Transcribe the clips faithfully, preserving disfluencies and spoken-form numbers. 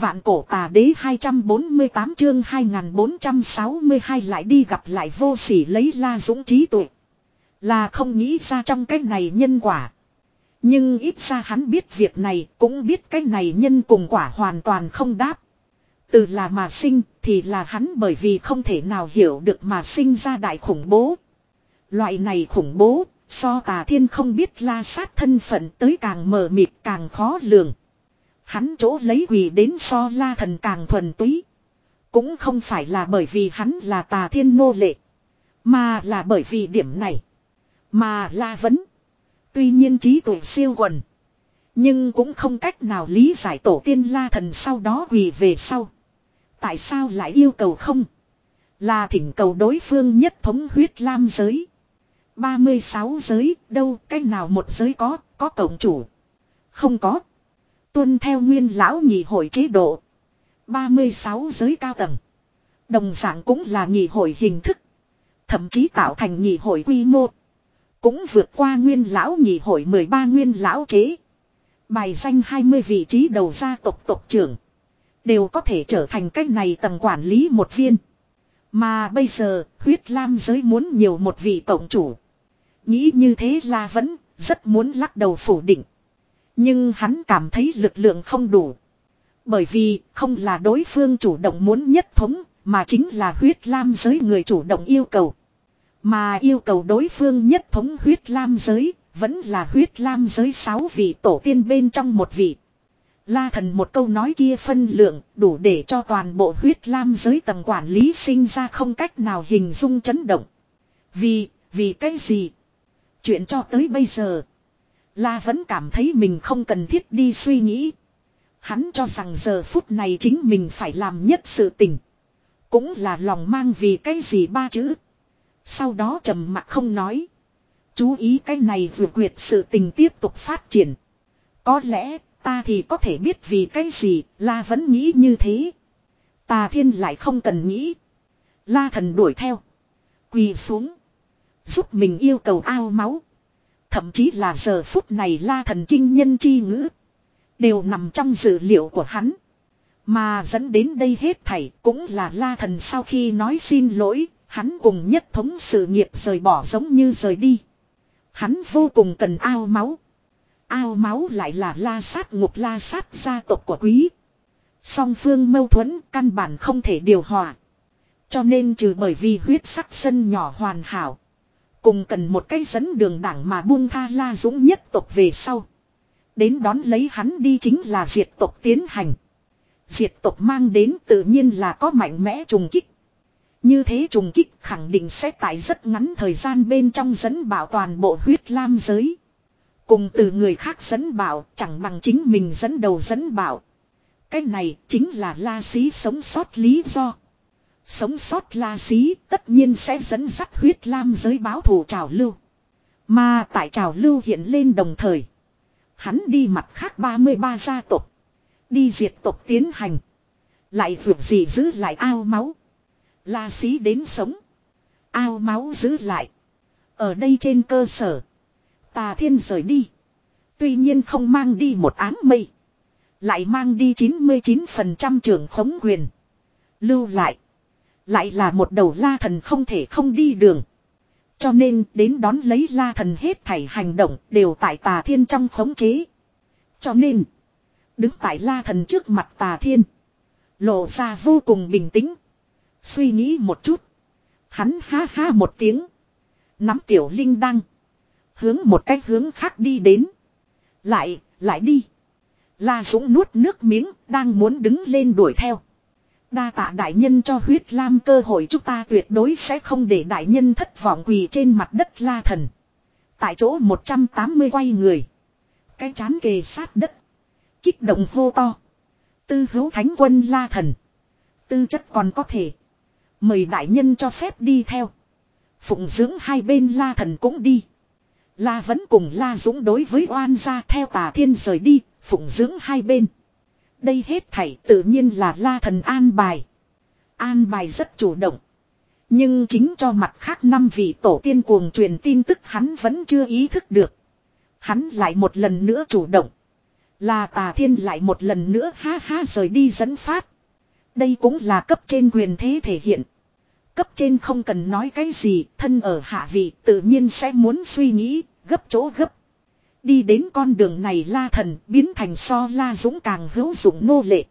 Vạn cổ tà đế hai trăm bốn mươi tám chương hai nghìn bốn trăm sáu mươi hai lại đi gặp lại vô sỉ lấy La Dũng trí tuệ. Là không nghĩ ra trong cái này nhân quả. Nhưng ít ra hắn biết việc này, cũng biết cái này nhân cùng quả hoàn toàn không đáp. Từ là mà sinh thì là hắn bởi vì không thể nào hiểu được mà sinh ra đại khủng bố. Loại này khủng bố, so Tà Thiên không biết La Sát thân phận tới càng mờ mịt càng khó lường. Hắn chỗ lấy quỳ đến so La Thần càng thuần túy. Cũng không phải là bởi vì hắn là Tà Thiên nô lệ, mà là bởi vì điểm này. Mà La Vấn tuy nhiên trí tuệ siêu quần, nhưng cũng không cách nào lý giải tổ tiên La Thần sau đó quỳ về sau. Tại sao lại yêu cầu không? Là thỉnh cầu đối phương nhất thống huyết lam giới. ba mươi sáu giới, đâu cái nào một giới có, có cộng chủ? Không có. Tuân theo nguyên lão nhị hội chế độ. ba mươi sáu giới cao tầng. Đồng dạng cũng là nhị hội hình thức. Thậm chí tạo thành nhị hội quy mô. Cũng vượt qua nguyên lão nhị hội mười ba nguyên lão chế. Bài danh hai mươi vị trí đầu gia tộc tộc trưởng. Đều có thể trở thành cách này tầng quản lý một viên. Mà bây giờ huyết lam giới muốn nhiều một vị cộng chủ. Nghĩ như thế là vẫn rất muốn lắc đầu phủ định. Nhưng hắn cảm thấy lực lượng không đủ. Bởi vì không là đối phương chủ động muốn nhất thống, mà chính là huyết lam giới người chủ động yêu cầu. Mà yêu cầu đối phương nhất thống huyết lam giới, vẫn là huyết lam giới sáu vị tổ tiên bên trong một vị. La Thần một câu nói kia phân lượng, đủ để cho toàn bộ huyết lam giới tầng quản lý sinh ra không cách nào hình dung chấn động. Vì, vì cái gì? Chuyện cho tới bây giờ, La vẫn cảm thấy mình không cần thiết đi suy nghĩ. Hắn cho rằng giờ phút này chính mình phải làm nhất sự tình. Cũng là lòng mang vì cái gì ba chữ. Sau đó trầm mặc không nói. Chú ý cái này vừa quyệt sự tình tiếp tục phát triển. Có lẽ ta thì có thể biết vì cái gì, La vẫn nghĩ như thế. Tà Thiên lại không cần nghĩ. La Thần đuổi theo. Quỳ xuống. Giúp mình yêu cầu ao máu. Thậm chí là giờ phút này La Thần kinh nhân chi ngữ. Đều nằm trong dữ liệu của hắn. Mà dẫn đến đây hết thảy cũng là La Thần sau khi nói xin lỗi. Hắn cùng nhất thống sự nghiệp rời bỏ giống như rời đi. Hắn vô cùng cần ao máu. Ao máu lại là La Sát ngục La Sát gia tộc của quý. Song phương mâu thuẫn căn bản không thể điều hòa. Cho nên trừ bởi vì huyết sắc sân nhỏ hoàn hảo. Cùng cần một cái dẫn đường đảng mà buông tha La Dũng nhất tộc về sau. Đến đón lấy hắn đi chính là diệt tộc tiến hành. Diệt tộc mang đến tự nhiên là có mạnh mẽ trùng kích. Như thế trùng kích khẳng định sẽ tại rất ngắn thời gian bên trong dẫn bảo toàn bộ huyết lam giới. Cùng từ người khác dẫn bảo chẳng bằng chính mình dẫn đầu dẫn bảo. Cái này chính là La Xí sống sót lý do. Sống sót La Xí tất nhiên sẽ dẫn dắt huyết lam giới báo thù trào lưu. Mà tại trào lưu hiện lên đồng thời. Hắn đi mặt khác ba mươi ba gia tộc. Đi diệt tộc tiến hành. Lại vượt gì giữ lại ao máu. La Xí đến sống. Ao máu giữ lại. Ở đây trên cơ sở. Tà Thiên rời đi. Tuy nhiên không mang đi một áng mây. Lại mang đi chín mươi chín phần trăm trưởng khống quyền. Lưu lại. Lại là một đầu La Thần không thể không đi đường. Cho nên đến đón lấy La Thần hết thảy hành động đều tại Tà Thiên trong khống chế. Cho nên. Đứng tại La Thần trước mặt Tà Thiên. Lộ ra vô cùng bình tĩnh. Suy nghĩ một chút. Hắn ha ha một tiếng. Nắm tiểu linh đăng. Hướng một cách hướng khác đi đến. Lại, lại đi. La Dũng nuốt nước miếng, đang muốn đứng lên đuổi theo. Đa tạ đại nhân cho huyết lam cơ hội, chúng ta tuyệt đối sẽ không để đại nhân thất vọng. Quỳ trên mặt đất La Thần. Tại chỗ một trăm tám mươi quay người. Cái chán kề sát đất. Kích động hô to. Tư hữu thánh quân La Thần. Tư chất còn có thể. Mời đại nhân cho phép đi theo. Phụng dưỡng hai bên La Thần cũng đi. La vẫn cùng La Dũng đối với oan gia theo Tà Thiên rời đi, phụng dưỡng hai bên. Đây hết thảy tự nhiên là La Thần an bài. An bài rất chủ động. Nhưng chính cho mặt khác năm vị tổ tiên cuồng truyền tin tức hắn vẫn chưa ý thức được. Hắn lại một lần nữa chủ động. Là Tà Thiên lại một lần nữa ha ha rời đi dẫn phát. Đây cũng là cấp trên quyền thế thể hiện. Cấp trên không cần nói cái gì, thân ở hạ vị tự nhiên sẽ muốn suy nghĩ, gấp chỗ gấp. Đi đến con đường này La Thần biến thành so La Dũng càng hữu dụng nô lệ.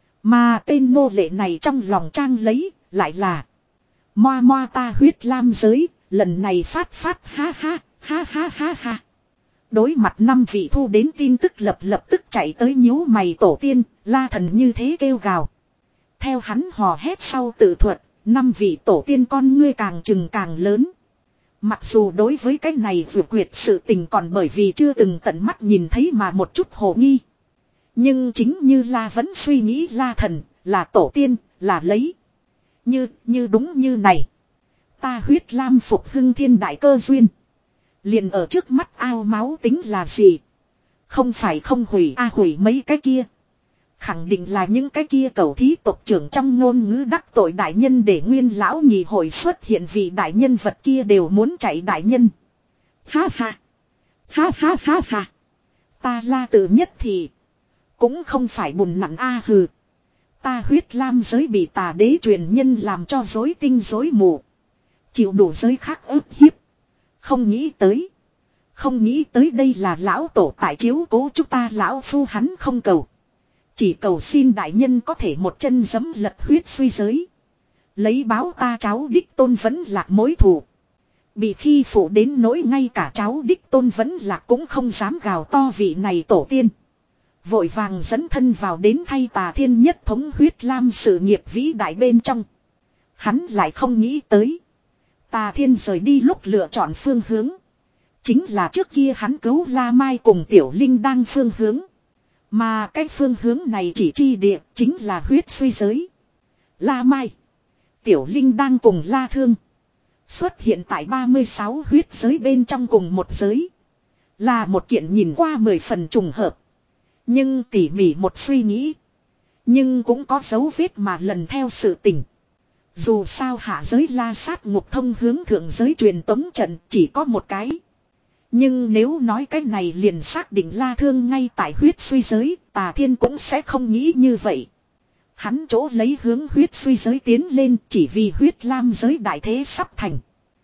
Mà tên nô lệ này trong lòng trang lấy, lại là moa moa ta huyết lam giới, lần này phát phát ha ha, ha ha ha ha. Đối mặt năm vị thu đến tin tức lập lập tức chạy tới nhíu mày tổ tiên, La Thần như thế kêu gào. Theo hắn hò hét sau tự thuật, năm vị tổ tiên con ngươi càng trừng càng lớn. Mặc dù đối với cái này vừa quyệt sự tình còn bởi vì chưa từng tận mắt nhìn thấy mà một chút hồ nghi. Nhưng chính như La vẫn suy nghĩ La Thần, là tổ tiên, là lấy. Như, như đúng như này. Ta huyết lam phục hưng thiên đại cơ duyên. Liền ở trước mắt ao máu tính là gì? Không phải không hủy a hủy mấy cái kia. Khẳng định là những cái kia cầu thí tộc trưởng trong ngôn ngữ đắc tội đại nhân để nguyên lão nhị hội xuất hiện vì đại nhân vật kia đều muốn chạy đại nhân. Ha ha. Ha ha ha ha. Ta La tự nhất thì. Cũng không phải bùn nặng a hừ. Ta huyết lam giới bị tà đế truyền nhân làm cho rối tinh rối mù. Chịu đủ giới khác ức hiếp. Không nghĩ tới. Không nghĩ tới đây là lão tổ tại chiếu cố chúng ta lão phu hắn không cầu. Chỉ cầu xin đại nhân có thể một chân giẫm lật huyết suy giới. Lấy báo ta cháu đích tôn vẫn lạc mối thù. Bị khi phụ đến nỗi ngay cả cháu đích tôn vẫn lạc cũng không dám gào to vị này tổ tiên. Vội vàng dẫn thân vào đến thay Tà Thiên nhất thống huyết lam sự nghiệp vĩ đại bên trong. Hắn lại không nghĩ tới. Tà Thiên rời đi lúc lựa chọn phương hướng. Chính là trước kia hắn cứu La Mai cùng Tiểu Linh đang phương hướng. Mà cái phương hướng này chỉ chi địa chính là huyết suy giới. La Mai, Tiểu Linh đang cùng La Thương. Xuất hiện tại ba mươi sáu huyết giới bên trong cùng một giới. Là một kiện nhìn qua mười phần trùng hợp. Nhưng tỉ mỉ một suy nghĩ. Nhưng cũng có dấu vết mà lần theo sự tình. Dù sao hạ giới La Sát ngục thông hướng thượng giới truyền tống trận chỉ có một cái. Nhưng nếu nói cái này liền xác định La Thương ngay tại huyết suy giới, Tà Thiên cũng sẽ không nghĩ như vậy. Hắn chỗ lấy hướng huyết suy giới tiến lên chỉ vì huyết lam giới đại thế sắp thành.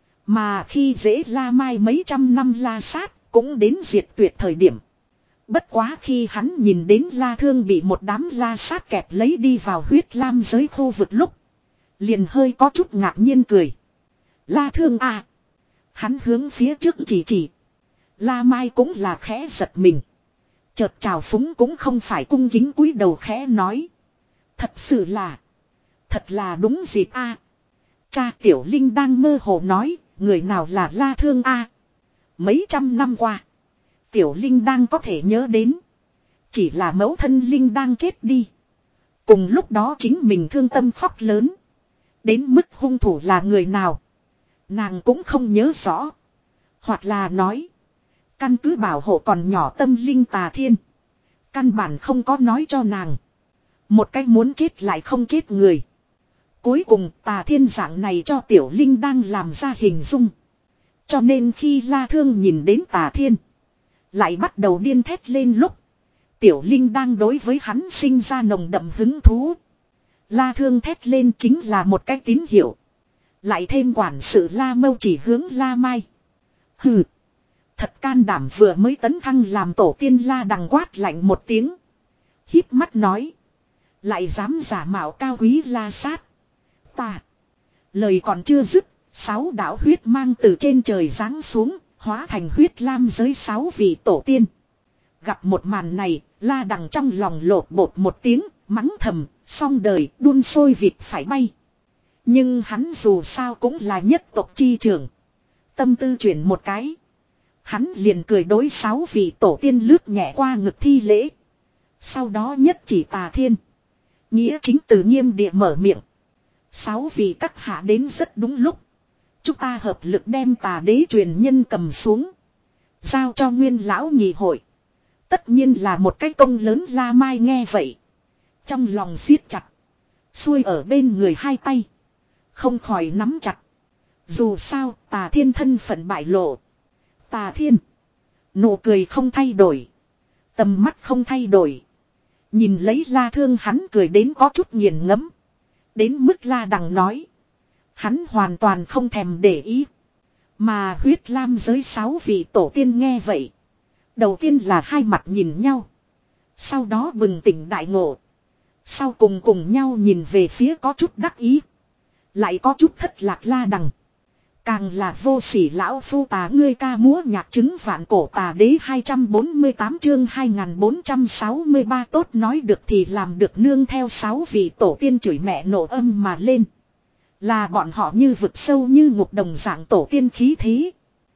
Mà khi dễ La Mai mấy trăm năm La Sát cũng đến diệt tuyệt thời điểm. Bất quá khi hắn nhìn đến La Thương bị một đám La Sát kẹp lấy đi vào huyết lam giới khu vực lúc. Liền hơi có chút ngạc nhiên cười. La Thương à. Hắn hướng phía trước chỉ chỉ. La Mai cũng là khẽ giật mình. Chợt trào phúng cũng không phải cung kính cúi đầu khẽ nói. Thật sự là. Thật là đúng dịp a. Cha Tiểu Linh đang mơ hồ nói. Người nào là La Thương a. Mấy trăm năm qua. Tiểu Linh đang có thể nhớ đến. Chỉ là mẫu thân Linh đang chết đi. Cùng lúc đó chính mình thương tâm khóc lớn. Đến mức hung thủ là người nào. Nàng cũng không nhớ rõ. Hoặc là nói. Căn cứ bảo hộ còn nhỏ tâm linh Tà Thiên. Căn bản không có nói cho nàng. Một cách muốn chết lại không chết người. Cuối cùng Tà Thiên dạng này cho Tiểu Linh đang làm ra hình dung. Cho nên khi La Thương nhìn đến Tà Thiên. Lại bắt đầu điên thét lên lúc. Tiểu Linh đang đối với hắn sinh ra nồng đậm hứng thú. La Thương thét lên chính là một cái tín hiệu. Lại thêm quản sự La Mâu chỉ hướng La Mai. Hừ. Thật can đảm vừa mới tấn thăng làm tổ tiên La đằng quát lạnh một tiếng. Híp mắt nói. Lại dám giả mạo cao quý La Sát. Ta. Lời còn chưa dứt. Sáu đạo huyết mang từ trên trời giáng xuống. Hóa thành huyết lam giới sáu vị tổ tiên. Gặp một màn này. La đằng trong lòng lột bột một tiếng. Mắng thầm. Xong đời đun sôi vịt phải bay. Nhưng hắn dù sao cũng là nhất tộc chi trưởng. Tâm tư chuyển một cái. Hắn liền cười đối sáu vị tổ tiên lướt nhẹ qua ngực thi lễ. Sau đó nhất chỉ Tà Thiên. Nghĩa chính từ nghiêm địa mở miệng. Sáu vị các hạ đến rất đúng lúc. Chúng ta hợp lực đem Tà đế truyền nhân cầm xuống. Giao cho nguyên lão nhị hội. Tất nhiên là một cái công lớn. La Mai nghe vậy. Trong lòng siết chặt. Xuôi ở bên người hai tay. Không khỏi nắm chặt. Dù sao Tà Thiên thân phận bại lộ. Tà Thiên. Nụ cười không thay đổi. Tầm mắt không thay đổi. Nhìn lấy La Thương hắn cười đến có chút nghiền ngẫm. Đến mức La Đằng nói. Hắn hoàn toàn không thèm để ý. Mà huyết lam giới sáu vị tổ tiên nghe vậy. Đầu tiên là hai mặt nhìn nhau. Sau đó bừng tỉnh đại ngộ. Sau cùng cùng nhau nhìn về phía có chút đắc ý. Lại có chút thất lạc La Đằng. Càng là vô sỉ lão phu tà ngươi ca múa nhạc chứng vạn cổ tà đế hai trăm bốn mươi tám chương hai nghìn bốn trăm sáu mươi ba tốt nói được thì làm được nương theo sáu vị tổ tiên chửi mẹ nổ âm mà lên. Là bọn họ như vực sâu như ngục đồng dạng tổ tiên khí thế.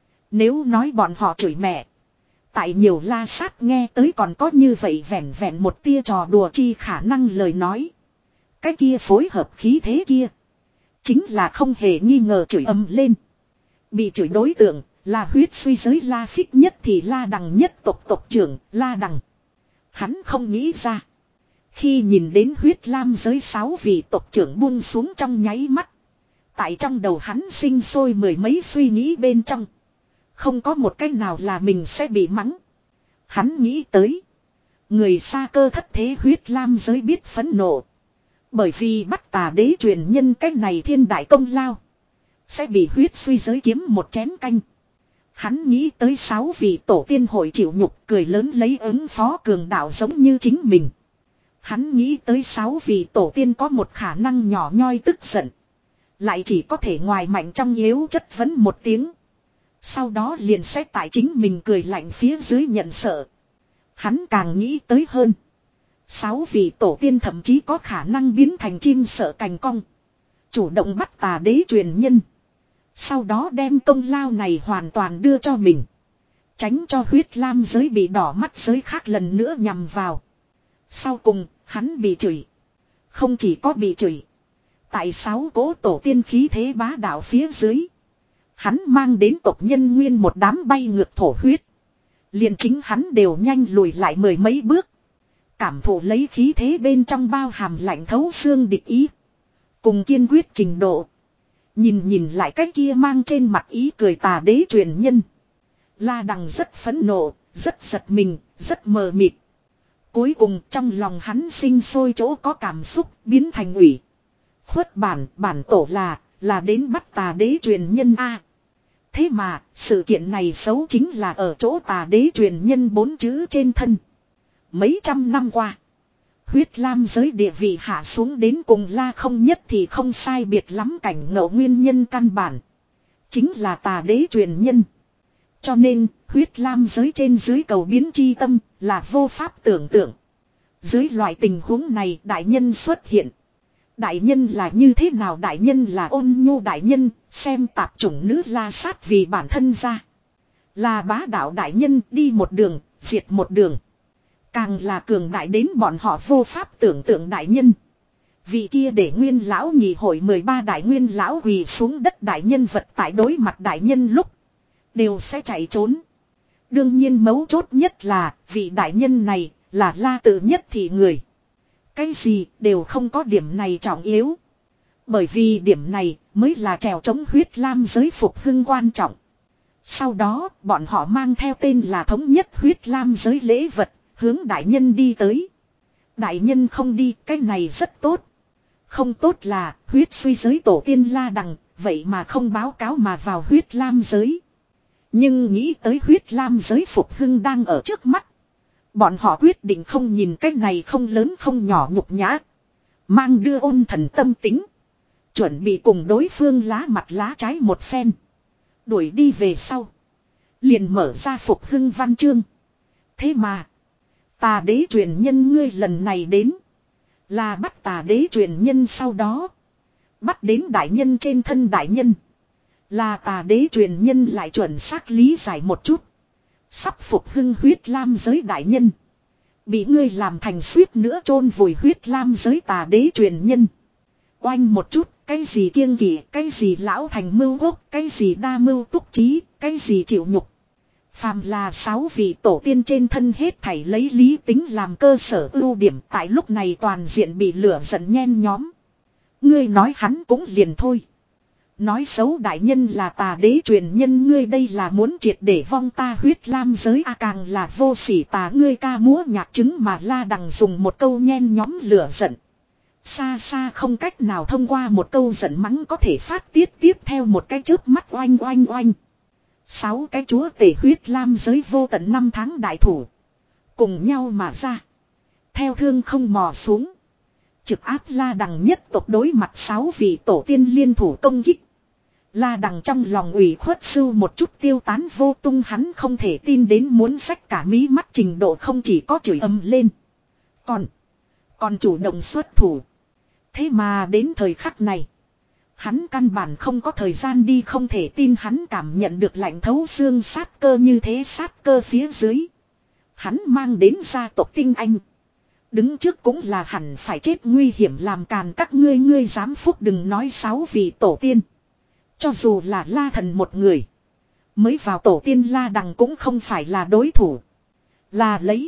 Nếu nói bọn họ chửi mẹ. Tại nhiều la sát nghe tới còn có như vậy vẻn vẹn một tia trò đùa chi khả năng lời nói. Cái kia phối hợp khí thế kia. Chính là không hề nghi ngờ chửi ầm lên. Bị chửi đối tượng là huyết suy giới La Phích nhất thì La Đằng nhất tộc tộc trưởng La Đằng. Hắn không nghĩ ra. Khi nhìn đến huyết lam giới sáu vị tộc trưởng buông xuống trong nháy mắt. Tại trong đầu hắn sinh sôi mười mấy suy nghĩ bên trong. Không có một cách nào là mình sẽ bị mắng. Hắn nghĩ tới. Người xa cơ thất thế huyết lam giới biết phẫn nộ. Bởi vì bắt tà đế truyền nhân cách này thiên đại công lao. Sẽ bị huyết suy giới kiếm một chén canh. Hắn nghĩ tới sáu vị tổ tiên hội chịu nhục cười lớn lấy ứng phó cường đạo giống như chính mình. Hắn nghĩ tới sáu vị tổ tiên có một khả năng nhỏ nhoi tức giận. Lại chỉ có thể ngoài mạnh trong yếu chất vấn một tiếng. Sau đó liền sẽ tại chính mình cười lạnh phía dưới nhận sợ. Hắn càng nghĩ tới hơn. Sáu vị tổ tiên thậm chí có khả năng biến thành chim sợ cành cong. Chủ động bắt tà đế truyền nhân. Sau đó đem công lao này hoàn toàn đưa cho mình. Tránh cho huyết lam giới bị đỏ mắt giới khác lần nữa nhằm vào. Sau cùng, hắn bị chửi. Không chỉ có bị chửi. Tại sáu cố tổ tiên khí thế bá đạo phía dưới. Hắn mang đến tộc nhân nguyên một đám bay ngược thổ huyết. Liền chính hắn đều nhanh lùi lại mười mấy bước. Cảm thụ lấy khí thế bên trong bao hàm lạnh thấu xương địch ý. Cùng kiên quyết trình độ. Nhìn nhìn lại cái kia mang trên mặt ý cười tà đế truyền nhân. La Đằng rất phẫn nộ, rất giật mình, rất mờ mịt. Cuối cùng trong lòng hắn sinh sôi chỗ có cảm xúc biến thành ủy. Khuất bản, bản tổ là, là đến bắt tà đế truyền nhân A. Thế mà, sự kiện này xấu chính là ở chỗ tà đế truyền nhân bốn chữ trên thân. Mấy trăm năm qua. Huyết lam giới địa vị hạ xuống đến cùng La không nhất thì không sai biệt lắm cảnh ngộ nguyên nhân căn bản. Chính là tà đế truyền nhân. Cho nên, huyết lam giới trên dưới cầu biến chi tâm là vô pháp tưởng tượng. Dưới loại tình huống này đại nhân xuất hiện. Đại nhân là như thế nào đại nhân là ôn nhu đại nhân, xem tạp chủng nữ la sát vì bản thân ra. Là bá đạo đại nhân đi một đường, diệt một đường. Càng là cường đại đến bọn họ vô pháp tưởng tượng đại nhân. Vị kia để nguyên lão nhị hội mười ba đại nguyên lão quỳ xuống đất đại nhân vật tại đối mặt đại nhân lúc. Đều sẽ chạy trốn. Đương nhiên mấu chốt nhất là vị đại nhân này là La tự nhất thị người. Cái gì đều không có điểm này trọng yếu. Bởi vì điểm này mới là trèo chống huyết lam giới phục hưng quan trọng. Sau đó bọn họ mang theo tên là thống nhất huyết lam giới lễ vật. Hướng đại nhân đi tới. Đại nhân không đi, cái này rất tốt. Không tốt là huyết suy giới tổ tiên La Đằng, vậy mà không báo cáo mà vào huyết lam giới. Nhưng nghĩ tới huyết lam giới phục hưng đang ở trước mắt. Bọn họ quyết định không nhìn cái này không lớn không nhỏ nhục nhã. Mang đưa ôn thần tâm tính. Chuẩn bị cùng đối phương lá mặt lá trái một phen. Đuổi đi về sau. Liền mở ra phục hưng văn chương. Thế mà. Tà đế truyền nhân ngươi lần này đến. Là bắt tà đế truyền nhân sau đó. Bắt đến đại nhân trên thân đại nhân. Là tà đế truyền nhân lại chuẩn xác lý giải một chút. Sắp phục hưng huyết lam giới đại nhân. Bị ngươi làm thành suýt nữa chôn vùi huyết lam giới tà đế truyền nhân. Oanh một chút, cái gì kiêng kỵ, cái gì lão thành mưu quốc, cái gì đa mưu túc trí, cái gì chịu nhục. Phàm là sáu vị tổ tiên trên thân hết thảy lấy lý tính làm cơ sở ưu điểm tại lúc này toàn diện bị lửa giận nhen nhóm. Ngươi nói hắn cũng liền thôi. Nói xấu đại nhân là tà đế truyền nhân, ngươi đây là muốn triệt để vong ta huyết lam giới a, càng là vô sỉ tà, ngươi ca múa nhạc chứng mà La Đằng dùng một câu nhen nhóm lửa giận. Xa xa không cách nào thông qua một câu giận mắng có thể phát tiết, tiếp theo một cái chớp mắt oanh oanh oanh. Sáu cái chúa tể huyết lam giới vô tận năm tháng đại thủ. Cùng nhau mà ra. Theo thương không mò xuống. Trực áp La Đằng nhất tộc đối mặt sáu vị tổ tiên liên thủ công kích. La Đằng trong lòng ủy khuất sưu một chút tiêu tán vô tung, hắn không thể tin đến muốn xách cả mí mắt trình độ, không chỉ có chửi ầm lên. Còn. Còn chủ động xuất thủ. Thế mà đến thời khắc này. Hắn căn bản không có thời gian đi, không thể tin hắn cảm nhận được lạnh thấu xương sát cơ, như thế sát cơ phía dưới. Hắn mang đến gia tộc tinh anh. Đứng trước cũng là hẳn phải chết nguy hiểm, làm càn các ngươi, ngươi dám phúc, đừng nói sáu vị tổ tiên. Cho dù là La Thần một người. Mới vào tổ tiên La Đằng cũng không phải là đối thủ. Là lấy.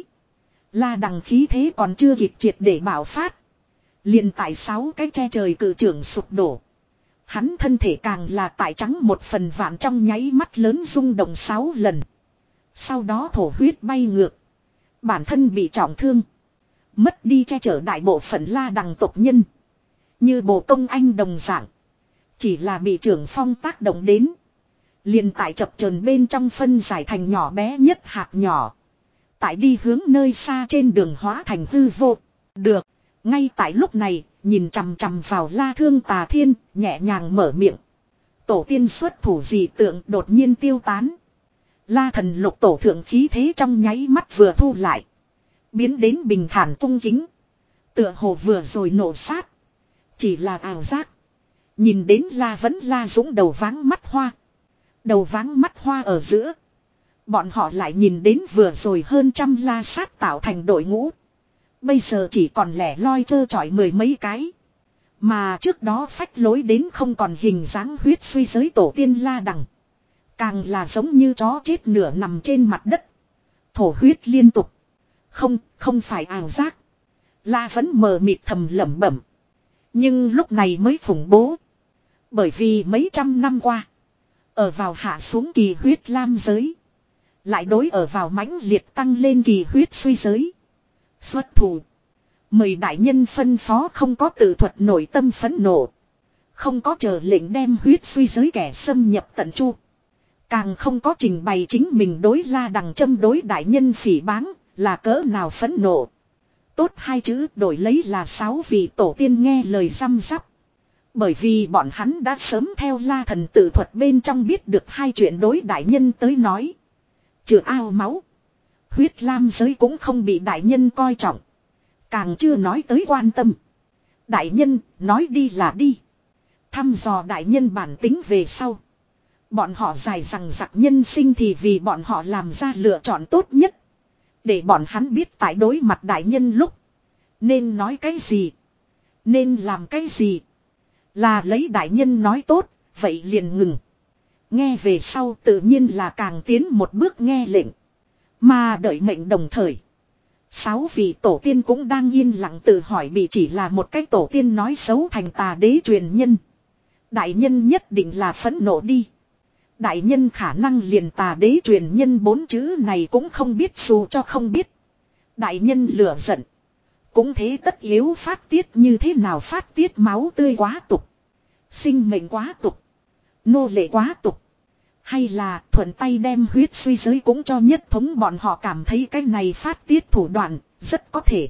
La Đằng khí thế còn chưa kịp triệt để bạo phát. Liền tại sáu cái che trời cự trưởng sụp đổ. Hắn thân thể càng là tại trắng một phần vạn trong nháy mắt lớn rung động sáu lần. Sau đó thổ huyết bay ngược. Bản thân bị trọng thương. Mất đi che chở đại bộ phận La Đằng tộc nhân. Như Bồ Công Anh đồng dạng. Chỉ là bị trưởng phong tác động đến. Liền tại chập chờn bên trong phân giải thành nhỏ bé nhất hạt nhỏ. Tại đi hướng nơi xa trên đường hóa thành hư vô. Được. Ngay tại lúc này, nhìn chằm chằm vào La Thương Tà Thiên, nhẹ nhàng mở miệng. Tổ tiên xuất thủ dị tượng đột nhiên tiêu tán. La Thần lục tổ thượng khí thế trong nháy mắt vừa thu lại. Biến đến bình thản cung kính. Tựa hồ vừa rồi nổ sát. Chỉ là ảo giác. Nhìn đến La vẫn La Dũng đầu váng mắt hoa. Đầu váng mắt hoa ở giữa. Bọn họ lại nhìn đến vừa rồi hơn trăm La sát tạo thành đội ngũ. Bây giờ chỉ còn lẻ loi trơ trọi mười mấy cái. Mà trước đó phách lối đến không còn hình dáng huyết suy giới tổ tiên La Đằng. Càng là giống như chó chết nửa nằm trên mặt đất. Thổ huyết liên tục. Không, không phải ảo giác. La vẫn mờ mịt thầm lẩm bẩm. Nhưng lúc này mới khủng bố. Bởi vì mấy trăm năm qua. Ở vào hạ xuống kỳ huyết lam giới. Lại đối ở vào mãnh liệt tăng lên kỳ huyết suy giới. Xuất thủ. Mời đại nhân phân phó, không có tự thuật nội tâm phẫn nộ. Không có chờ lệnh đem huyết suy giới kẻ xâm nhập tận chu. Càng không có trình bày chính mình đối La Đằng châm đối đại nhân phỉ báng, là cỡ nào phẫn nộ. Tốt hai chữ đổi lấy là sáu vị tổ tiên nghe lời răm rắp. Bởi vì bọn hắn đã sớm theo La Thần tự thuật bên trong biết được hai chuyện đối đại nhân tới nói. Trừ ao máu. Huyết lam giới cũng không bị đại nhân coi trọng. Càng chưa nói tới quan tâm. Đại nhân, nói đi là đi. Thăm dò đại nhân bản tính về sau. Bọn họ dài rằng giặc nhân sinh thì vì bọn họ làm ra lựa chọn tốt nhất. Để bọn hắn biết tại đối mặt đại nhân lúc. Nên nói cái gì. Nên làm cái gì. Là lấy đại nhân nói tốt, vậy liền ngừng. Nghe về sau tự nhiên là càng tiến một bước nghe lệnh. Mà đợi mệnh đồng thời. Sáu vị tổ tiên cũng đang yên lặng tự hỏi, bị chỉ là một cái tổ tiên nói xấu thành tà đế truyền nhân. Đại nhân nhất định là phẫn nộ đi. Đại nhân khả năng liền tà đế truyền nhân bốn chữ này cũng không biết, dù cho không biết. Đại nhân lửa giận. Cũng thế tất yếu phát tiết, như thế nào phát tiết, máu tươi quá tục. Sinh mệnh quá tục. Nô lệ quá tục. Hay là thuận tay đem huyết suy giới cũng cho nhất thống, bọn họ cảm thấy cái này phát tiết thủ đoạn rất có thể.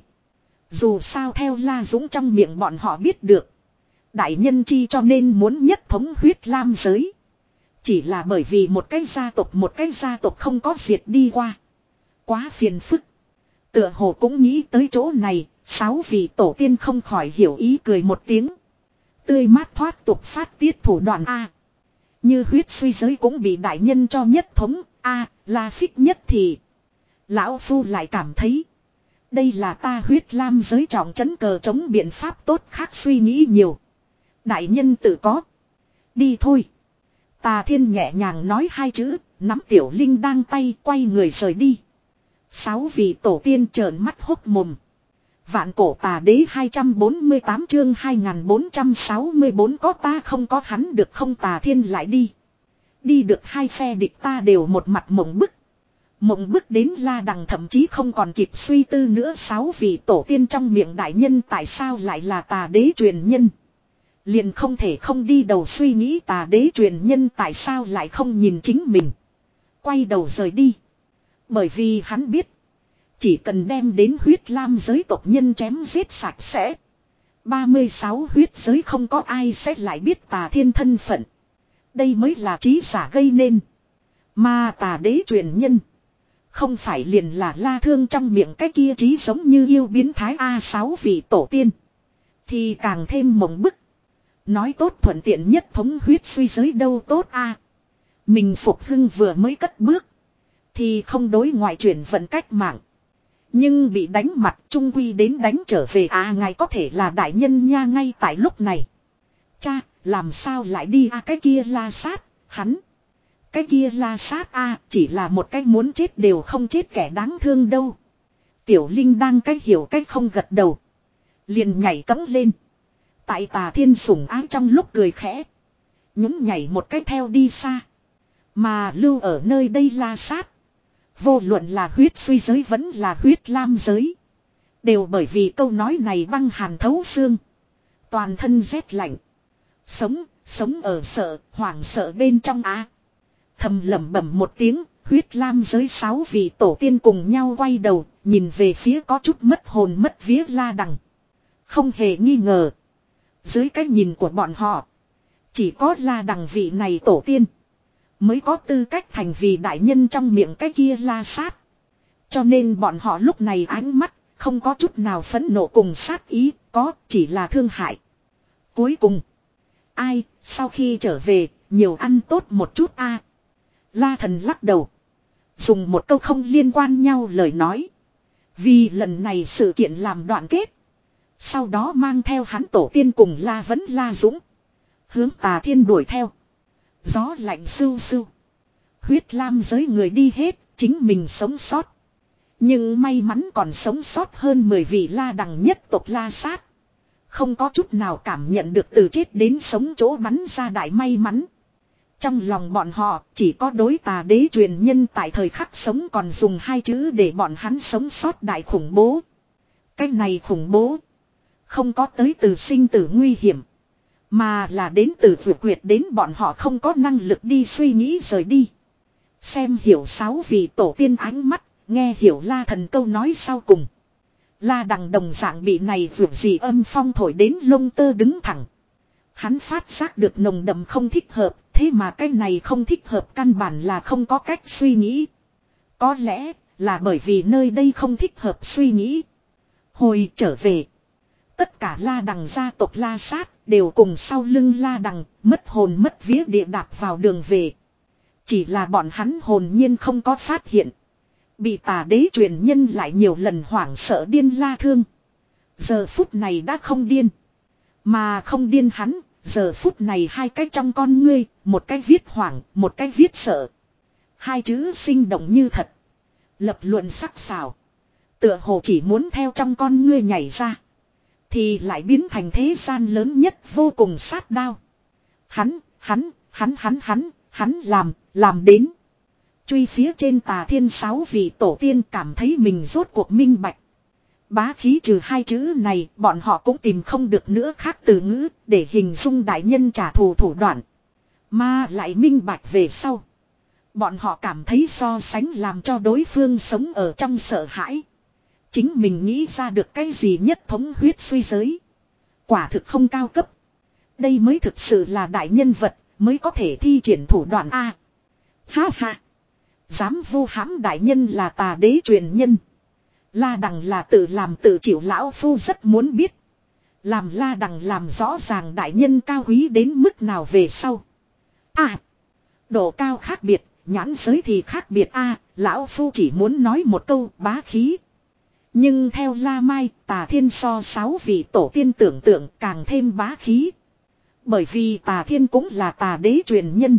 Dù sao theo La Dũng trong miệng bọn họ biết được. Đại nhân chi cho nên muốn nhất thống huyết lam giới. Chỉ là bởi vì một cái gia tộc một cái gia tộc không có diệt đi qua. Quá phiền phức. Tựa hồ cũng nghĩ tới chỗ này, sáu vị tổ tiên không khỏi hiểu ý cười một tiếng. Tươi mát thoát tục phát tiết thủ đoạn A. Như huyết suy giới cũng bị đại nhân cho nhất thống, A, là phích nhất thì. Lão Phu lại cảm thấy. Đây là ta huyết lam giới trọng trấn cờ chống biện pháp tốt khác suy nghĩ nhiều. Đại nhân tự có. Đi thôi. Tà Thiên nhẹ nhàng nói hai chữ, nắm Tiểu Linh đang tay quay người rời đi. Sáu vị tổ tiên trợn mắt hốc mồm. Vạn cổ tà đế hai trăm bốn mươi tám chương hai nghìn bốn trăm sáu mươi bốn có ta không có hắn được không Tà Thiên lại đi. Đi được hai phe địch ta đều một mặt mộng bức. Mộng bức đến La Đằng thậm chí không còn kịp suy tư nữa sáu vị tổ tiên trong miệng đại nhân tại sao lại là tà đế truyền nhân. Liền không thể không đi đầu suy nghĩ tà đế truyền nhân tại sao lại không nhìn chính mình. Quay đầu rời đi. Bởi vì hắn biết. Chỉ cần đem đến huyết lam giới tộc nhân chém giết sạch sẽ. ba mươi sáu huyết giới không có ai sẽ lại biết tà thiên thân phận. Đây mới là trí giả gây nên. Mà tà đế truyền nhân. Không phải liền là La Thương trong miệng cái kia trí giống như yêu biến thái A sáu vị tổ tiên. Thì càng thêm mộng bức. Nói tốt thuận tiện nhất thống huyết suy giới đâu tốt A. Mình phục hưng vừa mới cất bước. Thì không đối ngoại chuyển vận cách mạng. Nhưng bị đánh mặt trung quy đến đánh trở về à ngài có thể là đại nhân nha ngay tại lúc này. Cha, làm sao lại đi à cái kia La Sát, hắn. Cái kia La Sát a à, chỉ là một cái muốn chết đều không chết kẻ đáng thương đâu. Tiểu Linh đang cái hiểu cái không gật đầu. Liền nhảy cẫng lên. Tại Tà Thiên sủng ái trong lúc cười khẽ. Nhún nhảy một cái theo đi xa. Mà lưu ở nơi đây La Sát. Vô luận là huyết suy giới vẫn là huyết lam giới. Đều bởi vì câu nói này băng hàn thấu xương. Toàn thân rét lạnh. Sống, sống ở sợ, hoảng sợ bên trong á. Thầm lẩm bẩm một tiếng, huyết lam giới sáu vị tổ tiên cùng nhau quay đầu, nhìn về phía có chút mất hồn mất vía La Đằng. Không hề nghi ngờ. Dưới cái nhìn của bọn họ, chỉ có La Đằng vị này tổ tiên mới có tư cách thành vì đại nhân trong miệng cái kia La Sát. Cho nên bọn họ lúc này ánh mắt không có chút nào phẫn nộ cùng sát ý, có chỉ là thương hại. Cuối cùng, ai sau khi trở về nhiều ăn tốt một chút a. La Thần lắc đầu, dùng một câu không liên quan nhau lời nói. Vì lần này sự kiện làm đoạn kết. Sau đó mang theo hắn tổ tiên cùng La Vấn La Dũng hướng Tà Thiên đuổi theo. Gió lạnh sưu sưu. Huyết lam giới người đi hết, chính mình sống sót. Nhưng may mắn còn sống sót hơn mười vị La Đằng nhất tộc La Sát. Không có chút nào cảm nhận được từ chết đến sống chỗ bắn ra đại may mắn. Trong lòng bọn họ chỉ có đối tà đế truyền nhân tại thời khắc sống còn dùng hai chữ để bọn hắn sống sót đại khủng bố. Cái này khủng bố. Không có tới từ sinh tử nguy hiểm. Mà là đến từ vượt quyệt đến bọn họ không có năng lực đi suy nghĩ rời đi. Xem hiểu sáu vị tổ tiên ánh mắt, nghe hiểu La Thần câu nói sau cùng. La Đằng đồng dạng bị này vượt gì âm phong thổi đến lông tơ đứng thẳng. Hắn phát giác được nồng đậm không thích hợp, thế mà cái này không thích hợp căn bản là không có cách suy nghĩ. Có lẽ là bởi vì nơi đây không thích hợp suy nghĩ. Hồi trở về. Tất cả La Đằng gia tộc La Sát đều cùng sau lưng La Đằng mất hồn mất vía địa đạp vào đường về. Chỉ là bọn hắn hồn nhiên không có phát hiện. Bị tà đế truyền nhân lại nhiều lần hoảng sợ điên La Thương. Giờ phút này đã không điên. Mà không điên hắn, giờ phút này hai cái trong con ngươi, một cái viết hoảng, một cái viết sợ. Hai chữ sinh động như thật. Lập luận sắc sảo. Tựa hồ chỉ muốn theo trong con ngươi nhảy ra. Thì lại biến thành thế gian lớn nhất vô cùng sát đao. Hắn, hắn, hắn hắn hắn, hắn làm, làm đến. Truy phía trên Tà Thiên sáu vị tổ tiên cảm thấy mình rốt cuộc minh bạch. Bá khí trừ hai chữ này, bọn họ cũng tìm không được nữa khác từ ngữ để hình dung đại nhân trả thù thủ đoạn. Mà lại minh bạch về sau. Bọn họ cảm thấy so sánh làm cho đối phương sống ở trong sợ hãi. Chính mình nghĩ ra được cái gì nhất thống huyết suy giới. Quả thực không cao cấp. Đây mới thực sự là đại nhân vật, mới có thể thi triển thủ đoạn A. Ha ha. Dám vu hãm đại nhân là tà đế truyền nhân. La Đằng là tự làm tự chịu lão phu rất muốn biết. Làm La Đằng làm rõ ràng đại nhân cao quý đến mức nào về sau. À. Độ cao khác biệt, nhãn giới thì khác biệt A. Lão phu chỉ muốn nói một câu bá khí. Nhưng theo La Mai, Tà Thiên so sáu vị tổ tiên tưởng tượng càng thêm bá khí. Bởi vì Tà Thiên cũng là tà đế truyền nhân.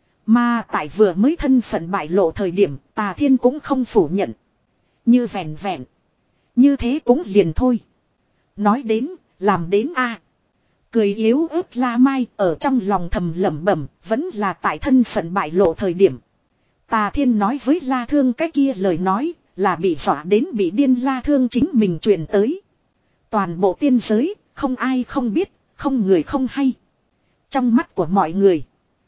Mà tại vừa mới thân phận bại lộ thời điểm, Tà Thiên cũng không phủ nhận. Như vẹn vẹn. Như thế cũng liền thôi. Nói đến, làm đến a. Cười yếu ớt La Mai ở trong lòng thầm lẩm bẩm, vẫn là tại thân phận bại lộ thời điểm. Tà Thiên nói với La Thương cái kia lời nói, là bị dọa đến bị điên. La Thương chính mình truyền tới. Toàn bộ tiên giới, không ai không biết, không người không hay. Trong mắt của mọi người,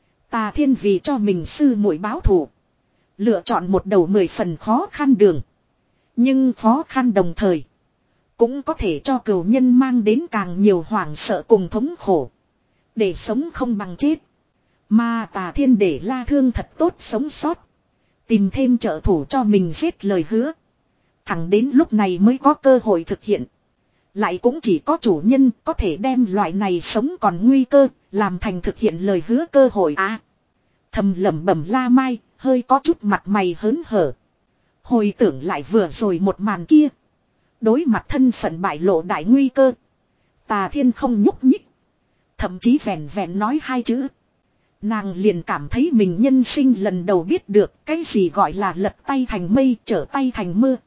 Tà Thiên vì cho mình sư muội báo thù, lựa chọn một đầu mười phần khó khăn đường. Nhưng khó khăn đồng thời, cũng có thể cho cừu nhân mang đến càng nhiều hoảng sợ cùng thống khổ. Để sống không bằng chết. Mà Tà Thiên để La Thương thật tốt sống sót. Tìm thêm trợ thủ cho mình giết lời hứa. Thẳng đến lúc này mới có cơ hội thực hiện. Lại cũng chỉ có chủ nhân có thể đem loại này sống còn nguy cơ, làm thành thực hiện lời hứa cơ hội à. Thầm lẩm bẩm La Mai, hơi có chút mặt mày hớn hở. Hồi tưởng lại vừa rồi một màn kia. Đối mặt thân phận bại lộ đại nguy cơ. Tà Thiên không nhúc nhích. Thậm chí vẹn vẹn nói hai chữ. Nàng liền cảm thấy mình nhân sinh lần đầu biết được cái gì gọi là lật tay thành mây trở tay thành mưa.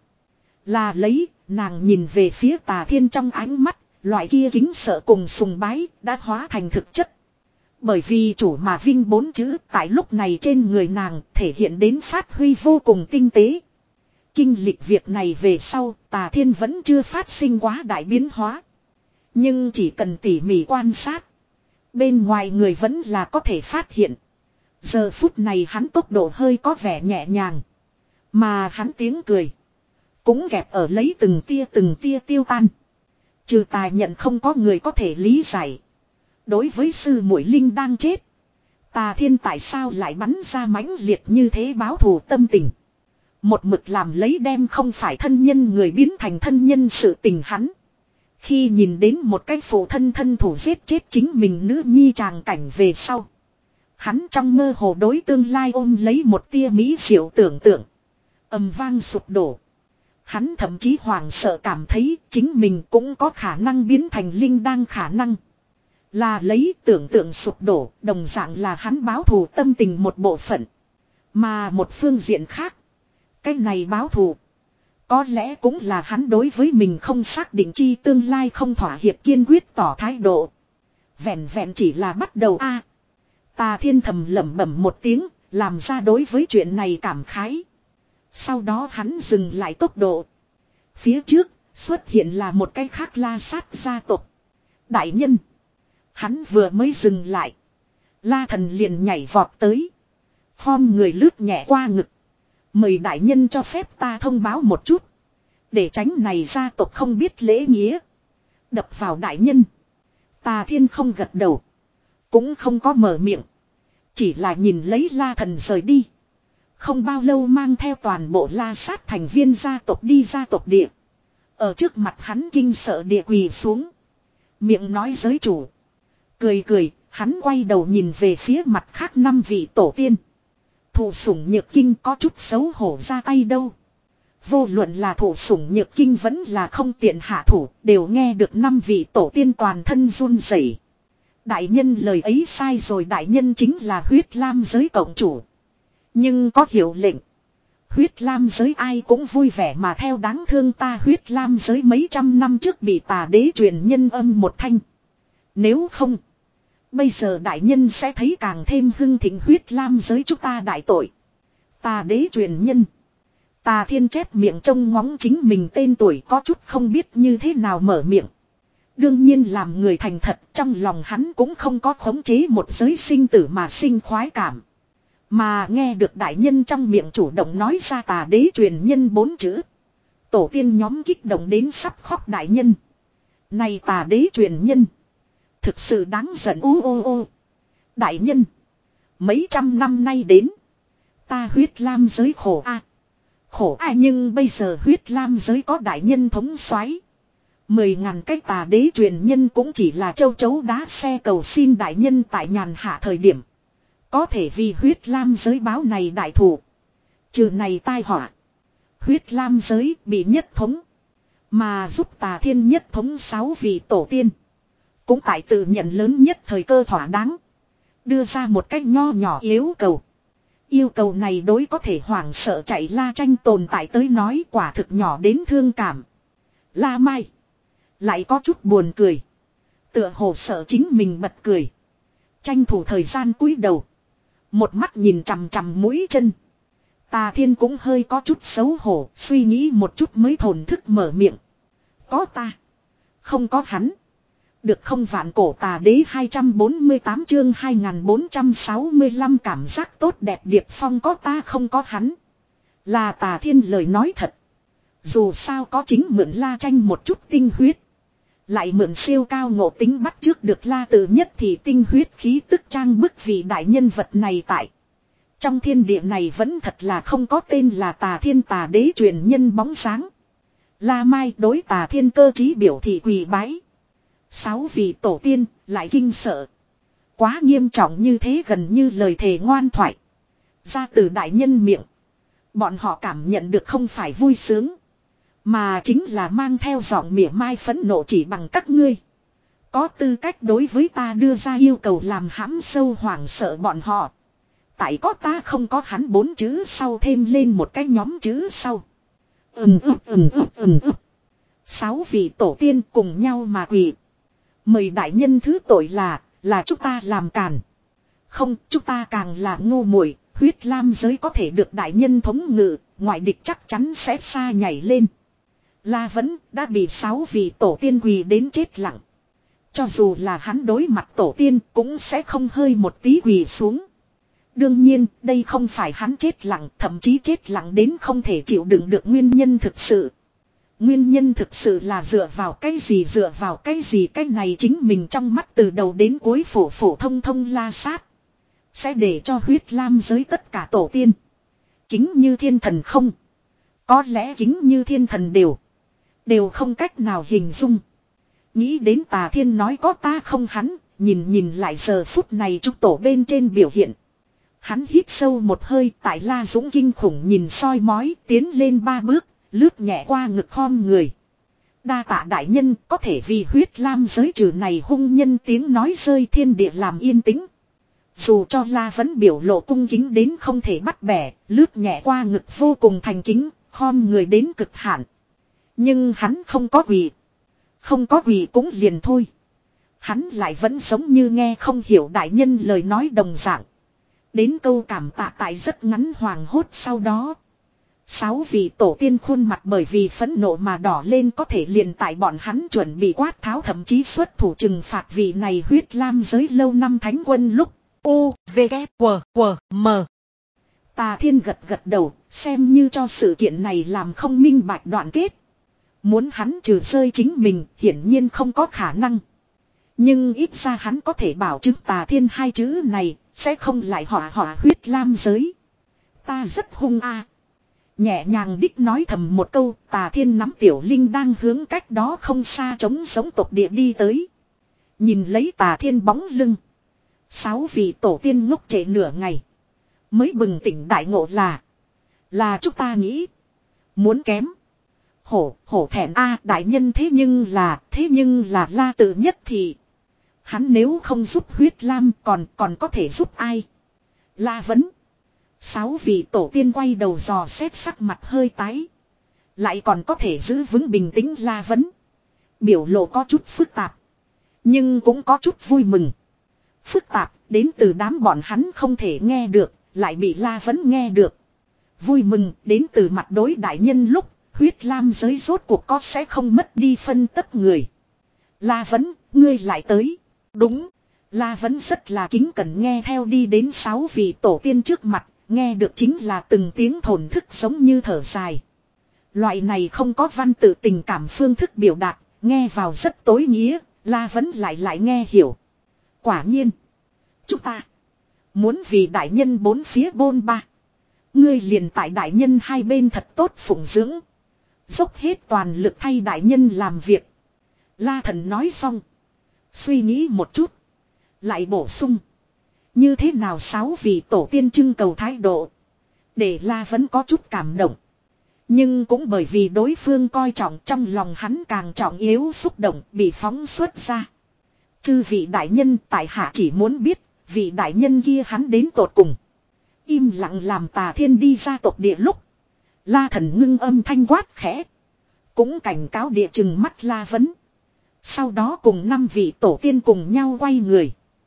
Là lấy, nàng nhìn về phía Tà Thiên trong ánh mắt, loại kia kính sợ cùng sùng bái đã hóa thành thực chất. Bởi vì chủ mà vinh bốn chữ tại lúc này trên người nàng thể hiện đến phát huy vô cùng tinh tế. Kinh lịch việc này về sau, Tà Thiên vẫn chưa phát sinh quá đại biến hóa. Nhưng chỉ cần tỉ mỉ quan sát, bên ngoài người vẫn là có thể phát hiện. Giờ phút này hắn tốc độ hơi có vẻ nhẹ nhàng. Mà hắn tiếng cười cũng kẹp ở lấy từng tia từng tia tiêu tan. Trừ Tài nhận không có người có thể lý giải. Đối với sư muội linh đang chết, Tà Thiên tại sao lại bắn ra mãnh liệt như thế báo thù tâm tình. Một mực làm lấy đem không phải thân nhân người biến thành thân nhân sự tình hắn. Khi nhìn đến một cái phụ thân thân thủ giết chết chính mình nữ nhi tràng cảnh về sau, hắn trong mơ hồ đối tương lai ôm lấy một tia mỹ diệu tưởng tượng. Ầm vang sụp đổ. Hắn thậm chí hoảng sợ cảm thấy chính mình cũng có khả năng biến thành linh đang khả năng. Là lấy tưởng tượng sụp đổ, đồng dạng là hắn báo thù tâm tình một bộ phận. Mà một phương diện khác, cái này báo thù có lẽ cũng là hắn đối với mình không xác định chi tương lai không thỏa hiệp kiên quyết tỏ thái độ. Vẹn vẹn chỉ là bắt đầu a. Tà Thiên thầm lẩm bẩm một tiếng, làm ra đối với chuyện này cảm khái. Sau đó hắn dừng lại tốc độ. Phía trước xuất hiện là một cái khác La Sát gia tộc. Đại nhân. Hắn vừa mới dừng lại, La Thần liền nhảy vọt tới, khom người lướt nhẹ qua ngực. Mời đại nhân cho phép ta thông báo một chút, để tránh này gia tộc không biết lễ nghĩa đập vào đại nhân. Tà Thiên không gật đầu, cũng không có mở miệng, chỉ là nhìn lấy La Thần rời đi. Không bao lâu mang theo toàn bộ La Sát thành viên gia tộc đi gia tộc địa. Ở trước mặt hắn kinh sợ địa quỳ xuống, miệng nói giới chủ. Cười cười, hắn quay đầu nhìn về phía mặt khác năm vị tổ tiên. Thụ sủng nhược kinh có chút xấu hổ ra tay đâu. Vô luận là thụ sủng nhược kinh vẫn là không tiện hạ thủ, đều nghe được năm vị tổ tiên toàn thân run rẩy. Đại nhân lời ấy sai rồi, đại nhân chính là huyết lam giới cộng chủ. Nhưng có hiệu lệnh, huyết lam giới ai cũng vui vẻ mà theo. Đáng thương ta huyết lam giới mấy trăm năm trước bị tà đế truyền nhân âm một thanh. Nếu không, bây giờ đại nhân sẽ thấy càng thêm hưng thịnh huyết lam giới chúng ta đại tội. Tà đế truyền nhân. Tà Thiên chép miệng trông ngóng chính mình tên tuổi, có chút không biết như thế nào mở miệng. Đương nhiên làm người thành thật, trong lòng hắn cũng không có khống chế một giới sinh tử mà sinh khoái cảm. Mà nghe được đại nhân trong miệng chủ động nói ra tà đế truyền nhân bốn chữ, tổ tiên nhóm kích động đến sắp khóc. Đại nhân, này tà đế truyền nhân thực sự đáng giận. Ô ô ô đại nhân, mấy trăm năm nay đến, ta huyết lam giới khổ a, khổ a, nhưng bây giờ huyết lam giới có đại nhân thống soái, mười ngàn cái tà đế truyền nhân cũng chỉ là châu chấu đá xe cầu xin đại nhân tại nhàn hạ thời điểm có thể vì huyết lam giới báo này đại thủ, trừ này tai họa. Huyết lam giới bị nhất thống, mà giúp Tà Thiên nhất thống sáu vị tổ tiên cũng tại tự nhận lớn nhất thời cơ thỏa đáng, đưa ra một cách nho nhỏ yếu cầu. Yêu cầu này đối có thể hoảng sợ chạy La Tranh tồn tại tới nói quả thực nhỏ đến thương cảm. La Mai. Lại có chút buồn cười. Tựa hồ sợ chính mình bật cười. Tranh thủ thời gian cúi đầu. Một mắt nhìn chằm chằm mũi chân. Tà Thiên cũng hơi có chút xấu hổ. Suy nghĩ một chút mới thổn thức mở miệng. Có ta. Không có hắn. Được không vạn cổ tà đế hai trăm bốn mươi tám chương hai nghìn bốn trăm sáu mươi lăm cảm giác tốt đẹp Điệp Phong có ta không có hắn. Là Tà Thiên lời nói thật. Dù sao có chính mượn La Tranh một chút tinh huyết. Lại mượn siêu cao ngộ tính bắt trước được La Tử nhất thì tinh huyết khí tức trang bức vị đại nhân vật này tại. Trong thiên địa này vẫn thật là không có tên là Tà Thiên Tà Đế truyền nhân bóng sáng. La Mai đối Tà Thiên cơ trí biểu thị quỳ bái. Sáu vị tổ tiên lại kinh sợ. Quá nghiêm trọng như thế gần như lời thề ngoan thoại. Ra từ đại nhân miệng. Bọn họ cảm nhận được không phải vui sướng. Mà chính là mang theo giọng mỉa mai phẫn nộ chỉ bằng các ngươi. Có tư cách đối với ta đưa ra yêu cầu làm hãm sâu hoảng sợ bọn họ. Tại có ta không có hắn bốn chữ sau thêm lên một cái nhóm chữ sau. Ừm ừm ừm ừm ừm ừm. Sáu vị tổ tiên cùng nhau mà quỳ. Mời đại nhân thứ tội là, là chúng ta làm càn. Không, chúng ta càng là ngu muội, huyết lam giới có thể được đại nhân thống ngự, ngoại địch chắc chắn sẽ xa nhảy lên. La Vấn đã bị sáu vị tổ tiên quỳ đến chết lặng. Cho dù là hắn đối mặt tổ tiên cũng sẽ không hơi một tí quỳ xuống. Đương nhiên, đây không phải hắn chết lặng, thậm chí chết lặng đến không thể chịu đựng được nguyên nhân thực sự. Nguyên nhân thực sự là dựa vào cái gì dựa vào cái gì cái này chính mình trong mắt từ đầu đến cuối phổ phổ thông thông la sát. Sẽ để cho huyết lam giới tất cả tổ tiên. Kính như thiên thần không. Có lẽ kính như thiên thần đều. Đều không cách nào hình dung. Nghĩ đến Tà Thiên nói có ta không hắn. Nhìn nhìn lại giờ phút này chúng tổ bên trên biểu hiện. Hắn hít sâu một hơi tại La Dũng kinh khủng nhìn soi mói tiến lên ba bước. Lướt nhẹ qua ngực khom người. Đa tạ đại nhân có thể vì huyết lam giới trừ này hung nhân tiếng nói rơi thiên địa làm yên tĩnh. Dù cho La vẫn biểu lộ cung kính đến không thể bắt bẻ, lướt nhẹ qua ngực vô cùng thành kính, khom người đến cực hạn. Nhưng hắn không có quỳ. Không có quỳ cũng liền thôi. Hắn lại vẫn giống như nghe không hiểu đại nhân lời nói đồng dạng. Đến câu cảm tạ tại rất ngắn hoàng hốt sau đó. Sáu vị tổ tiên khuôn mặt bởi vì phẫn nộ mà đỏ lên có thể liền tại bọn hắn chuẩn bị quát tháo thậm chí xuất thủ trừng phạt vị này huyết lam giới lâu năm thánh quân lúc. U, V, K, W, W, M. Tà Thiên gật gật đầu, xem như cho sự kiện này làm không minh bạch đoạn kết. Muốn hắn trừ rơi chính mình, hiển nhiên không có khả năng. Nhưng ít ra hắn có thể bảo chứng Tà Thiên hai chữ này, sẽ không lại họa họa huyết lam giới. Ta rất hung a. Nhẹ nhàng đích nói thầm một câu, Tà Thiên nắm Tiểu Linh đang hướng cách đó không xa trống sống tộc địa đi tới. Nhìn lấy Tà Thiên bóng lưng. Sáu vị tổ tiên ngốc trễ nửa ngày. Mới bừng tỉnh đại ngộ là. Là chúng ta nghĩ. Muốn kém. Hổ, hổ thẹn a đại nhân thế nhưng là, thế nhưng là La Tự nhất thì. Hắn nếu không giúp huyết lam còn, còn có thể giúp ai? La Vấn. Sáu vị tổ tiên quay đầu dò xét sắc mặt hơi tái. Lại còn có thể giữ vững bình tĩnh La Vấn. Biểu lộ có chút phức tạp. Nhưng cũng có chút vui mừng. Phức tạp đến từ đám bọn hắn không thể nghe được. Lại bị La Vấn nghe được. Vui mừng đến từ mặt đối đại nhân lúc. Huyết lam giới rốt cuộc có sẽ không mất đi phân tất người. La Vấn, ngươi lại tới. Đúng. La Vấn rất là kính cẩn nghe theo đi đến sáu vị tổ tiên trước mặt. Nghe được chính là từng tiếng thổn thức giống như thở dài. Loại này không có văn tự tình cảm phương thức biểu đạt, nghe vào rất tối nghĩa, La Vấn lại lại nghe hiểu. Quả nhiên, chúng ta muốn vì đại nhân bốn phía bôn ba. Ngươi liền tại đại nhân hai bên thật tốt phụng dưỡng. Dốc hết toàn lực thay đại nhân làm việc. La Thần nói xong. Suy nghĩ một chút. Lại bổ sung. Như thế nào sáu vị tổ tiên trưng cầu thái độ. Để La vẫn có chút cảm động. Nhưng cũng bởi vì đối phương coi trọng trong lòng hắn càng trọng yếu xúc động bị phóng xuất ra. Chư vị đại nhân tại hạ chỉ muốn biết vị đại nhân kia hắn đến tột cùng. Im lặng làm Tà Thiên đi ra tộc địa lúc. La Thần ngưng âm thanh quát khẽ. Cũng cảnh cáo địa chừng mắt La Vấn. Sau đó cùng năm vị tổ tiên cùng nhau quay người.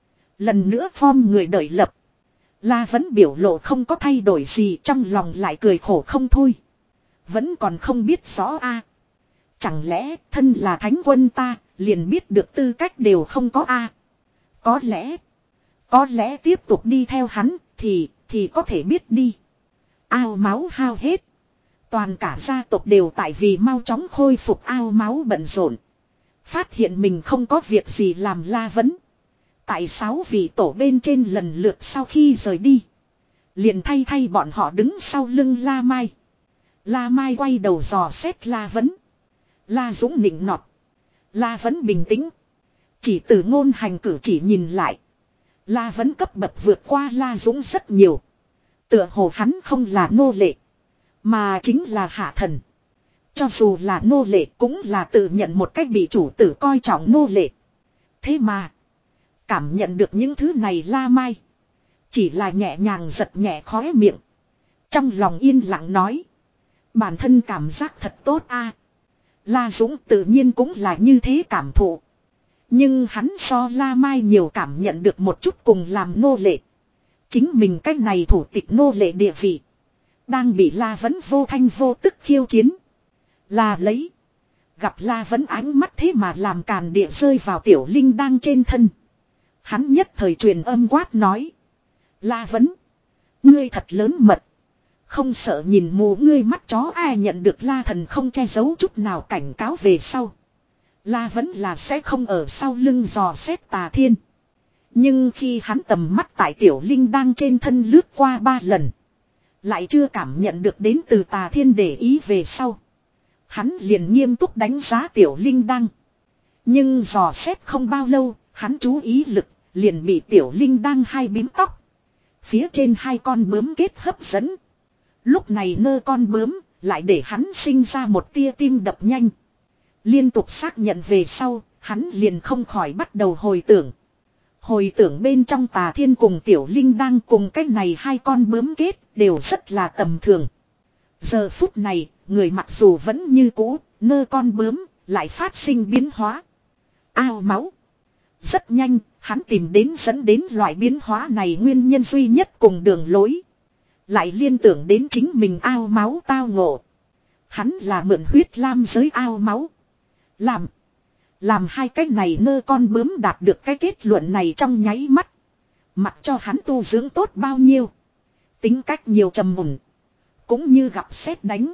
Lần nữa form người đợi lập. La Vấn biểu lộ không có thay đổi gì, trong lòng lại cười khổ không thôi. Vẫn còn không biết rõ a. Chẳng lẽ thân là thánh quân ta liền biết được tư cách đều không có a. Có lẽ. Có lẽ tiếp tục đi theo hắn thì thì có thể biết đi. Ao máu hao hết. Toàn cả gia tộc đều tại vì mau chóng khôi phục ao máu bận rộn. Phát hiện mình không có việc gì làm La Vấn. Tại sáu vị tổ bên trên lần lượt sau khi rời đi. Liền thay thay bọn họ đứng sau lưng La Mai. La Mai quay đầu dò xét La Vấn. La Dũng nịnh nọt. La Vấn bình tĩnh. Chỉ từ ngôn hành cử chỉ nhìn lại. La Vấn cấp bậc vượt qua La Dũng rất nhiều. Tựa hồ hắn không là nô lệ. Mà chính là hạ thần. Cho dù là nô lệ cũng là tự nhận một cách bị chủ tử coi trọng nô lệ. Thế mà. Cảm nhận được những thứ này La Mai. Chỉ là nhẹ nhàng giật nhẹ khóe miệng. Trong lòng yên lặng nói. Bản thân cảm giác thật tốt a. La Dũng tự nhiên cũng là như thế cảm thụ. Nhưng hắn so La Mai nhiều cảm nhận được một chút cùng làm nô lệ. Chính mình cách này thủ tịch nô lệ địa vị. Đang bị La Vấn vô thanh vô tức khiêu chiến. Là lấy. Gặp La Vấn ánh mắt thế mà làm càn địa rơi vào Tiểu Linh đang trên thân. Hắn nhất thời truyền âm quát nói. La Vấn. Ngươi thật lớn mật. Không sợ nhìn mù ngươi mắt chó ai nhận được La Thần không che giấu chút nào cảnh cáo về sau. La Vấn là sẽ không ở sau lưng dò xét Tà Thiên. Nhưng khi hắn tầm mắt tại Tiểu Linh đang trên thân lướt qua ba lần. Lại chưa cảm nhận được đến từ Tà Thiên để ý về sau. Hắn liền nghiêm túc đánh giá Tiểu Linh đang. Nhưng dò xét không bao lâu, hắn chú ý lực liền bị Tiểu Linh đang hai bím tóc. Phía trên hai con bướm kết hấp dẫn. Lúc này nơ con bướm lại để hắn sinh ra một tia tim đập nhanh. Liên tục xác nhận về sau, hắn liền không khỏi bắt đầu hồi tưởng. Hồi tưởng bên trong Tà Thiên cùng Tiểu Linh đang cùng cái này hai con bướm kết đều rất là tầm thường. Giờ phút này, người mặc dù vẫn như cũ, nơ con bướm lại phát sinh biến hóa. Ao máu. Rất nhanh, hắn tìm đến dẫn đến loại biến hóa này nguyên nhân duy nhất cùng đường lối. Lại liên tưởng đến chính mình ao máu tao ngộ. Hắn là mượn huyết lam giới ao máu. Làm. Làm hai cái này nơ con bướm đạt được cái kết luận này trong nháy mắt. Mặc cho hắn tu dưỡng tốt bao nhiêu. Tính cách nhiều trầm mùn. Cũng như gặp sét đánh.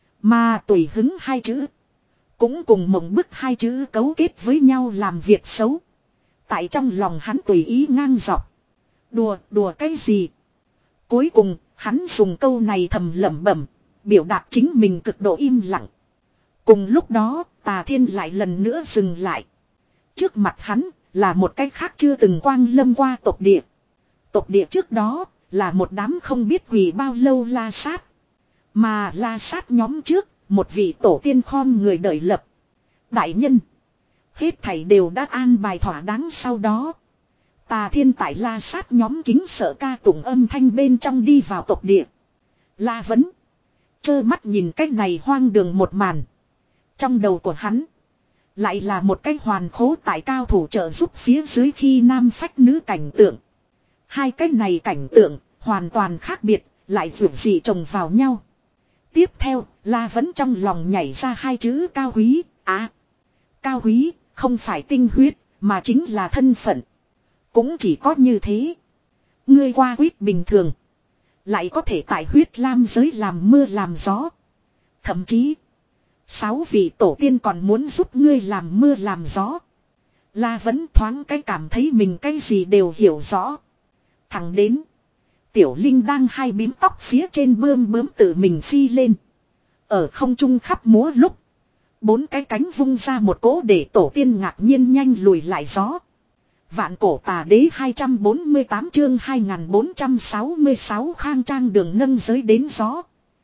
Mà tùy hứng hai chữ. Cũng cùng mộng bức hai chữ cấu kết với nhau làm việc xấu. Tại trong lòng hắn tùy ý ngang dọc. Đùa, đùa cái gì? Cuối cùng, hắn dùng câu này thầm lẩm bẩm. Biểu đạt chính mình cực độ im lặng. Cùng lúc đó, Tà Thiên lại lần nữa dừng lại. Trước mặt hắn, là một cái khác chưa từng quang lâm qua tộc địa. Tộc địa trước đó, là một đám không biết quỳ bao lâu La Sát. Mà La Sát nhóm trước, một vị tổ tiên khom người đợi lập. Đại nhân. Hết thảy đều đã an bài thỏa đáng sau đó. Tà Thiên tại La Sát nhóm kính sợ ca tụng âm thanh bên trong đi vào tộc địa. La Vấn. Chơ mắt nhìn cái này hoang đường một màn. Trong đầu của hắn. Lại là một cái hoàn khố tại cao thủ trợ giúp phía dưới khi nam phách nữ cảnh tượng. Hai cái này cảnh tượng hoàn toàn khác biệt. Lại vượt dị chồng vào nhau. Tiếp theo La Vấn trong lòng nhảy ra hai chữ cao quý. À. Cao quý không phải tinh huyết mà chính là thân phận. Cũng chỉ có như thế. Ngươi qua quýt bình thường. Lại có thể tại huyết lam giới làm mưa làm gió. Thậm chí. Sáu vị tổ tiên còn muốn giúp ngươi làm mưa làm gió. La Vấn thoáng cái cảm thấy mình cái gì đều hiểu rõ. Thẳng đến. Tiểu Linh đang hai bím tóc phía trên bươm bướm tự mình phi lên. Ở không trung khắp múa lúc. Bốn cái cánh vung ra một cỗ để tổ tiên ngạc nhiên nhanh lùi lại gió. Vạn cổ tà đế hai trăm bốn mươi tám chương hai nghìn bốn trăm sáu mươi sáu khang trang đường nâng giới đến gió.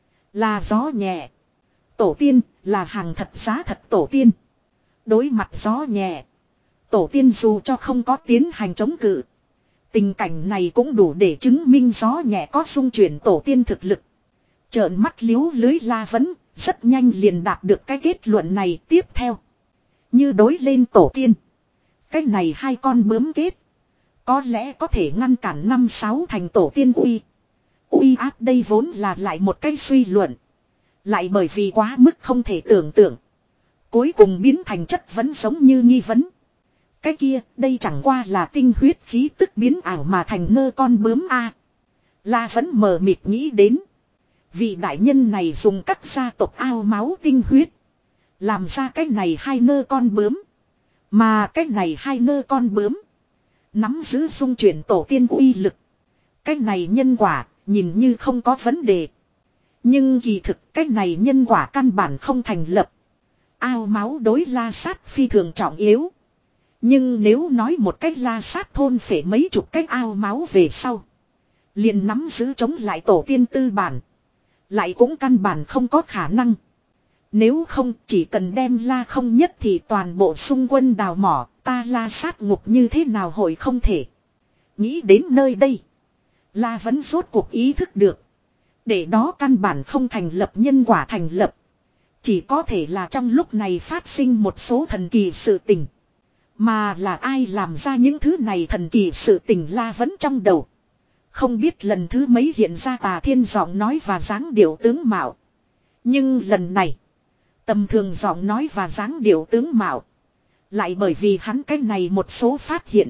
Là gió nhẹ. Tổ tiên là hàng thật giá thật tổ tiên. Đối mặt gió nhẹ. Tổ tiên dù cho không có tiến hành chống cự. Tình cảnh này cũng đủ để chứng minh gió nhẹ có xung chuyển tổ tiên thực lực. Trợn mắt liếu lưới La Vấn, Rất nhanh liền đạt được cái kết luận này tiếp theo. Như đối lên tổ tiên. Cái này hai con bướm kết. Có lẽ có thể ngăn cản năm sáu thành tổ tiên uy. Uy áp đây vốn là lại một cái suy luận. Lại bởi vì quá mức không thể tưởng tượng. Cuối cùng biến thành chất vấn giống như nghi vấn. Cái kia, đây chẳng qua là tinh huyết khí tức biến ảo mà thành nơ con bướm A. La vẫn mờ mịt nghĩ đến. Vị đại nhân này dùng các gia tộc ao máu tinh huyết. Làm ra cái này hai nơ con bướm. Mà cái này hai nơ con bướm. Nắm giữ dung chuyển tổ tiên uy lực. Cái này nhân quả, nhìn như không có vấn đề. Nhưng kỳ thực cái này nhân quả căn bản không thành lập. Ao máu đối la sát phi thường trọng yếu. Nhưng nếu nói một cách la sát thôn phể mấy chục cách ao máu về sau. Liền nắm giữ chống lại tổ tiên tư bản. Lại cũng căn bản không có khả năng. Nếu không chỉ cần đem la không nhất thì toàn bộ xung quân đào mỏ. Ta la sát ngục như thế nào hội không thể. Nghĩ đến nơi đây. La vẫn rốt cuộc ý thức được. Để đó căn bản không thành lập nhân quả thành lập. Chỉ có thể là trong lúc này phát sinh một số thần kỳ sự tình. Mà là ai làm ra những thứ này thần kỳ sự tình La vẫn trong đầu. Không biết lần thứ mấy hiện ra Tà Thiên giọng nói và dáng điệu tướng mạo. Nhưng lần này. Tầm thường giọng nói và dáng điệu tướng mạo. Lại bởi vì hắn cái này một số phát hiện.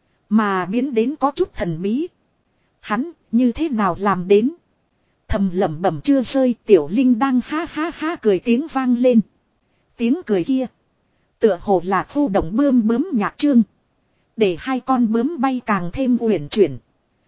Mà biến đến có chút thần bí. Hắn như thế nào làm đến. Thầm lẩm bẩm chưa rơi Tiểu Linh đang ha ha ha cười tiếng vang lên. Tiếng cười kia. Tựa hồ là khu động bướm bướm nhạc trương. Để hai con bướm bay càng thêm uyển chuyển.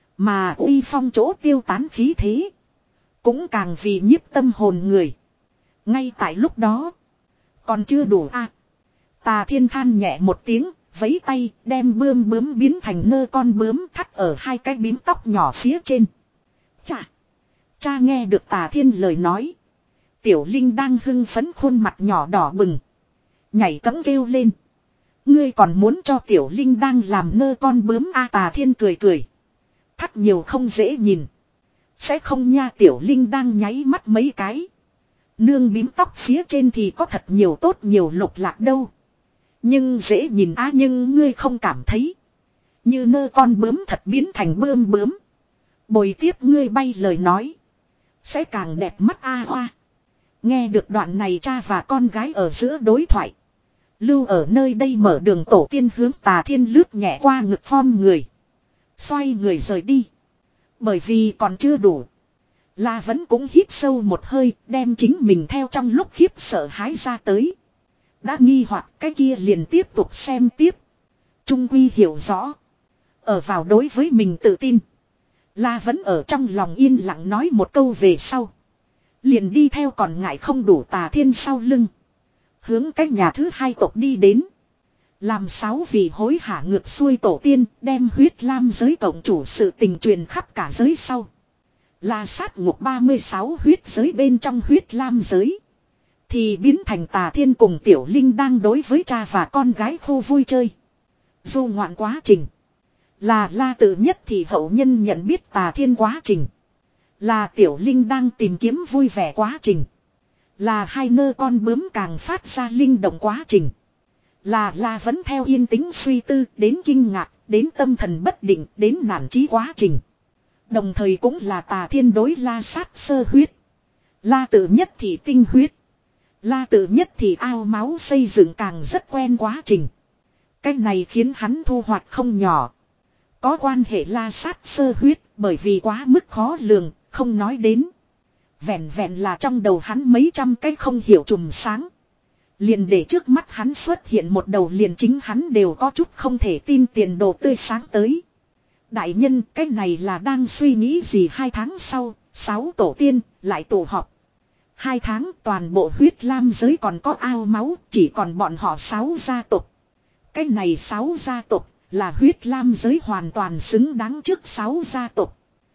Mà uy phong chỗ tiêu tán khí thế. Cũng càng vì nhiếp tâm hồn người. Ngay tại lúc đó. Còn chưa đủ a. À, Tà Thiên than nhẹ một tiếng. Vấy tay đem bướm bướm biến thành nơ con bướm thắt ở hai cái bím tóc nhỏ phía trên. Chà. Cha nghe được Tà Thiên lời nói. Tiểu Linh đang hưng phấn khuôn mặt nhỏ đỏ bừng. Nhảy cẫng kêu lên. Ngươi còn muốn cho Tiểu Linh đang làm nơ con bướm a à, Tà Thiên cười cười. Thắt nhiều không dễ nhìn. Sẽ không nha Tiểu Linh đang nháy mắt mấy cái. Nương bím tóc phía trên thì có thật nhiều tốt nhiều lục lạc đâu. Nhưng dễ nhìn á à, nhưng ngươi không cảm thấy. Như nơ con bướm thật biến thành bướm bướm. Bồi tiếp ngươi bay lời nói. Sẽ càng đẹp mắt a hoa. Nghe được đoạn này cha và con gái ở giữa đối thoại. Lưu ở nơi đây mở đường tổ tiên hướng Tà Thiên lướt nhẹ qua ngực phom người. Xoay người rời đi. Bởi vì còn chưa đủ. La vẫn cũng hít sâu một hơi đem chính mình theo trong lúc khiếp sợ hái ra tới. Đã nghi hoặc cái kia liền tiếp tục xem tiếp. Trung quy hiểu rõ. Ở vào đối với mình tự tin. La vẫn ở trong lòng yên lặng nói một câu về sau. Liền đi theo còn ngại không đủ Tà Thiên sau lưng. Hướng cách nhà thứ hai tộc đi đến. Làm sáu vị hối hả ngược xuôi tổ tiên đem huyết lam giới cộng chủ sự tình truyền khắp cả giới sau. La sát ngục ba mươi sáu huyết giới bên trong huyết lam giới. Thì biến thành Tà Thiên cùng Tiểu Linh đang đối với cha và con gái khu vui chơi. Du ngoạn quá trình. Là La tự nhất thì hậu nhân nhận biết Tà Thiên quá trình. Là Tiểu Linh đang tìm kiếm vui vẻ quá trình. Là hai nơ con bướm càng phát ra linh động quá trình. Là La vẫn theo yên tĩnh suy tư đến kinh ngạc, đến tâm thần bất định, đến nản chí quá trình. Đồng thời cũng là Tà Thiên đối La sát sơ huyết. La tự nhất thì tinh huyết. La tự nhất thì ao máu xây dựng càng rất quen quá trình. Cái này khiến hắn thu hoạch không nhỏ. Có quan hệ La sát sơ huyết bởi vì quá mức khó lường, không nói đến. Vẹn vẹn là trong đầu hắn mấy trăm cái không hiểu trùm sáng. Liền để trước mắt hắn xuất hiện một đầu liền chính hắn đều có chút không thể tin tiền đồ tươi sáng tới. Đại nhân cái này là đang suy nghĩ gì hai tháng sau, sáu tổ tiên, lại tổ họp. Hai tháng toàn bộ huyết lam giới còn có ao máu, chỉ còn bọn họ sáu gia tộc. Cái này sáu gia tộc là huyết lam giới hoàn toàn xứng đáng trước sáu gia tộc.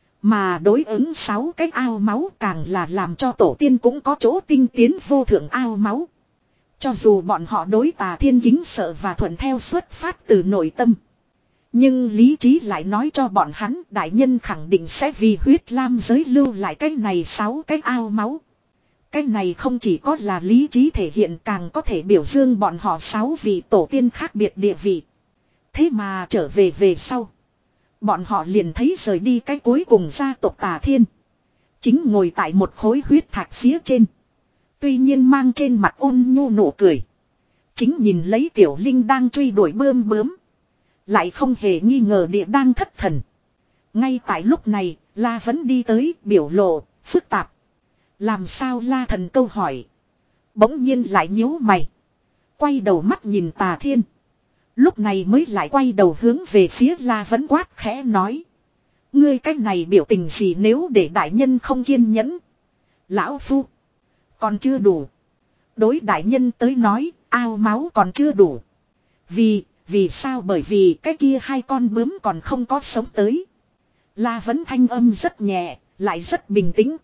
Mà đối ứng sáu cái ao máu càng là làm cho tổ tiên cũng có chỗ tinh tiến vô thượng ao máu. Cho dù bọn họ đối Tà Thiên kính sợ và thuận theo xuất phát từ nội tâm. Nhưng lý trí lại nói cho bọn hắn đại nhân khẳng định sẽ vì huyết lam giới lưu lại cái này sáu cái ao máu. Cái này không chỉ có là lý trí thể hiện, càng có thể biểu dương bọn họ sáu vị tổ tiên khác biệt địa vị. Thế mà trở về về sau, bọn họ liền thấy rời đi cái cuối cùng gia tộc Tà Thiên. Chính ngồi tại một khối huyết thạch phía trên. Tuy nhiên mang trên mặt ôn nhu nụ cười. Chính nhìn lấy Tiểu Linh đang truy đuổi bươm bướm. Lại không hề nghi ngờ địa đang thất thần. Ngay tại lúc này, La vẫn đi tới, biểu lộ phức tạp. Làm sao La Thần câu hỏi. Bỗng nhiên lại nhíu mày. Quay đầu mắt nhìn Tà Thiên. Lúc này mới lại quay đầu hướng về phía La vẫn quát khẽ nói. Ngươi cách này biểu tình gì nếu để đại nhân không kiên nhẫn. Lão Phu. Còn chưa đủ. Đối đại nhân tới nói, ao máu còn chưa đủ. Vì, vì sao bởi vì cái kia hai con bướm còn không có sống tới. La vẫn thanh âm rất nhẹ, lại rất bình tĩnh.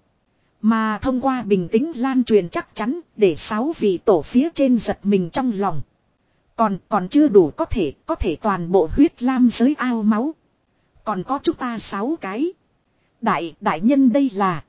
Mà thông qua bình tĩnh lan truyền chắc chắn để sáu vị tổ phía trên giật mình trong lòng. Còn còn chưa đủ có thể, có thể toàn bộ huyết lam giới ao máu. Còn có chúng ta sáu cái. Đại, đại nhân đây là.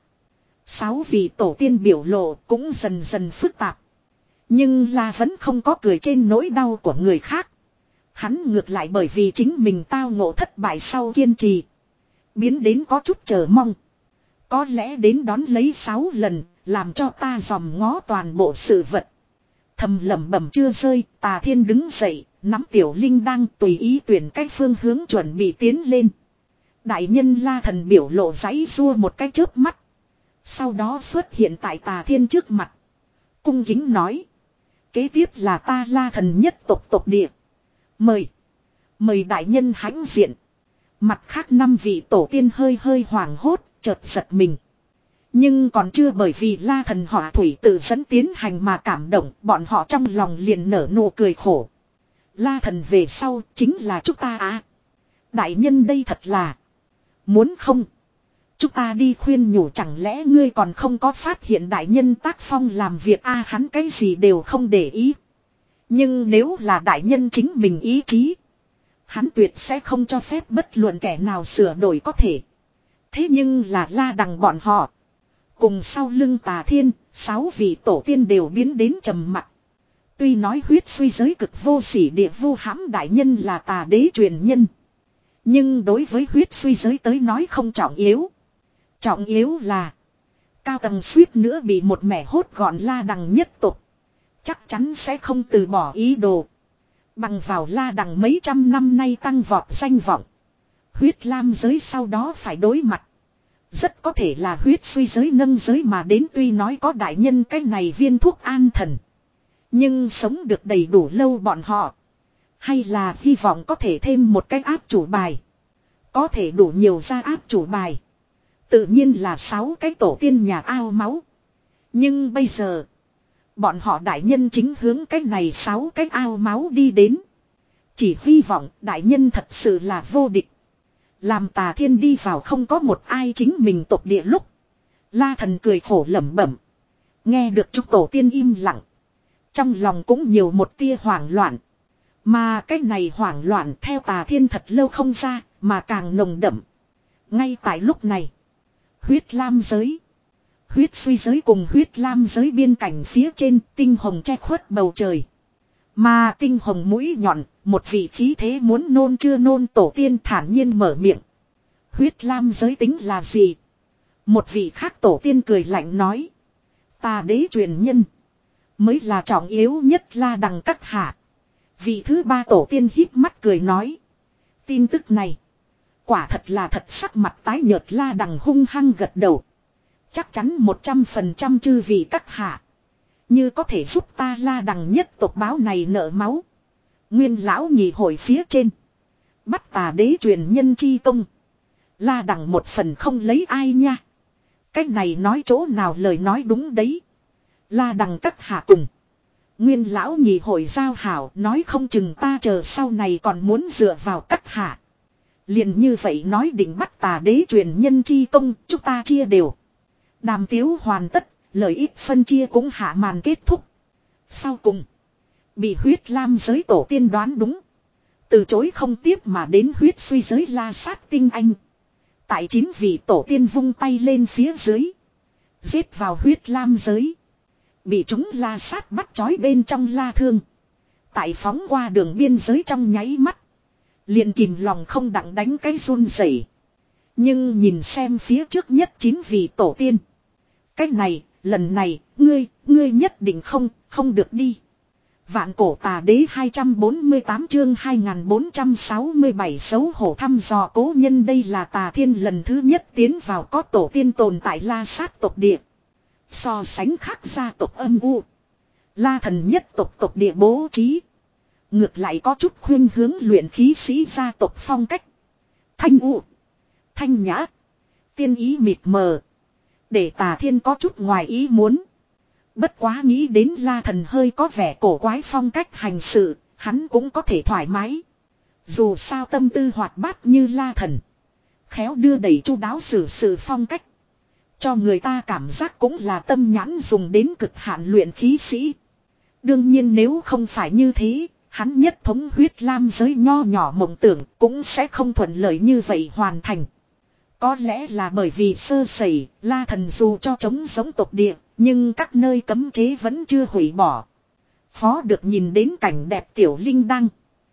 Sáu vị tổ tiên biểu lộ cũng dần dần phức tạp. Nhưng là vẫn không có cười trên nỗi đau của người khác. Hắn ngược lại bởi vì chính mình tao ngộ thất bại sau kiên trì. Biến đến có chút chờ mong. Có lẽ đến đón lấy sáu lần, làm cho ta dòm ngó toàn bộ sự vật. Thầm lẩm bẩm chưa rơi, Tà Thiên đứng dậy, nắm Tiểu Linh đang tùy ý tuyển cách phương hướng chuẩn bị tiến lên. Đại nhân La Thần biểu lộ giãy giụa một cái chớp mắt. Sau đó xuất hiện tại Tà Thiên trước mặt. Cung kính nói. Kế tiếp là ta La Thần nhất tộc tộc địa. Mời. Mời đại nhân hãnh diện. Mặt khác năm vị tổ tiên hơi hơi hoảng hốt, chợt giật mình. Nhưng còn chưa bởi vì La Thần hỏa thủy tự dẫn tiến hành mà cảm động, bọn họ trong lòng liền nở nụ cười khổ. La Thần về sau chính là chúng ta à. Đại nhân đây thật là. Muốn không. Chúng ta đi khuyên nhủ chẳng lẽ ngươi còn không có phát hiện đại nhân tác phong làm việc a à, hắn cái gì đều không để ý. Nhưng nếu là đại nhân chính mình ý chí. Hắn tuyệt sẽ không cho phép bất luận kẻ nào sửa đổi có thể. Thế nhưng là La Đằng bọn họ. Cùng sau lưng Tà Thiên, sáu vị tổ tiên đều biến đến trầm mặc. Tuy nói huyết suy giới cực vô sỉ địa vu hãm đại nhân là Tà đế truyền nhân. Nhưng đối với huyết suy giới tới nói không trọng yếu. Trọng yếu là cao tầng suýt nữa bị một mẻ hốt gọn La Đằng nhất tục. Chắc chắn sẽ không từ bỏ ý đồ. Bằng vào La Đằng mấy trăm năm nay tăng vọt danh vọng. Huyết lam giới sau đó phải đối mặt. Rất có thể là huyết suy giới nâng giới mà đến tuy nói có đại nhân cái này viên thuốc an thần. Nhưng sống được đầy đủ lâu bọn họ. Hay là hy vọng có thể thêm một cái áp chủ bài. Có thể đủ nhiều ra áp chủ bài. Tự nhiên là sáu cái tổ tiên nhà ao máu. Nhưng bây giờ. Bọn họ đại nhân chính hướng cái này sáu cái ao máu đi đến. Chỉ hy vọng đại nhân thật sự là vô địch. Làm Tà Thiên đi vào không có một ai chính mình tộc địa lúc. La Thần cười khổ lẩm bẩm. Nghe được chúng tổ tiên im lặng. Trong lòng cũng nhiều một tia hoảng loạn. Mà cái này hoảng loạn theo Tà Thiên thật lâu không ra mà càng nồng đậm. Ngay tại lúc này. Huyết lam giới. Huyết suy giới cùng huyết lam giới biên cảnh phía trên tinh hồng che khuất bầu trời. Mà tinh hồng mũi nhọn, một vị khí thế muốn nôn chưa nôn tổ tiên thản nhiên mở miệng. Huyết lam giới tính là gì? Một vị khác tổ tiên cười lạnh nói. Tà đế truyền nhân. Mới là trọng yếu nhất La Đằng các hạ. Vị thứ ba tổ tiên híp mắt cười nói. Tin tức này. Quả thật là thật sắc mặt tái nhợt La Đằng hung hăng gật đầu. Chắc chắn một trăm phần trăm chư vị các hạ. Như có thể giúp ta La Đằng nhất tộc báo này nợ máu. Nguyên lão nhị hội phía trên. Bắt Tà đế truyền nhân chi công. La Đằng một phần không lấy ai nha. Cách này nói chỗ nào lời nói đúng đấy. La Đằng các hạ cùng. Nguyên lão nhị hội giao hảo nói không chừng ta chờ sau này còn muốn dựa vào các hạ. Liền như vậy nói định bắt Tà đế truyền nhân chi công chúng ta chia đều. Đàm tiếu hoàn tất, lợi ích phân chia cũng hạ màn kết thúc. Sau cùng, bị huyết lam giới tổ tiên đoán đúng. Từ chối không tiếp mà đến huyết suy giới la sát tinh anh. Tại chín vị tổ tiên vung tay lên phía dưới. Giết vào huyết lam giới. Bị chúng la sát bắt trói bên trong la thương. Tại phóng qua đường biên giới trong nháy mắt. Liền kìm lòng không đặng đánh cái run rẩy. Nhưng nhìn xem phía trước nhất chín vị tổ tiên. Cái này, lần này, ngươi, ngươi nhất định không, không được đi. Vạn cổ tà đế hai trăm bốn mươi tám chương hai nghìn bốn trăm sáu mươi bảy xấu hổ thăm dò cố nhân. Đây là Tà Thiên lần thứ nhất tiến vào có tổ tiên tồn tại La Sát tộc địa. So sánh khác gia tộc âm u. La Thần nhất tộc tộc địa bố trí. Ngược lại có chút khuyên hướng luyện khí sĩ gia tộc phong cách. Thanh u. Thanh nhã. Tiên ý mịt mờ. Để Tà Thiên có chút ngoài ý muốn. Bất quá nghĩ đến La Thần hơi có vẻ cổ quái phong cách hành sự, hắn cũng có thể thoải mái. Dù sao tâm tư hoạt bát như La Thần. Khéo đưa đẩy chu đáo xử sự phong cách. Cho người ta cảm giác cũng là tâm nhãn dùng đến cực hạn luyện khí sĩ. Đương nhiên nếu không phải như thế, hắn nhất thống huyết lam giới nho nhỏ mộng tưởng cũng sẽ không thuận lợi như vậy hoàn thành. Có lẽ là bởi vì sơ sẩy, La Thần dù cho chống giống tộc địa, nhưng các nơi cấm chế vẫn chưa hủy bỏ. Phó được nhìn đến cảnh đẹp tiểu linh đăng.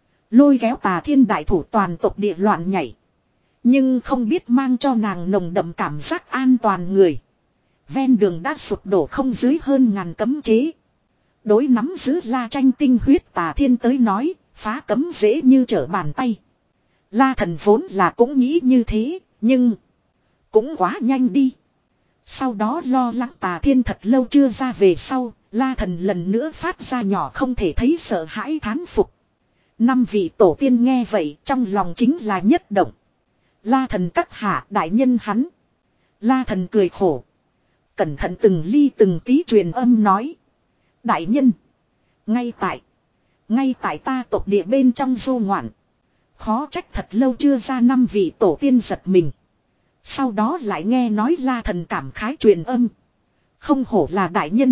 Lôi kéo Tà Thiên đại thủ toàn tộc địa loạn nhảy. Nhưng không biết mang cho nàng nồng đậm cảm giác an toàn người. Ven đường đã sụp đổ không dưới hơn ngàn cấm chế. Đối nắm giữ La Tranh tinh huyết Tà Thiên tới nói, phá cấm dễ như trở bàn tay. La Thần vốn là cũng nghĩ như thế, nhưng cũng quá nhanh đi. Sau đó lo lắng Tà Thiên thật lâu chưa ra về sau, La Thần lần nữa phát ra nhỏ không thể thấy sợ hãi thán phục. Năm vị tổ tiên nghe vậy trong lòng chính là nhất động. La Thần các hạ đại nhân hắn. La Thần cười khổ. Cẩn thận từng ly từng tí truyền âm nói. Đại nhân. Ngay tại. Ngay tại ta tộc địa bên trong du ngoạn. Khó trách thật lâu chưa ra năm vị tổ tiên giật mình. Sau đó lại nghe nói La Thần cảm khái truyền âm. Không hổ là đại nhân.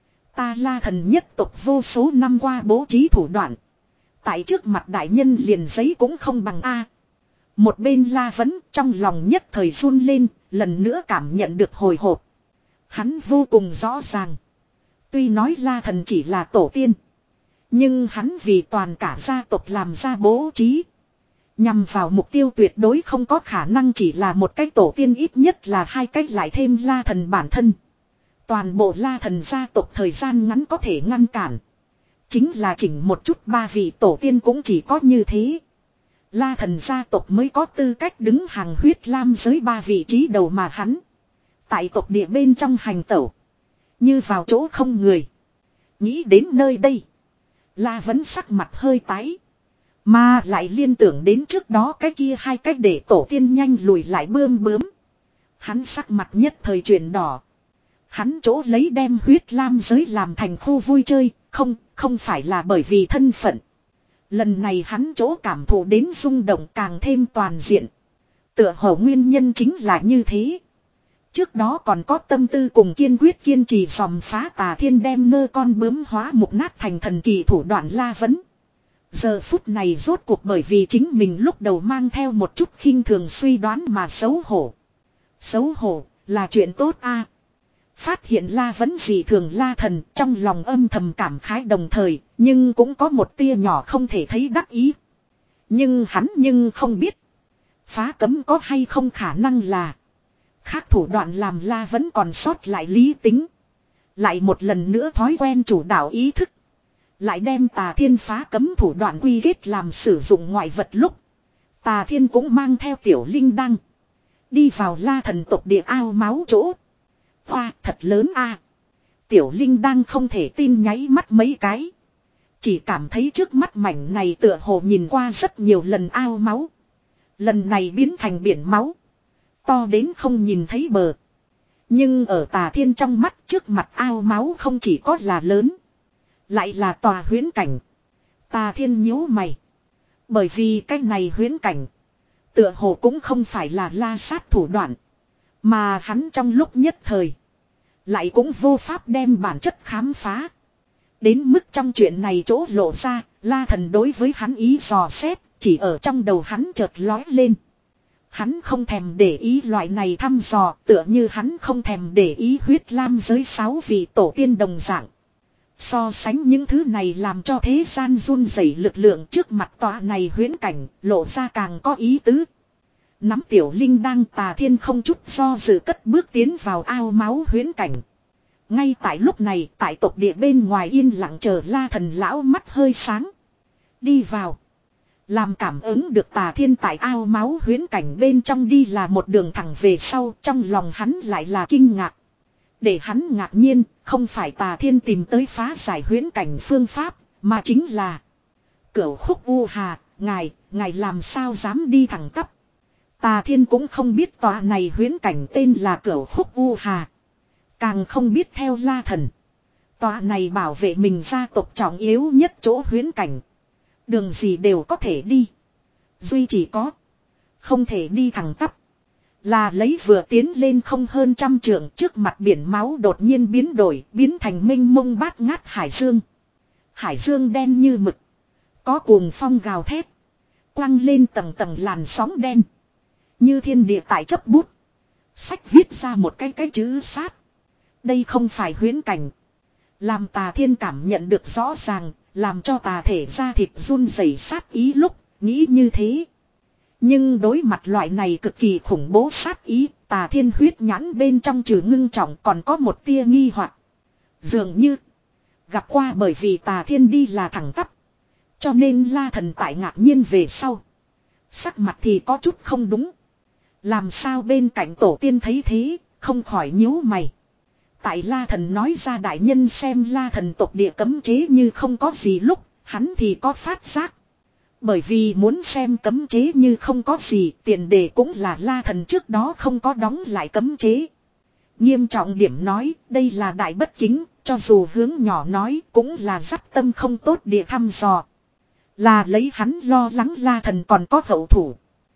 Ta La Thần nhất tộc vô số năm qua bố trí thủ đoạn. Tại trước mặt đại nhân liền giấy cũng không bằng A. Một bên La Vấn trong lòng nhất thời run lên, lần nữa cảm nhận được hồi hộp. Hắn vô cùng rõ ràng. Tuy nói La Thần chỉ là tổ tiên. Nhưng hắn vì toàn cả gia tộc làm ra bố trí. Nhằm vào mục tiêu tuyệt đối không có khả năng chỉ là một cái tổ tiên, ít nhất là hai cách lại thêm La Thần bản thân. Toàn bộ La Thần gia tộc thời gian ngắn có thể ngăn cản. Chính là chỉnh một chút ba vị tổ tiên cũng chỉ có như thế. La Thần gia tộc mới có tư cách đứng hàng huyết lam giới ba vị trí đầu mà hắn. Tại tộc địa bên trong hành tẩu. Như vào chỗ không người. Nghĩ đến nơi đây. La Vấn sắc mặt hơi tái. Mà lại liên tưởng đến trước đó cái kia hai cách để tổ tiên nhanh lùi lại bươm bướm. Hắn sắc mặt nhất thời chuyển đỏ. Hắn chỗ lấy đem huyết lam giới làm thành khu vui chơi. Không, không phải là bởi vì thân phận. Lần này hắn chỗ cảm thụ đến rung động càng thêm toàn diện. Tựa hồ nguyên nhân chính là như thế. Trước đó còn có tâm tư cùng kiên quyết kiên trì dòm phá Tà Thiên đem nơ con bướm hóa mục nát thành thần kỳ thủ đoạn La Vấn. Giờ phút này rốt cuộc bởi vì chính mình lúc đầu mang theo một chút khinh thường suy đoán mà xấu hổ. Xấu hổ là chuyện tốt a. Phát hiện La Vấn dị thường La Thần trong lòng âm thầm cảm khái đồng thời, nhưng cũng có một tia nhỏ không thể thấy đắc ý. Nhưng hắn nhưng không biết. Phá cấm có hay không khả năng là khác thủ đoạn làm La Vấn còn sót lại lý tính. Lại một lần nữa thói quen chủ đạo ý thức. Lại đem Tà Thiên phá cấm thủ đoạn quy kết làm sử dụng ngoại vật lúc. Tà Thiên cũng mang theo tiểu linh đăng. Đi vào La Thần tộc địa ao máu chỗ. Hoa thật lớn a. Tiểu linh đăng không thể tin nháy mắt mấy cái. Chỉ cảm thấy trước mắt mảnh này tựa hồ nhìn qua rất nhiều lần ao máu. Lần này biến thành biển máu. To đến không nhìn thấy bờ. Nhưng ở Tà Thiên trong mắt trước mặt ao máu không chỉ có là lớn. Lại là tòa huyễn cảnh. Tà Thiên nhíu mày. Bởi vì cái này huyễn cảnh. Tựa hồ cũng không phải là la sát thủ đoạn. Mà hắn trong lúc nhất thời. Lại cũng vô pháp đem bản chất khám phá. Đến mức trong chuyện này chỗ lộ ra. La Thần đối với hắn ý dò xét. Chỉ ở trong đầu hắn chợt lói lên. Hắn không thèm để ý loại này thăm dò, tựa như hắn không thèm để ý huyết lam giới sáu vị tổ tiên đồng dạng. So sánh những thứ này làm cho thế gian run rẩy lực lượng trước mặt tòa này huyễn cảnh, lộ ra càng có ý tứ. Nắm tiểu linh đang Tà Thiên không chút do dự cất bước tiến vào ao máu huyễn cảnh. Ngay tại lúc này, tại tộc địa bên ngoài yên lặng chờ La Thần lão mắt hơi sáng. Đi vào. Làm cảm ứng được Tà Thiên tại ao máu huyễn cảnh bên trong đi là một đường thẳng về sau, trong lòng hắn lại là kinh ngạc. Để hắn ngạc nhiên, không phải Tà Thiên tìm tới phá giải huyễn cảnh phương pháp, mà chính là Cửu Khúc U Hà, ngài, ngài làm sao dám đi thẳng tắp. Tà Thiên cũng không biết tòa này huyễn cảnh tên là Cửu Khúc U Hà. Càng không biết theo La Thần. Tòa này bảo vệ mình gia tộc trọng yếu nhất chỗ huyễn cảnh. Đường gì đều có thể đi. Duy chỉ có. Không thể đi thẳng tắp. Là lấy vừa tiến lên không hơn trăm trượng trước mặt biển máu đột nhiên biến đổi. Biến thành mênh mông bát ngát hải dương. Hải dương đen như mực. Có cuồng phong gào thét. Quăng lên tầng tầng làn sóng đen. Như thiên địa tại chấp bút. Sách viết ra một cái cái chữ sát. Đây không phải huyễn cảnh. Làm Tà Thiên cảm nhận được rõ ràng. Làm cho tà thể ra thịt run rẩy sát ý lúc. Nghĩ như thế. Nhưng đối mặt loại này cực kỳ khủng bố sát ý. Tà Thiên huyết nhãn bên trong trừ ngưng trọng còn có một tia nghi hoặc. Dường như. Gặp qua bởi vì Tà Thiên đi là thẳng tắp. Cho nên La Thần tại ngạc nhiên về sau. Sắc mặt thì có chút không đúng. Làm sao bên cạnh tổ tiên thấy thế, không khỏi nhíu mày. Tại La Thần nói ra đại nhân xem La Thần tộc địa cấm chế như không có gì lúc, hắn thì có phát giác. Bởi vì muốn xem cấm chế như không có gì, tiền đề cũng là La Thần trước đó không có đóng lại cấm chế. Nghiêm trọng điểm nói, đây là đại bất kính, cho dù hướng nhỏ nói cũng là dắt tâm không tốt địa thăm dò. Là lấy hắn lo lắng La Thần còn có hậu thủ.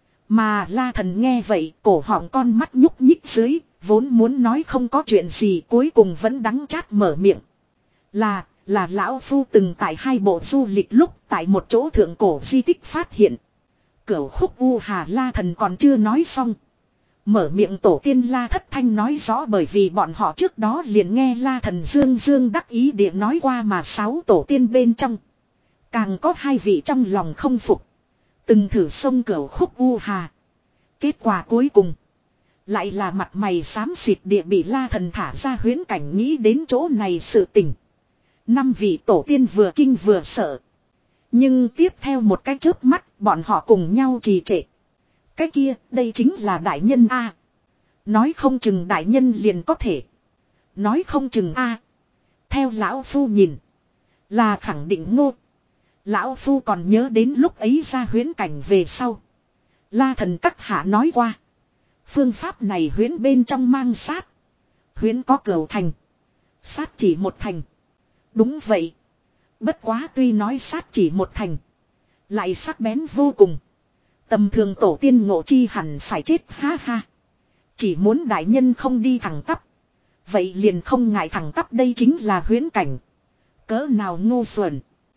Mà La Thần nghe vậy, cổ họng con mắt nhúc nhích dưới, vốn muốn nói không có chuyện gì cuối cùng vẫn đắng chát mở miệng. Là, là lão phu từng tại hai bộ du lịch lúc tại một chỗ thượng cổ di tích phát hiện. Cửu Khúc U Hà La Thần còn chưa nói xong. Mở miệng tổ tiên La Thất Thanh nói rõ bởi vì bọn họ trước đó liền nghe La Thần dương dương đắc ý địa nói qua mà sáu tổ tiên bên trong. Càng có hai vị trong lòng không phục. Từng thử xông Cửu Khúc U Hà. Kết quả cuối cùng. Lại là mặt mày xám xịt địa bị La Thần thả ra huyễn cảnh nghĩ đến chỗ này sự tình. Năm vị tổ tiên vừa kinh vừa sợ. Nhưng tiếp theo một cái chớp mắt bọn họ cùng nhau trì trệ. Cái kia đây chính là đại nhân A. Nói không chừng đại nhân liền có thể. Nói không chừng A. Theo lão phu nhìn. Là khẳng định ngô. Lão phu còn nhớ đến lúc ấy ra huyễn cảnh về sau. La Thần các hạ nói qua. Phương pháp này huyễn bên trong mang sát. Huyễn có cửu thành. Sát chỉ một thành. Đúng vậy. Bất quá tuy nói sát chỉ một thành. Lại sắc bén vô cùng. Tầm thường tổ tiên ngộ chi hẳn phải chết ha ha. Chỉ muốn đại nhân không đi thẳng tắp. Vậy liền không ngại thẳng tắp đây chính là huyễn cảnh. Cỡ nào ngu xuẩn.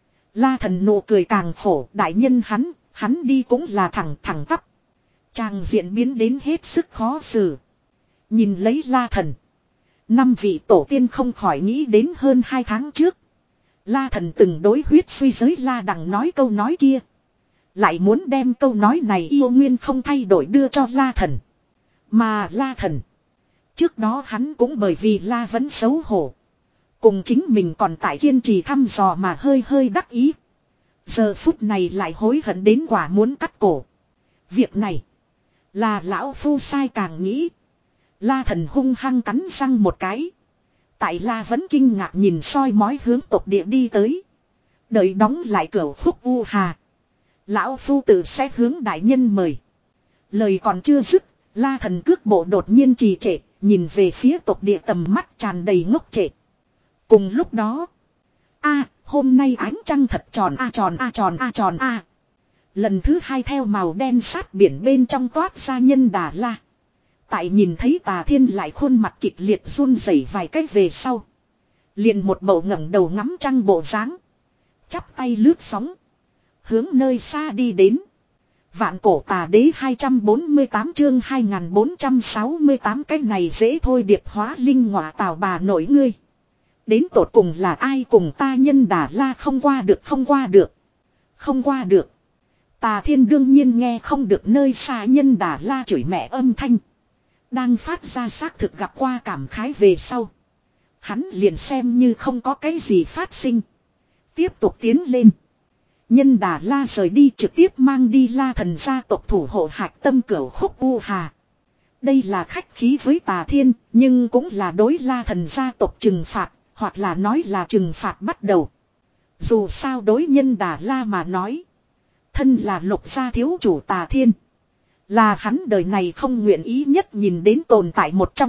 La Thần nụ cười càng khổ đại nhân hắn. Hắn đi cũng là thẳng thẳng tắp. Chàng diện biến đến hết sức khó xử. Nhìn lấy La Thần. Năm vị tổ tiên không khỏi nghĩ đến hơn hai tháng trước. La Thần từng đối huyết suy giới La Đằng nói câu nói kia. Lại muốn đem câu nói này yêu nguyên không thay đổi đưa cho La Thần. Mà La Thần. Trước đó hắn cũng bởi vì La vẫn xấu hổ. Cùng chính mình còn tại kiên trì thăm dò mà hơi hơi đắc ý. Giờ phút này lại hối hận đến quả muốn cắt cổ. Việc này. Là lão phu sai càng nghĩ. La Thần hung hăng cắn răng một cái. Tại La vẫn kinh ngạc nhìn soi mói hướng tộc địa đi tới. Đợi đóng lại Cửu Khúc U Hà. Lão phu tự sẽ hướng đại nhân mời. Lời còn chưa dứt. La Thần cước bộ đột nhiên trì trệ. Nhìn về phía tộc địa tầm mắt tràn đầy ngốc trệ. Cùng lúc đó. A hôm nay ánh trăng thật tròn a tròn a tròn a tròn a. Lần thứ hai theo màu đen sát biển bên trong toát ra nhân Đà La. Tại nhìn thấy Tà Thiên lại khuôn mặt kịch liệt run rẩy vài cách về sau. Liền một bầu ngẩng đầu ngắm trăng bộ dáng. Chắp tay lướt sóng. Hướng nơi xa đi đến. Vạn cổ tà đế hai trăm bốn mươi tám chương hai nghìn bốn trăm sáu mươi tám cái này dễ thôi điệp hóa linh ngọa tào bà nội ngươi. Đến tột cùng là ai cùng ta Nhân Đà La không qua được không qua được. Không qua được. Tà Thiên đương nhiên nghe không được nơi xa Nhân Đà La chửi mẹ âm thanh. Đang phát ra xác thực gặp qua cảm khái về sau. Hắn liền xem như không có cái gì phát sinh. Tiếp tục tiến lên. Nhân Đà La rời đi trực tiếp mang đi La Thần gia tộc thủ hộ hạch tâm cửu khúc U Hà. Đây là khách khí với Tà Thiên, nhưng cũng là đối La Thần gia tộc trừng phạt, hoặc là nói là trừng phạt bắt đầu. Dù sao đối Nhân Đà La mà nói, thân là Lục gia thiếu chủ Tà Thiên, là hắn đời này không nguyện ý nhất nhìn đến tồn tại một trong.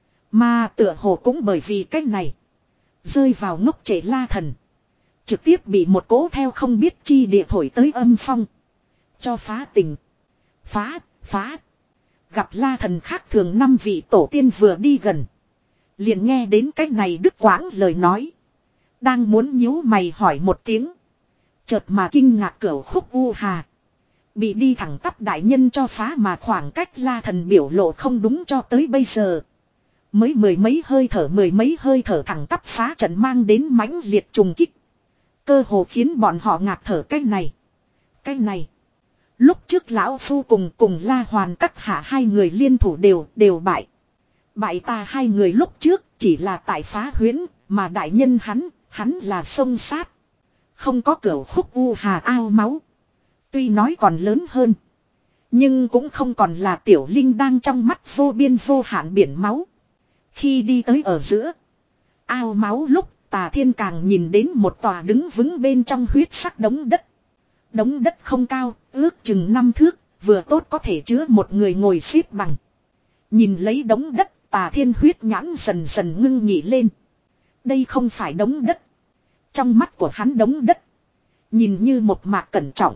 Mà tựa hồ cũng bởi vì cách này, rơi vào ngốc trệ La Thần. Trực tiếp bị một cỗ theo không biết chi địa thổi tới âm phong. Cho phá tình. Phá, phá. Gặp La Thần khác thường năm vị tổ tiên vừa đi gần. Liền nghe đến cái này đứt quãng lời nói. Đang muốn nhíu mày hỏi một tiếng. Chợt mà kinh ngạc cửu khúc U Hà. Bị đi thẳng tắp đại nhân cho phá mà khoảng cách La Thần biểu lộ không đúng cho tới bây giờ. Mới mười mấy hơi thở mười mấy hơi thở thẳng tắp phá trận mang đến mãnh liệt trùng kích. Cơ hồ khiến bọn họ ngạt thở cái này. Cái này. Lúc trước lão phu cùng cùng La Hoàn các hạ hai người liên thủ đều đều bại. Bại ta hai người lúc trước chỉ là tại phá huyễn. Mà đại nhân hắn, hắn là sông sát. Không có cửu khúc U Hà ao máu. Tuy nói còn lớn hơn. Nhưng cũng không còn là tiểu linh đang trong mắt vô biên vô hạn biển máu. Khi đi tới ở giữa. Ao máu lúc. Tà Thiên càng nhìn đến một tòa đứng vững bên trong huyết sắc đống đất. Đống đất không cao, ước chừng năm thước, vừa tốt có thể chứa một người ngồi xếp bằng. Nhìn lấy đống đất, Tà Thiên huyết nhãn dần dần ngưng nhị lên. Đây không phải đống đất. Trong mắt của hắn đống đất. Nhìn như một mạc cẩn trọng.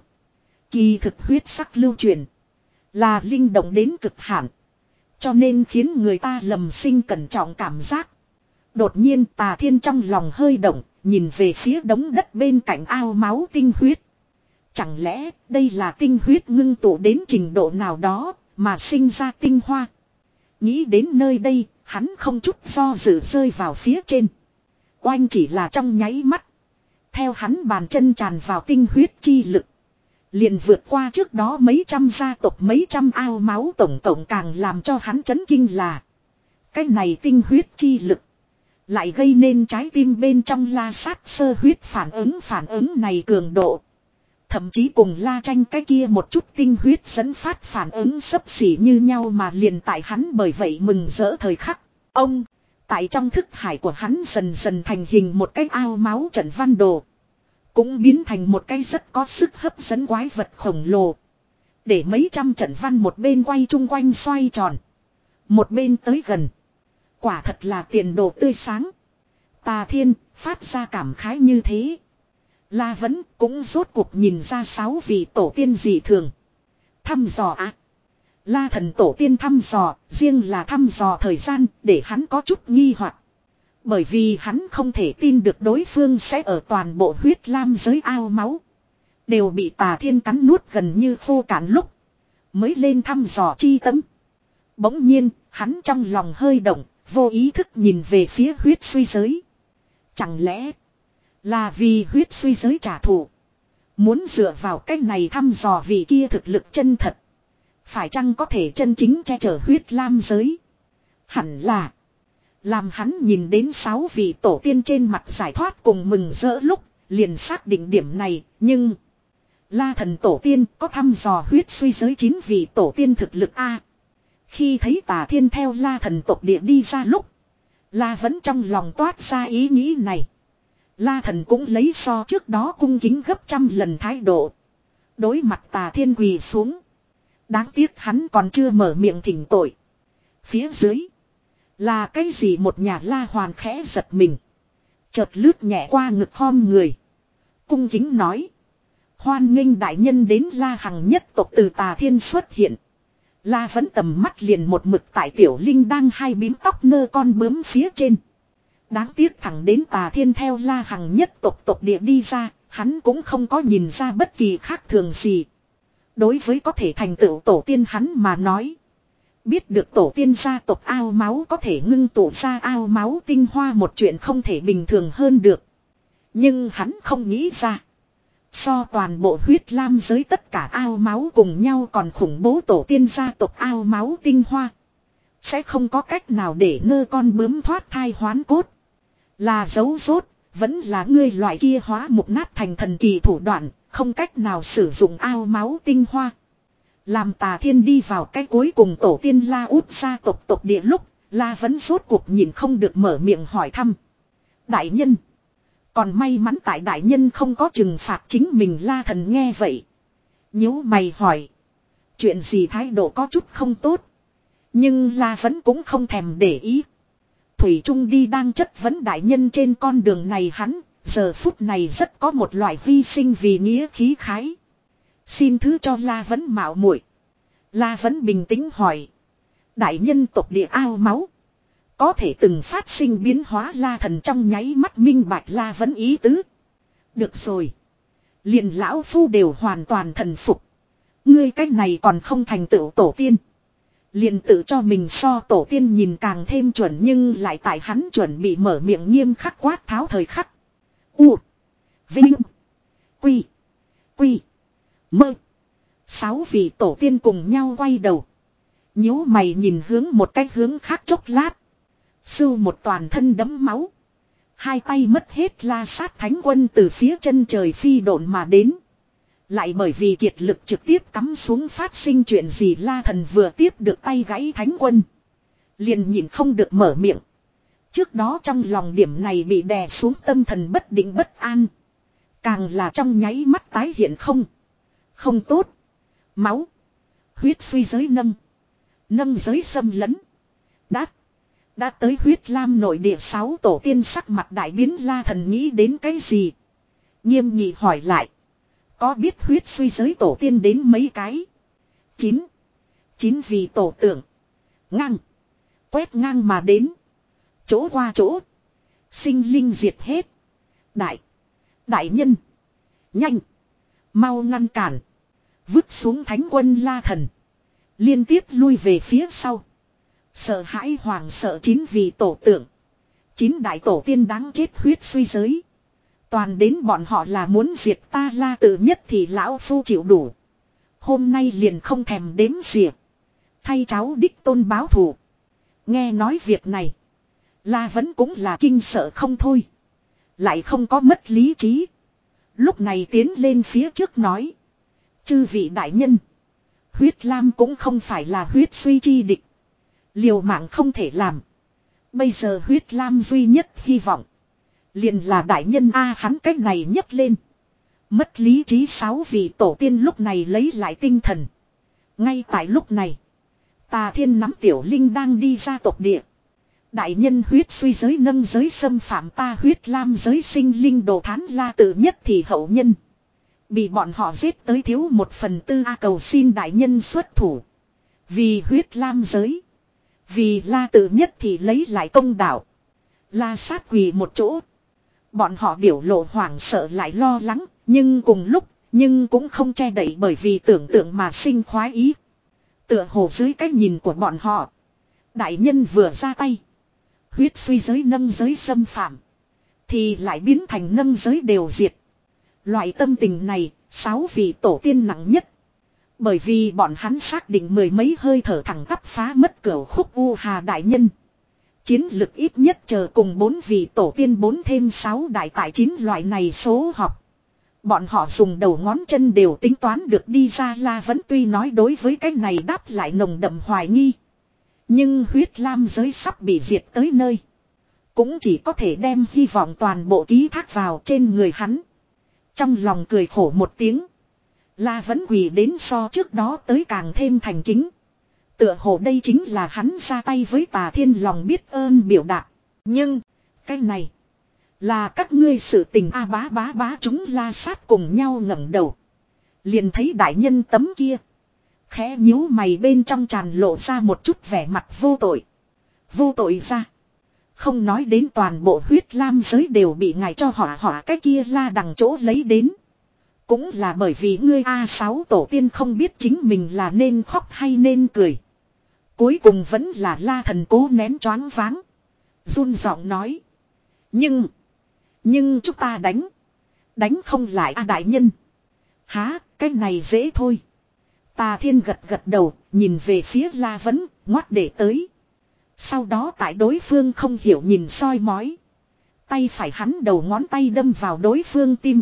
Kỳ thực huyết sắc lưu truyền. Là linh động đến cực hạn. Cho nên khiến người ta lầm sinh cẩn trọng cảm giác. Đột nhiên Tà Thiên trong lòng hơi động, nhìn về phía đống đất bên cạnh ao máu tinh huyết. Chẳng lẽ đây là tinh huyết ngưng tụ đến trình độ nào đó mà sinh ra tinh hoa. Nghĩ đến nơi đây, hắn không chút do dự rơi vào phía trên. Oanh chỉ là trong nháy mắt. Theo hắn bàn chân tràn vào tinh huyết chi lực. Liền vượt qua trước đó mấy trăm gia tộc mấy trăm ao máu tổng tổng càng làm cho hắn chấn kinh là. Cái này tinh huyết chi lực. Lại gây nên trái tim bên trong La Sát sơ huyết phản ứng phản ứng này cường độ. Thậm chí cùng La Tranh cái kia một chút tinh huyết dẫn phát phản ứng xấp xỉ như nhau mà liền tại hắn bởi vậy mừng rỡ thời khắc. Ông, tại trong thức hải của hắn dần dần thành hình một cái ao máu trận văn đồ. Cũng biến thành một cái rất có sức hấp dẫn quái vật khổng lồ. Để mấy trăm trận văn một bên quay chung quanh xoay tròn. Một bên tới gần. Quả thật là tiền đồ tươi sáng. Tà Thiên phát ra cảm khái như thế. La Vẫn cũng rốt cuộc nhìn ra sáu vị tổ tiên dị thường. Thăm dò ạ. À. La Thần tổ tiên thăm dò, riêng là thăm dò thời gian để hắn có chút nghi hoặc. Bởi vì hắn không thể tin được đối phương sẽ ở toàn bộ huyết lam giới ao máu. Đều bị Tà Thiên cắn nuốt gần như khô cạn lúc. Mới lên thăm dò chi tấm. Bỗng nhiên, hắn trong lòng hơi động. Vô ý thức nhìn về phía huyết suy giới. Chẳng lẽ là vì huyết suy giới trả thù. Muốn dựa vào cách này thăm dò vị kia thực lực chân thật. Phải chăng có thể chân chính che chở huyết lam giới. Hẳn là. Làm hắn nhìn đến sáu vị tổ tiên trên mặt giải thoát cùng mừng rỡ lúc. Liền xác định điểm này. Nhưng La Thần tổ tiên có thăm dò huyết suy giới chín vị tổ tiên thực lực A. Khi thấy Tà Thiên theo La Thần tộc địa đi ra lúc. La Vẫn trong lòng toát ra ý nghĩ này. La Thần cũng lấy so trước đó cung kính gấp trăm lần thái độ. Đối mặt Tà Thiên quỳ xuống. Đáng tiếc hắn còn chưa mở miệng thỉnh tội. Phía dưới. Là cái gì một nhà La Hoàn khẽ giật mình. Chợt lướt nhẹ qua ngực khom người. Cung kính nói. Hoan nghênh đại nhân đến La Hằng nhất tộc từ Tà Thiên xuất hiện. La Vẫn tầm mắt liền một mực tại tiểu linh đang hai bím tóc nơ con bướm phía trên. Đáng tiếc thẳng đến Tà Thiên theo La Hằng nhất tộc tộc địa đi ra, hắn cũng không có nhìn ra bất kỳ khác thường gì. Đối với có thể thành tựu tổ tiên hắn mà nói. Biết được tổ tiên gia tộc ao máu có thể ngưng tụ ra ao máu tinh hoa một chuyện không thể bình thường hơn được. Nhưng hắn không nghĩ ra. So toàn bộ huyết lam giới tất cả ao máu cùng nhau còn khủng bố tổ tiên gia tộc ao máu tinh hoa. Sẽ không có cách nào để nơ con bướm thoát thai hoán cốt. Là dấu rốt, vẫn là ngươi loại kia hóa mục nát thành thần kỳ thủ đoạn, không cách nào sử dụng ao máu tinh hoa. Làm Tà Thiên đi vào cái cuối cùng tổ tiên La Út gia tộc tộc địa lúc, La vẫn rốt cuộc nhìn không được mở miệng hỏi thăm. Đại nhân. Còn may mắn tại đại nhân không có trừng phạt chính mình. La Thần nghe vậy. Nhíu mày hỏi. Chuyện gì thái độ có chút không tốt. Nhưng La vẫn cũng không thèm để ý. Thủy Trung đi đang chất vấn đại nhân trên con đường này hắn. Giờ phút này rất có một loại hy sinh vì nghĩa khí khái. Xin thứ cho La vẫn mạo muội. La vẫn bình tĩnh hỏi. Đại nhân tộc địa ao máu. Có thể từng phát sinh biến hóa. La Thần trong nháy mắt minh bạch La vẫn ý tứ. Được rồi. Liền lão phu đều hoàn toàn thần phục. Ngươi cách này còn không thành tựu tổ tiên. Liền tự cho mình so tổ tiên nhìn càng thêm chuẩn. Nhưng lại tại hắn chuẩn bị mở miệng nghiêm khắc quát tháo thời khắc. U. Vinh. Quy. Quy. Mơ. Sáu vị tổ tiên cùng nhau quay đầu. Nhíu mày nhìn hướng một cái hướng khác chốc lát. Sưu một toàn thân đẫm máu. Hai tay mất hết La Sát Thánh Quân từ phía chân trời phi độn mà đến. Lại bởi vì kiệt lực trực tiếp cắm xuống phát sinh chuyện gì. La Thần vừa tiếp được tay gãy Thánh Quân. Liền nhìn không được mở miệng. Trước đó trong lòng điểm này bị đè xuống tâm thần bất định bất an. Càng là trong nháy mắt tái hiện không. Không tốt. Máu. Huyết suy giới nâng. Nâng giới xâm lấn. Đã. Đã tới huyết lam nội địa sáu tổ tiên sắc mặt đại biến. La Thần nghĩ đến cái gì? Nghiêm nghị hỏi lại. Có biết huyết suy giới tổ tiên đến mấy cái? Chín. Chín vì tổ tượng. Ngang. Quét ngang mà đến. Chỗ qua chỗ. Sinh linh diệt hết. Đại. Đại nhân. Nhanh. Mau ngăn cản. Vứt xuống Thánh Quân La Thần. Liên tiếp lui về phía sau. Sợ hãi hoàng sợ chín vì tổ tượng. Chín đại tổ tiên đáng chết huyết suy giới. Toàn đến bọn họ là muốn diệt ta La Tự Nhất thì lão phu chịu đủ. Hôm nay liền không thèm đếm xỉa. Thay cháu đích tôn báo thù. Nghe nói việc này. La vẫn cũng là kinh sợ không thôi. Lại không có mất lý trí. Lúc này tiến lên phía trước nói. Chư vị đại nhân. Huyết Lam cũng không phải là huyết suy chi địch. Liều mạng không thể làm. Bây giờ huyết Lam duy nhất hy vọng. Liền là đại nhân A hắn cách này nhấc lên. Mất lý trí sáu vị tổ tiên lúc này lấy lại tinh thần. Ngay tại lúc này. Tà Thiên nắm Tiểu Linh đang đi ra tộc địa. Đại nhân huyết suy giới nâng giới xâm phạm ta huyết lam giới sinh linh đồ thán La Tự Nhất thì hậu nhân. Bị bọn họ giết tới thiếu một phần tư A cầu xin đại nhân xuất thủ. Vì huyết lam giới. Vì La Tự Nhất thì lấy lại công đạo. La sát quỳ một chỗ. Bọn họ biểu lộ hoảng sợ lại lo lắng. Nhưng cùng lúc. Nhưng cũng không che đậy bởi vì tưởng tượng mà sinh khoái ý. Tựa hồ dưới cái nhìn của bọn họ. Đại nhân vừa ra tay. Huyết suy giới nâng giới xâm phạm. Thì lại biến thành nâng giới đều diệt. Loại tâm tình này. Sáu vị tổ tiên nặng nhất. Bởi vì bọn hắn xác định mười mấy hơi thở thẳng tắp phá mất cửa khúc U Hà đại nhân. Chiến lực ít nhất chờ cùng bốn vị tổ tiên bốn thêm sáu đại tại chín loại này số học. Bọn họ dùng đầu ngón chân đều tính toán được đi ra. La vẫn tuy nói đối với cái này đáp lại nồng đậm hoài nghi. Nhưng huyết lam giới sắp bị diệt tới nơi. Cũng chỉ có thể đem hy vọng toàn bộ ký thác vào trên người hắn. Trong lòng cười khổ một tiếng. La vẫn quỳ đến so trước đó tới càng thêm thành kính. Tựa hồ đây chính là hắn ra tay với Tà Thiên lòng biết ơn biểu đạt. Nhưng, cái này, là các ngươi sự tình A bá bá bá chúng La Sát cùng nhau ngẩng đầu. Liền thấy đại nhân tấm kia. Khẽ nhíu mày bên trong tràn lộ ra một chút vẻ mặt vô tội. Vô tội ra. Không nói đến toàn bộ huyết lam giới đều bị ngài cho hỏa hỏa cái kia La đằng chỗ lấy đến. Cũng là bởi vì ngươi A sáu tổ tiên không biết chính mình là nên khóc hay nên cười. Cuối cùng vẫn là La Thần cố nén choáng váng. Run giọng nói. Nhưng. Nhưng chúng ta đánh. Đánh không lại A đại nhân. Há, cái này dễ thôi. Tà Thiên gật gật đầu, nhìn về phía La Vấn, ngoắt để tới. Sau đó tại đối phương không hiểu nhìn soi mói. Tay phải hắn đầu ngón tay đâm vào đối phương tim.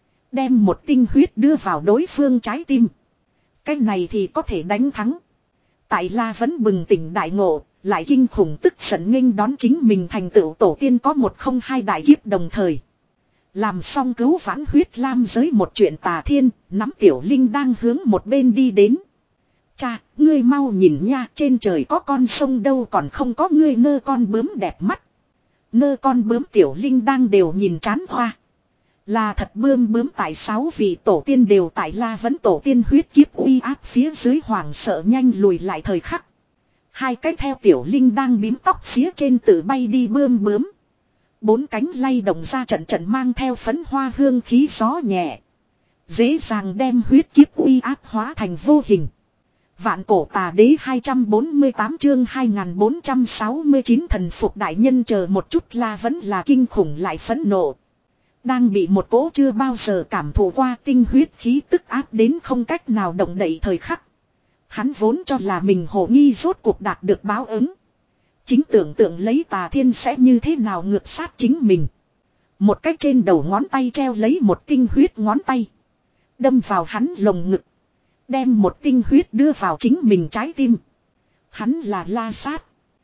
Đem một tinh huyết đưa vào đối phương trái tim. Cái này thì có thể đánh thắng. Tại La Vấn bừng tỉnh đại ngộ, lại kinh khủng tức giận nghênh đón chính mình thành tựu tổ tiên có một không hai đại kiếp đồng thời. Làm xong cứu vãn huyết lam giới một chuyện Tà Thiên, nắm Tiểu Linh đang hướng một bên đi đến. Cha, ngươi mau nhìn nha, trên trời có con sông đâu còn không có ngươi nơ con bướm đẹp mắt. Nơ con bướm Tiểu Linh đang đều nhìn chán hoa. Là thật bươm bướm tại sáu vị tổ tiên đều tại La Vấn tổ tiên huyết kiếp uy áp phía dưới hoàng sợ nhanh lùi lại thời khắc. Hai cái theo Tiểu Linh đang bím tóc phía trên tự bay đi bươm bướm. Bốn cánh lay động ra trận trận mang theo phấn hoa hương khí gió nhẹ. Dễ dàng đem huyết kiếp uy áp hóa thành vô hình. Vạn cổ tà đế hai trăm bốn mươi tám chương hai nghìn bốn trăm sáu mươi chín thần phục đại nhân chờ một chút La vẫn là kinh khủng lại phẫn nộ. Đang bị một cỗ chưa bao giờ cảm thụ qua tinh huyết khí tức áp đến không cách nào động đậy thời khắc. Hắn vốn cho là mình hồ nghi rốt cuộc đạt được báo ứng. Chính tưởng tượng lấy Tà Thiên sẽ như thế nào ngược sát chính mình. Một cách trên đầu ngón tay treo lấy một tinh huyết ngón tay. Đâm vào hắn lồng ngực. Đem một tinh huyết đưa vào chính mình trái tim. Hắn là La Sát.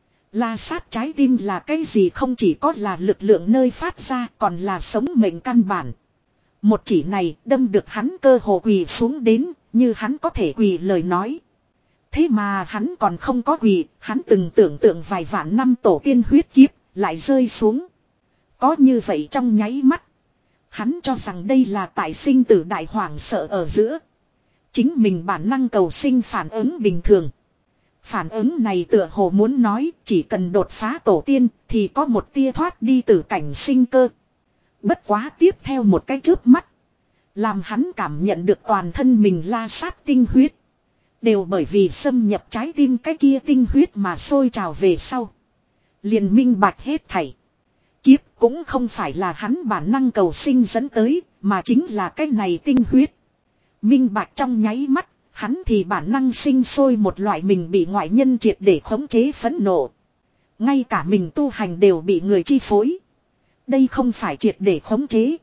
La Sát trái tim là cái gì không chỉ có là lực lượng nơi phát ra còn là sống mệnh căn bản. Một chỉ này đâm được hắn cơ hồ quỳ xuống đến như hắn có thể quỳ lời nói. Thế mà hắn còn không có quỳ, hắn từng tưởng tượng vài vạn năm tổ tiên huyết kiếp lại rơi xuống. Có như vậy trong nháy mắt. Hắn cho rằng đây là tại sinh tử đại hoàng sợ ở giữa. Chính mình bản năng cầu sinh phản ứng bình thường. Phản ứng này tựa hồ muốn nói chỉ cần đột phá tổ tiên thì có một tia thoát đi từ cảnh sinh cơ. Bất quá tiếp theo một cái chớp mắt. Làm hắn cảm nhận được toàn thân mình La Sát tinh huyết. Đều bởi vì xâm nhập trái tim cái kia tinh huyết mà sôi trào về sau. Liền minh bạch hết thảy. Kiếp cũng không phải là hắn bản năng cầu sinh dẫn tới mà chính là cái này tinh huyết. Minh bạch trong nháy mắt. Hắn thì bản năng sinh sôi một loại mình bị ngoại nhân triệt để khống chế phẫn nộ. Ngay cả mình tu hành đều bị người chi phối. Đây không phải triệt để khống chế.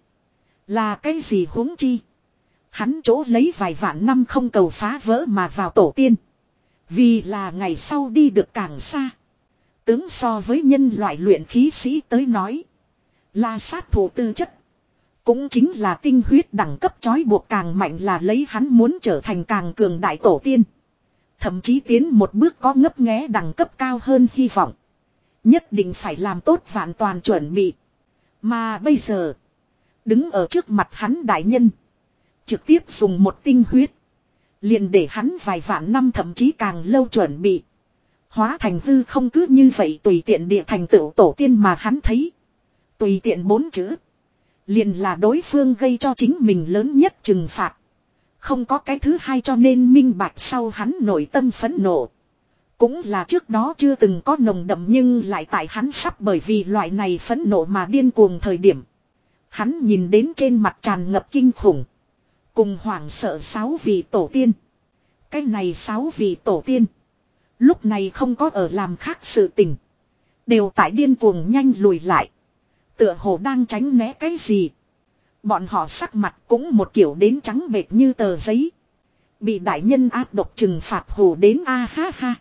Là cái gì huống chi. Hắn chỗ lấy vài vạn năm không cầu phá vỡ mà vào tổ tiên. Vì là ngày sau đi được càng xa. Tướng so với nhân loại luyện khí sĩ tới nói. Là sát thủ tư chất. Cũng chính là tinh huyết đẳng cấp trói buộc càng mạnh là lấy hắn muốn trở thành càng cường đại tổ tiên. Thậm chí tiến một bước có ngấp nghé đẳng cấp cao hơn hy vọng. Nhất định phải làm tốt vạn toàn chuẩn bị. Mà bây giờ. Đứng ở trước mặt hắn đại nhân. Trực tiếp dùng một tinh huyết. Liền để hắn vài vạn năm thậm chí càng lâu chuẩn bị. Hóa thành hư không cứ như vậy tùy tiện địa thành tựu tổ tiên mà hắn thấy. Tùy tiện bốn chữ. Liền là đối phương gây cho chính mình lớn nhất trừng phạt. Không có cái thứ hai cho nên minh bạch sau hắn nội tâm phẫn nộ. Cũng là trước đó chưa từng có nồng đậm nhưng lại tại hắn sắp bởi vì loại này phẫn nộ mà điên cuồng thời điểm. Hắn nhìn đến trên mặt tràn ngập kinh khủng. Cùng hoảng sợ sáu vị tổ tiên. Cái này sáu vị tổ tiên. Lúc này không có ở làm khác sự tình. Đều tại điên cuồng nhanh lùi lại. Tựa hồ đang tránh né cái gì. Bọn họ sắc mặt cũng một kiểu đến trắng bệt như tờ giấy. Bị đại nhân áp độc trừng phạt hồ đến a ha ha.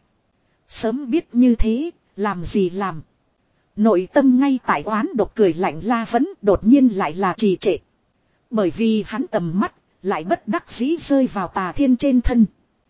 Sớm biết như thế, làm gì làm. Nội tâm ngay tại oán độc cười lạnh La Vấn đột nhiên lại là trì trệ. Bởi vì hắn tầm mắt, lại bất đắc dĩ rơi vào Tà Thiên trên thân.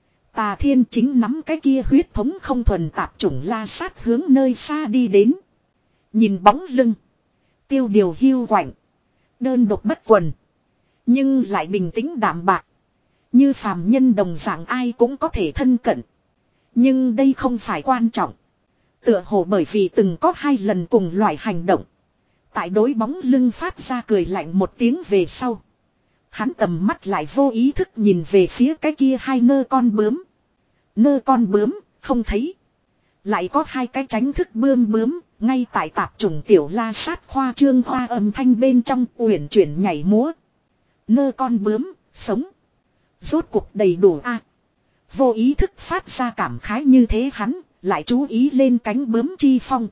Tà Thiên chính nắm cái kia huyết thống không thuần tạp chủng La Sát hướng nơi xa đi đến. Nhìn bóng lưng. Tiêu điều hiu quạnh. Đơn độc bất quần. Nhưng lại bình tĩnh đạm bạc. Như phàm nhân đồng dạng ai cũng có thể thân cận. Nhưng đây không phải quan trọng. Tựa hồ bởi vì từng có hai lần cùng loại hành động. Tại đối bóng lưng phát ra cười lạnh một tiếng về sau. Hắn tầm mắt lại vô ý thức nhìn về phía cái kia hai nơ con bướm. Nơ con bướm, không thấy. Lại có hai cái tránh thức bươm bướm, ngay tại tạp chủng tiểu la sát khoa trương hoa âm thanh bên trong uyển chuyển nhảy múa. Nơ con bướm, sống. Rốt cuộc đầy đủ a. Vô ý thức phát ra cảm khái như thế hắn, lại chú ý lên cánh bướm chi phong.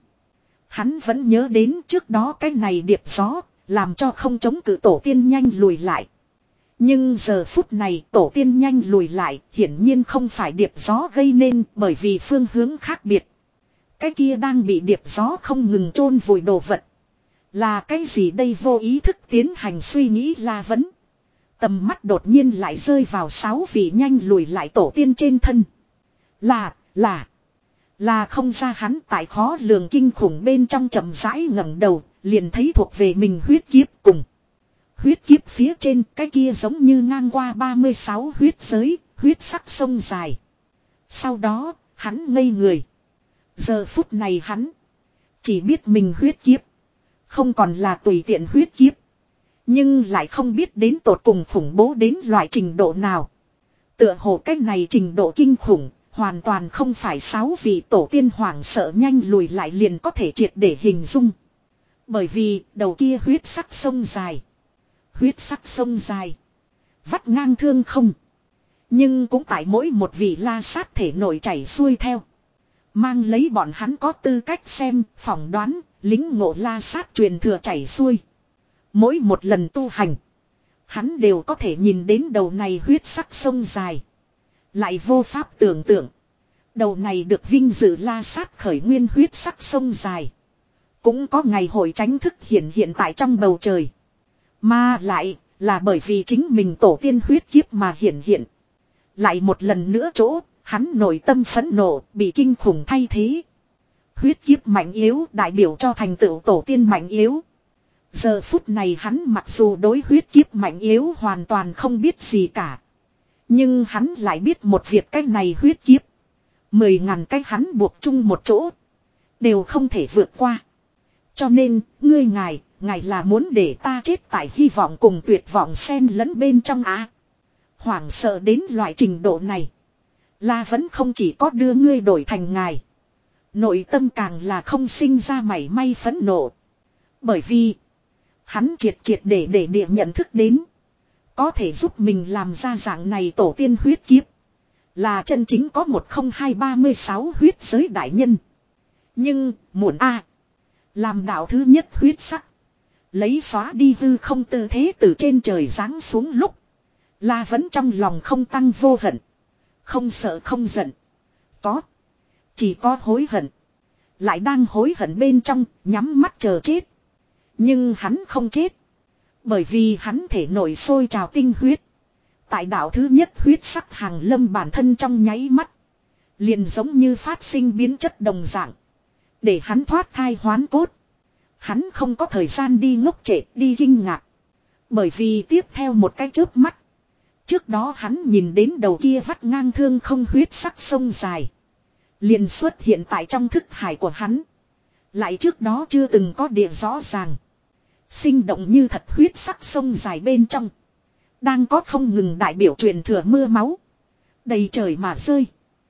Hắn vẫn nhớ đến trước đó cái này điệp gió, làm cho không chống cự tổ tiên nhanh lùi lại. Nhưng giờ phút này tổ tiên nhanh lùi lại, hiển nhiên không phải điệp gió gây nên bởi vì phương hướng khác biệt. Cái kia đang bị điệp gió không ngừng chôn vùi đồ vật. Là cái gì đây vô ý thức tiến hành suy nghĩ la vấn. Tầm mắt đột nhiên lại rơi vào sáu vị nhanh lùi lại tổ tiên trên thân. Là, là, là không ra hắn tại khó lường kinh khủng bên trong chậm rãi ngẩng đầu, liền thấy thuộc về mình huyết kiếp cùng. Huyết kiếp phía trên cái kia giống như ngang qua ba mươi sáu huyết giới, huyết sắc sông dài. Sau đó, hắn ngây người. Giờ phút này hắn chỉ biết mình huyết kiếp. Không còn là tùy tiện huyết kiếp. Nhưng lại không biết đến tột cùng khủng bố đến loại trình độ nào. Tựa hồ cái này trình độ kinh khủng, hoàn toàn không phải sáu vị tổ tiên hoảng sợ nhanh lùi lại liền có thể triệt để hình dung. Bởi vì đầu kia huyết sắc sông dài. Huyết sắc sông dài. Vắt ngang thương không. Nhưng cũng tại mỗi một vị la sát thể nổi chảy xuôi theo. Mang lấy bọn hắn có tư cách xem, phỏng đoán, lính ngộ la sát truyền thừa chảy xuôi. Mỗi một lần tu hành. Hắn đều có thể nhìn đến đầu này huyết sắc sông dài. Lại vô pháp tưởng tượng. Đầu này được vinh dự la sát khởi nguyên huyết sắc sông dài. Cũng có ngày hội tránh thức hiện hiện tại trong bầu trời. Mà lại là bởi vì chính mình tổ tiên huyết kiếp mà hiện hiện. Lại một lần nữa chỗ, hắn nội tâm phẫn nộ, bị kinh khủng thay thế. Huyết kiếp mạnh yếu đại biểu cho thành tựu tổ tiên mạnh yếu. Giờ phút này hắn mặc dù đối huyết kiếp mạnh yếu hoàn toàn không biết gì cả. Nhưng hắn lại biết một việc cách này huyết kiếp. Mười ngàn cách hắn buộc chung một chỗ. Đều không thể vượt qua. Cho nên, ngươi ngài, ngài là muốn để ta chết tại hy vọng cùng tuyệt vọng xen lẫn bên trong á. Hoảng sợ đến loại trình độ này. Là vẫn không chỉ có đưa ngươi đổi thành ngài. Nội tâm càng là không sinh ra mảy may phẫn nộ. Bởi vì, hắn triệt triệt để để địa nhận thức đến. Có thể giúp mình làm ra dạng này tổ tiên huyết kiếp. Là chân chính có một không hai ba mươi sáu huyết giới đại nhân. Nhưng, muộn a làm đạo thứ nhất huyết sắc. Lấy xóa đi hư không tư thế từ trên trời giáng xuống lúc. Là vẫn trong lòng không tăng vô hận. Không sợ không giận. Có. Chỉ có hối hận. Lại đang hối hận bên trong, nhắm mắt chờ chết. Nhưng hắn không chết. Bởi vì hắn thể nổi sôi trào tinh huyết. Tại đạo thứ nhất huyết sắc hàng lâm bản thân trong nháy mắt. Liền giống như phát sinh biến chất đồng dạng. Để hắn thoát thai hoán cốt. Hắn không có thời gian đi ngốc trệ, đi kinh ngạc. Bởi vì tiếp theo một cái chớp mắt. Trước đó hắn nhìn đến đầu kia vắt ngang thương không huyết sắc sông dài. Liền xuất hiện tại trong thức hải của hắn. Lại trước đó chưa từng có địa rõ ràng. Sinh động như thật huyết sắc sông dài bên trong. Đang có không ngừng đại biểu truyền thừa mưa máu. Đầy trời mà rơi.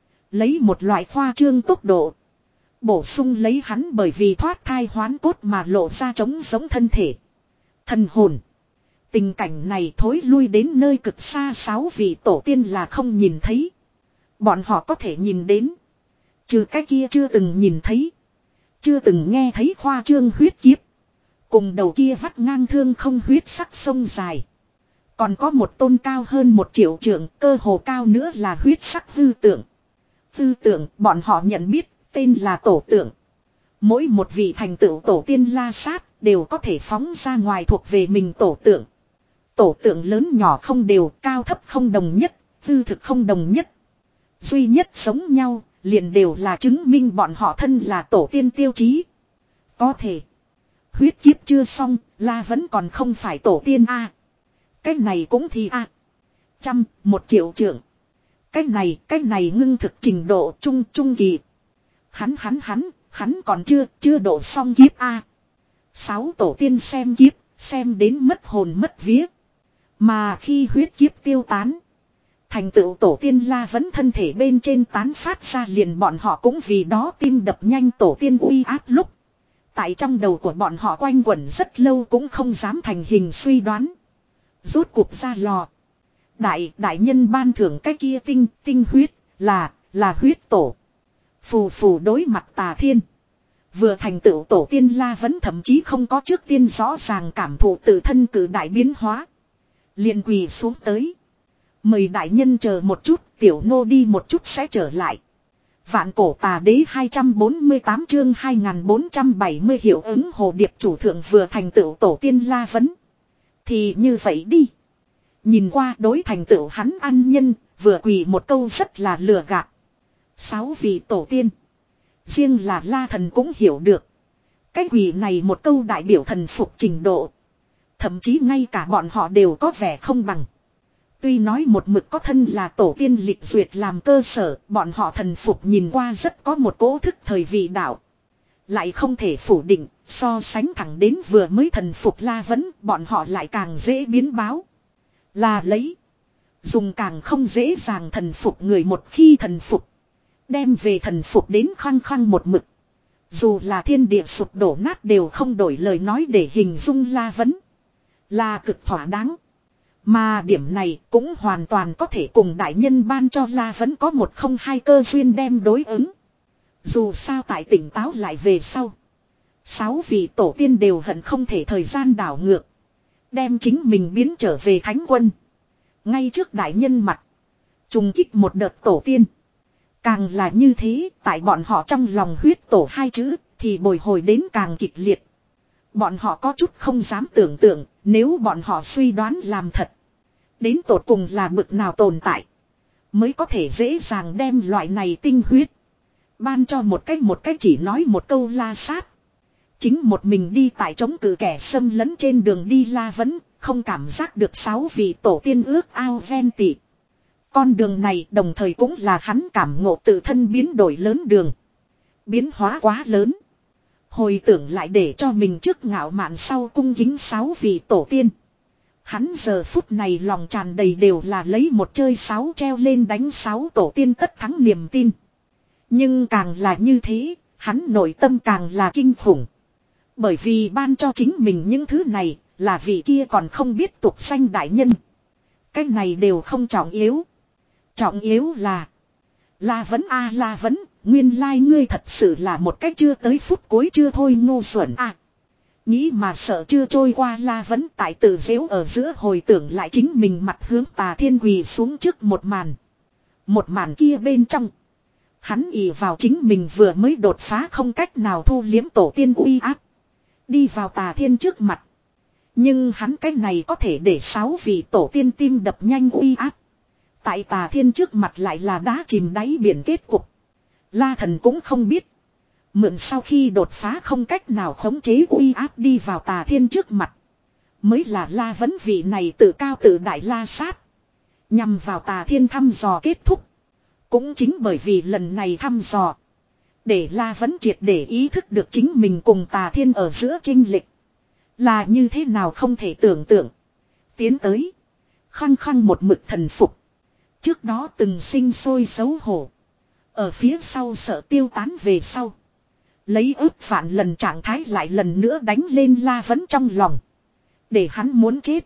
Lấy một loại khoa trương tốc độ. Bổ sung lấy hắn bởi vì thoát thai hoán cốt mà lộ ra trống giống thân thể. Thần hồn. Tình cảnh này thối lui đến nơi cực xa sáu vị tổ tiên là không nhìn thấy. Bọn họ có thể nhìn đến. Trừ cái kia chưa từng nhìn thấy. Chưa từng nghe thấy khoa trương huyết kiếp. Cùng đầu kia vắt ngang thương không huyết sắc sông dài. Còn có một tôn cao hơn một triệu trượng, cơ hồ cao nữa là huyết sắc hư tượng. Hư tượng bọn họ nhận biết, tên là tổ tượng. Mỗi một vị thành tựu tổ tiên la sát đều có thể phóng ra ngoài thuộc về mình tổ tượng. Tổ tượng lớn nhỏ không đều, cao thấp không đồng nhất, hư thực không đồng nhất. Duy nhất giống nhau, liền đều là chứng minh bọn họ thân là tổ tiên tiêu chí. Có thể, huyết kiếp chưa xong, là vẫn còn không phải tổ tiên a. À, cái này cũng thì a. À, trăm, một triệu trưởng. Cái này, cái này ngưng thực trình độ trung trung kỳ. Hắn hắn hắn, hắn còn chưa, chưa độ xong kiếp a. À, sáu tổ tiên xem kiếp, xem đến mất hồn mất vía. Mà khi huyết kiếp tiêu tán. Thành tựu tổ tiên La Vấn thân thể bên trên tán phát ra liền bọn họ cũng vì đó tim đập nhanh tổ tiên uy áp lúc. Tại trong đầu của bọn họ quanh quẩn rất lâu cũng không dám thành hình suy đoán. Rốt cuộc ra lò. Đại, đại nhân ban thưởng cái kia tinh, tinh huyết, là, là huyết tổ. Phù phù đối mặt Tà Thiên. Vừa thành tựu tổ tiên La Vấn thậm chí không có trước tiên rõ ràng cảm thụ tự thân cử đại biến hóa. Liền quỳ xuống tới. Mời đại nhân chờ một chút, tiểu nô đi một chút sẽ trở lại. Vạn cổ tà đế hai trăm bốn mươi tám chương hai nghìn bốn trăm bảy mươi hiệu ứng hồ điệp chủ thượng vừa thành tựu tổ tiên La Vấn. Thì như vậy đi. Nhìn qua đối thành tựu hắn ăn nhân, vừa quỳ một câu rất là lừa gạt. Sáu vị tổ tiên. Riêng là La Thần cũng hiểu được. Cái quỳ này một câu đại biểu thần phục trình độ. Thậm chí ngay cả bọn họ đều có vẻ không bằng. Tuy nói một mực có thân là tổ tiên lịch duyệt làm cơ sở, bọn họ thần phục nhìn qua rất có một cố thức thời vị đạo. Lại không thể phủ định, so sánh thẳng đến vừa mới thần phục La Vấn, bọn họ lại càng dễ biến báo. Là lấy. Dùng càng không dễ dàng thần phục người một khi thần phục. Đem về thần phục đến khăng khăng một mực. Dù là thiên địa sụp đổ nát đều không đổi lời nói để hình dung La Vấn. Là cực thỏa đáng. Mà điểm này cũng hoàn toàn có thể cùng đại nhân ban cho La Vấn có một không hai cơ duyên đem đối ứng. Dù sao tại tỉnh táo lại về sau. Sáu vị tổ tiên đều hận không thể thời gian đảo ngược. Đem chính mình biến trở về thánh quân. Ngay trước đại nhân mặt. Trùng kích một đợt tổ tiên. Càng là như thế, tại bọn họ trong lòng huyết tổ hai chữ, thì bồi hồi đến càng kịch liệt. Bọn họ có chút không dám tưởng tượng, nếu bọn họ suy đoán làm thật. Đến tột cùng là bực nào tồn tại. Mới có thể dễ dàng đem loại này tinh huyết. Ban cho một cách một cách chỉ nói một câu la sát. Chính một mình đi tại chống cự kẻ xâm lấn trên đường đi La Vấn, không cảm giác được sáu vị tổ tiên ước ao ven tị. Con đường này đồng thời cũng là hắn cảm ngộ tự thân biến đổi lớn đường. Biến hóa quá lớn. Hồi tưởng lại để cho mình trước ngạo mạn sau cung kính sáu vị tổ tiên. Hắn giờ phút này lòng tràn đầy đều là lấy một chơi sáu treo lên đánh sáu tổ tiên tất thắng niềm tin. Nhưng càng là như thế, hắn nội tâm càng là kinh khủng. Bởi vì ban cho chính mình những thứ này, là vị kia còn không biết tục danh đại nhân. Cái này đều không trọng yếu. Trọng yếu là La Vấn a à, La Vấn, nguyên lai ngươi thật sự là một cách chưa tới phút cuối chưa thôi ngu xuẩn a. À, nghĩ mà sợ chưa trôi qua La Vấn tại tự dễu ở giữa hồi tưởng lại chính mình mặt hướng Tà Thiên quỳ xuống trước một màn. Một màn kia bên trong. Hắn ỷ vào chính mình vừa mới đột phá không cách nào thu liếm tổ tiên uy áp. Đi vào Tà Thiên trước mặt. Nhưng hắn cái này có thể để sáu vị tổ tiên tim đập nhanh uy áp. Tại Tà Thiên trước mặt lại là đá chìm đáy biển kết cục. La Thần cũng không biết. Mượn sau khi đột phá không cách nào khống chế uy áp đi vào Tà Thiên trước mặt. Mới là La Vấn vị này tự cao tự đại la sát. Nhằm vào Tà Thiên thăm dò kết thúc. Cũng chính bởi vì lần này thăm dò. Để La Vấn triệt để ý thức được chính mình cùng Tà Thiên ở giữa chênh lệch. Là như thế nào không thể tưởng tượng. Tiến tới. Khăng khăng một mực thần phục. Trước đó từng sinh sôi xấu hổ. Ở phía sau sợ tiêu tán về sau. Lấy ức vạn lần trạng thái lại lần nữa đánh lên La Vấn trong lòng. Để hắn muốn chết.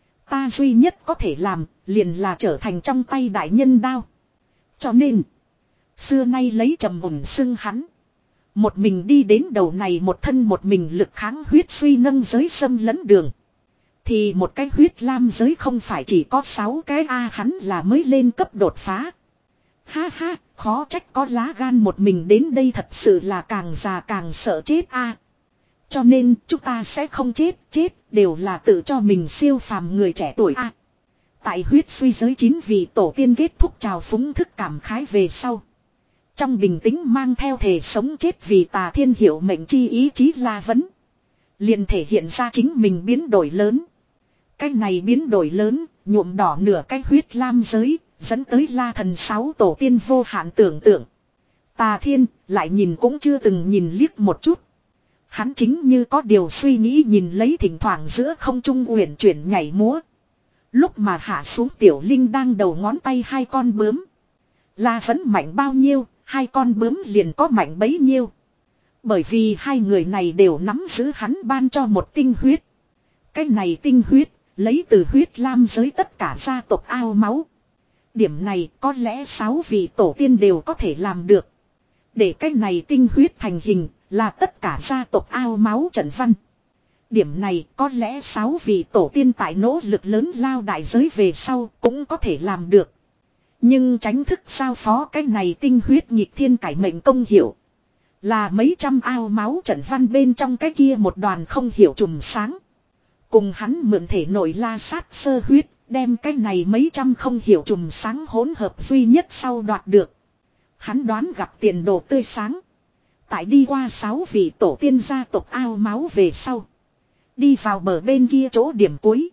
Ta duy nhất có thể làm liền là trở thành trong tay đại nhân đao. Cho nên. Xưa nay lấy trầm ổn xưng hắn. Một mình đi đến đầu này một thân một mình lực kháng huyết suy nâng giới xâm lấn đường. Thì một cái huyết lam giới không phải chỉ có sáu cái A à, hắn là mới lên cấp đột phá. Ha ha, khó trách có lá gan một mình đến đây thật sự là càng già càng sợ chết A. À. Cho nên chúng ta sẽ không chết, chết đều là tự cho mình siêu phàm người trẻ tuổi A. À. Tại huyết suy giới chín vị tổ tiên kết thúc trào phúng thức cảm khái về sau. Trong bình tĩnh mang theo thể sống chết vì Tà Thiên hiệu mệnh chi ý chí La Vấn. Liền thể hiện ra chính mình biến đổi lớn. Cái này biến đổi lớn, nhuộm đỏ nửa cái huyết lam giới, dẫn tới La Thần sáu tổ tiên vô hạn tưởng tượng. Tà Thiên lại nhìn cũng chưa từng nhìn liếc một chút. Hắn chính như có điều suy nghĩ nhìn lấy thỉnh thoảng giữa không trung uyển chuyển nhảy múa. Lúc mà hạ xuống Tiểu Linh đang đầu ngón tay hai con bướm. La vẫn mạnh bao nhiêu, hai con bướm liền có mạnh bấy nhiêu. Bởi vì hai người này đều nắm giữ hắn ban cho một tinh huyết. Cái này tinh huyết, lấy từ huyết lam giới tất cả gia tộc ao máu. Điểm này có lẽ sáu vị tổ tiên đều có thể làm được. Để cái này tinh huyết thành hình là tất cả gia tộc ao máu trận văn. Điểm này có lẽ sáu vị tổ tiên tại nỗ lực lớn lao đại giới về sau cũng có thể làm được. Nhưng tránh thức sao phó cái này tinh huyết nhịp thiên cải mệnh công hiểu. Là mấy trăm ao máu trận văn bên trong cái kia một đoàn không hiểu chùm sáng. Cùng hắn mượn thể nội la sát sơ huyết, đem cái này mấy trăm không hiểu chùm sáng hỗn hợp duy nhất sau đoạt được. Hắn đoán gặp tiền đồ tươi sáng. Tại đi qua sáu vị tổ tiên gia tộc ao máu về sau. Đi vào bờ bên kia chỗ điểm cuối.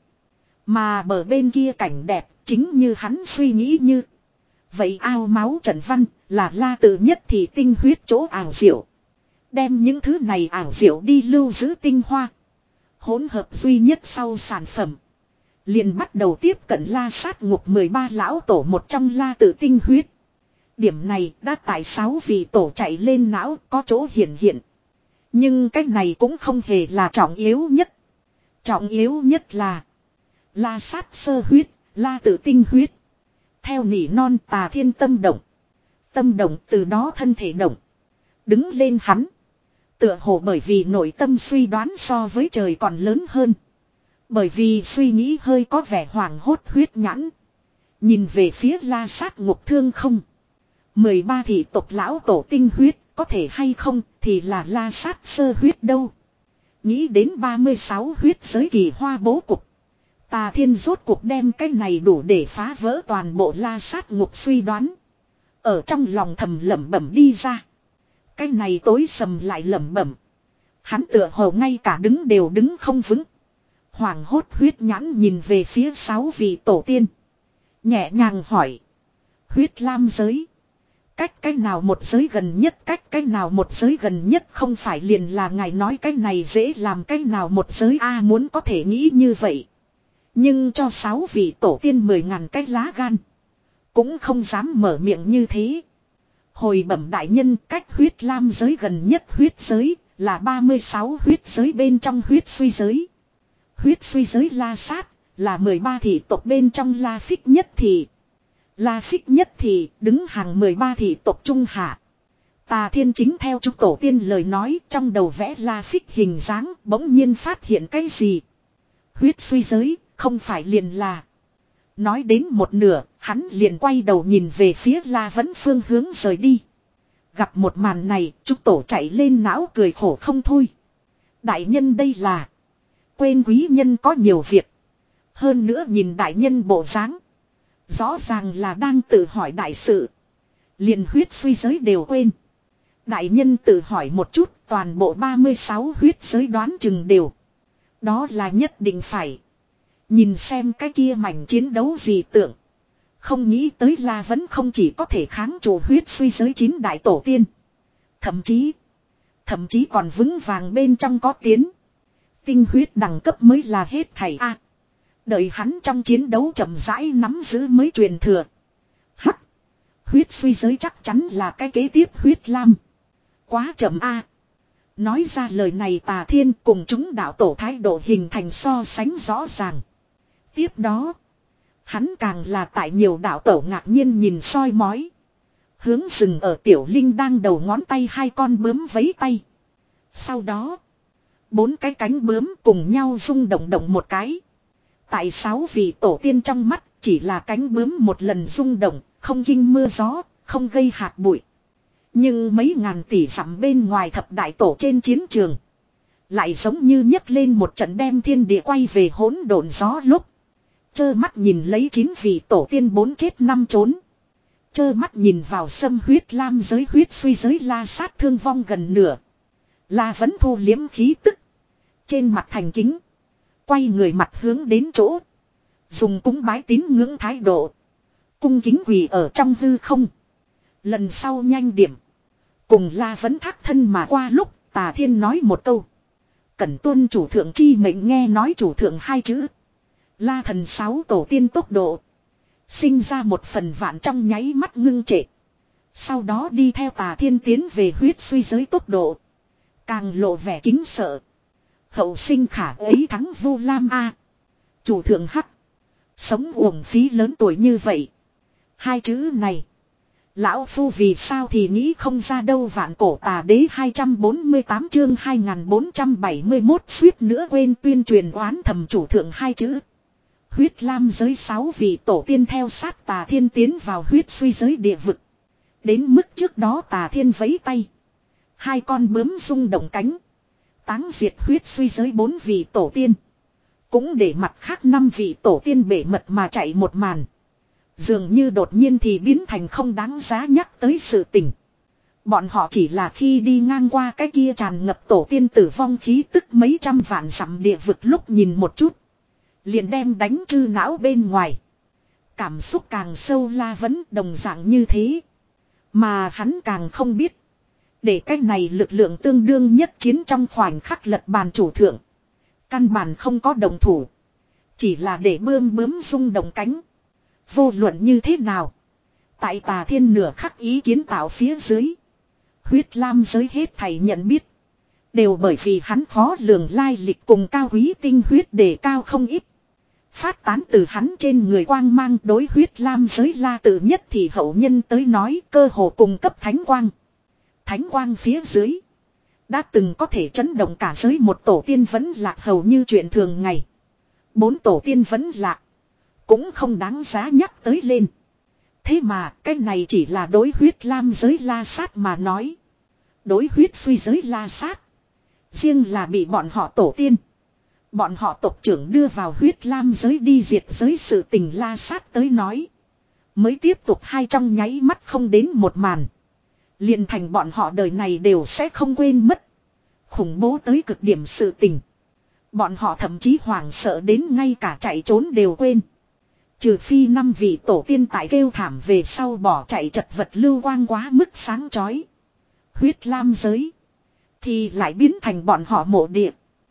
Mà bờ bên kia cảnh đẹp chính như hắn suy nghĩ như. Vậy ao máu trận văn là la tự nhất thì tinh huyết chỗ ảo diệu. Đem những thứ này ảo diệu đi lưu giữ tinh hoa. Hỗn hợp duy nhất sau sản phẩm. Liền bắt đầu tiếp cận la sát ngục mười ba lão tổ một trong la tự tinh huyết. Điểm này đã tại sáu vị tổ chạy lên não có chỗ hiển hiện. Nhưng cái này cũng không hề là trọng yếu nhất. Trọng yếu nhất là la sát sơ huyết, la tự tinh huyết. Theo nỉ non Tà Thiên tâm động. Tâm động từ đó thân thể động. Đứng lên hắn. Tựa hồ bởi vì nội tâm suy đoán so với trời còn lớn hơn. Bởi vì suy nghĩ hơi có vẻ hoảng hốt huyết nhãn. Nhìn về phía la sát ngục thương không. mười ba thị tộc lão tổ tinh huyết có thể hay không thì là la sát sơ huyết đâu. Nghĩ đến ba mươi sáu huyết giới kỳ hoa bố cục. Tà Thiên rốt cuộc đem cái này đủ để phá vỡ toàn bộ la sát ngục suy đoán. Ở trong lòng thầm lẩm bẩm đi ra. Cái này tối sầm lại lẩm bẩm. Hắn tựa hồ ngay cả đứng đều đứng không vững. Hoàng hốt huyết nhãn nhìn về phía sáu vị tổ tiên. Nhẹ nhàng hỏi. Huyết lam giới. Cách cái nào một giới gần nhất, cách cái nào một giới gần nhất không phải liền là ngài nói cái này dễ làm cái nào một giới a muốn có thể nghĩ như vậy. Nhưng cho sáu vị tổ tiên mười ngàn cái lá gan. Cũng không dám mở miệng như thế. Hồi bẩm đại nhân cách huyết lam giới gần nhất huyết giới là ba mươi sáu huyết giới bên trong huyết suy giới. Huyết suy giới la sát là mười ba thị tộc bên trong la phích nhất thị. La phích nhất thị đứng hàng mười ba thị tộc trung hạ. Tà Thiên chính theo chú tổ tiên lời nói trong đầu vẽ la phích hình dáng bỗng nhiên phát hiện cái gì. Huyết suy giới không phải liền là. Nói đến một nửa hắn liền quay đầu nhìn về phía la vẫn phương hướng rời đi. Gặp một màn này chú tổ chạy lên não cười khổ không thôi. Đại nhân đây là. Quên quý nhân có nhiều việc. Hơn nữa nhìn đại nhân bộ dáng. Rõ ràng là đang tự hỏi đại sự. Liền huyết suy giới đều quên. Đại nhân tự hỏi một chút toàn bộ ba mươi sáu huyết giới đoán chừng đều. Đó là nhất định phải. Nhìn xem cái kia mảnh chiến đấu gì tưởng. Không nghĩ tới là vẫn không chỉ có thể kháng trụ huyết suy giới chín đại tổ tiên. Thậm chí. Thậm chí còn vững vàng bên trong có tiến. Tinh huyết đẳng cấp mới là hết thảy a. À, đợi hắn trong chiến đấu chậm rãi nắm giữ mới truyền thừa. Hắc. Huyết suy giới chắc chắn là cái kế tiếp huyết lam. Quá chậm a. À. Nói ra lời này Tà Thiên cùng chúng đạo tổ thái độ hình thành so sánh rõ ràng. Tiếp đó. Hắn càng là tại nhiều đạo tổ ngạc nhiên nhìn soi mói. Hướng dừng ở Tiểu Linh đang đầu ngón tay hai con bướm vấy tay. Sau đó. Bốn cái cánh bướm cùng nhau rung động động một cái. Tại sáu vị tổ tiên trong mắt chỉ là cánh bướm một lần rung động, không kinh mưa gió, không gây hạt bụi. Nhưng mấy ngàn tỷ dặm bên ngoài thập đại tổ trên chiến trường. Lại giống như nhấc lên một trận đem thiên địa quay về hỗn độn gió lúc. Chơ mắt nhìn lấy chín vị tổ tiên bốn chết năm trốn. Chơ mắt nhìn vào xâm huyết lam giới huyết suy giới la sát thương vong gần nửa. La vẫn thu liếm khí tức. Trên mặt thành kính. Quay người mặt hướng đến chỗ. Dùng cúng bái tín ngưỡng thái độ. Cung kính quỳ ở trong hư không. Lần sau nhanh điểm. Cùng La vẫn thác thân mà qua lúc Tà Thiên nói một câu. Cẩn tuân chủ thượng chi mệnh nghe nói chủ thượng hai chữ. La thần sáu tổ tiên tốc độ. Sinh ra một phần vạn trong nháy mắt ngưng trệ. Sau đó đi theo Tà Thiên tiến về huyết suy giới tốc độ. Càng lộ vẻ kính sợ. Hậu sinh khả ấy thắng Vu Lam A. Chủ thượng hắc. Sống uổng phí lớn tuổi như vậy. Hai chữ này. Lão Phu vì sao thì nghĩ không ra đâu. Vạn cổ tà đế hai trăm bốn mươi tám chương hai nghìn bốn trăm bảy mươi mốt suýt nữa quên tuyên truyền oán thầm chủ thượng hai chữ. Huyết lam giới sáu vị tổ tiên theo sát Tà Thiên tiến vào huyết suy giới địa vực. Đến mức trước đó Tà Thiên vẫy tay. Hai con bướm rung động cánh. Táng diệt huyết suy giới bốn vị tổ tiên. Cũng để mặt khác năm vị tổ tiên bể mật mà chạy một màn. Dường như đột nhiên thì biến thành không đáng giá nhắc tới sự tình. Bọn họ chỉ là khi đi ngang qua cái kia tràn ngập tổ tiên tử vong khí tức mấy trăm vạn dặm địa vực lúc nhìn một chút. Liền đem đánh chư não bên ngoài. Cảm xúc càng sâu La vẫn đồng dạng như thế. Mà hắn càng không biết. Để cái này lực lượng tương đương nhất chiến trong khoảnh khắc lật bàn chủ thượng. Căn bản không có đồng thủ. Chỉ là để bươm bướm rung động cánh. Vô luận như thế nào. Tại Tà Thiên nửa khắc ý kiến tạo phía dưới. Huyết lam giới hết thảy nhận biết. Đều bởi vì hắn khó lường lai lịch cùng cao quý tinh huyết đề cao không ít. Phát tán từ hắn trên người quang mang đối huyết lam giới La tự nhất thì hậu nhân tới nói cơ hồ cùng cấp thánh quang. Thánh quang phía dưới. Đã từng có thể chấn động cả giới một tổ tiên vẫn lạc hầu như chuyện thường ngày. Bốn tổ tiên vẫn lạc. Cũng không đáng giá nhắc tới lên. Thế mà cái này chỉ là đối huyết lam giới La sát mà nói. Đối huyết suy giới La sát. Riêng là bị bọn họ tổ tiên. Bọn họ tộc trưởng đưa vào huyết lam giới đi diệt giới sự tình La sát tới nói. Mới tiếp tục hai trong nháy mắt không đến một màn. Liền thành bọn họ đời này đều sẽ không quên mất. Khủng bố tới cực điểm sự tình. Bọn họ thậm chí hoảng sợ đến ngay cả chạy trốn đều quên. Trừ phi năm vị tổ tiên tại kêu thảm về sau bỏ chạy chật vật lưu quang quá mức sáng chói. Huyết lam giới. Thì lại biến thành bọn họ mộ địa.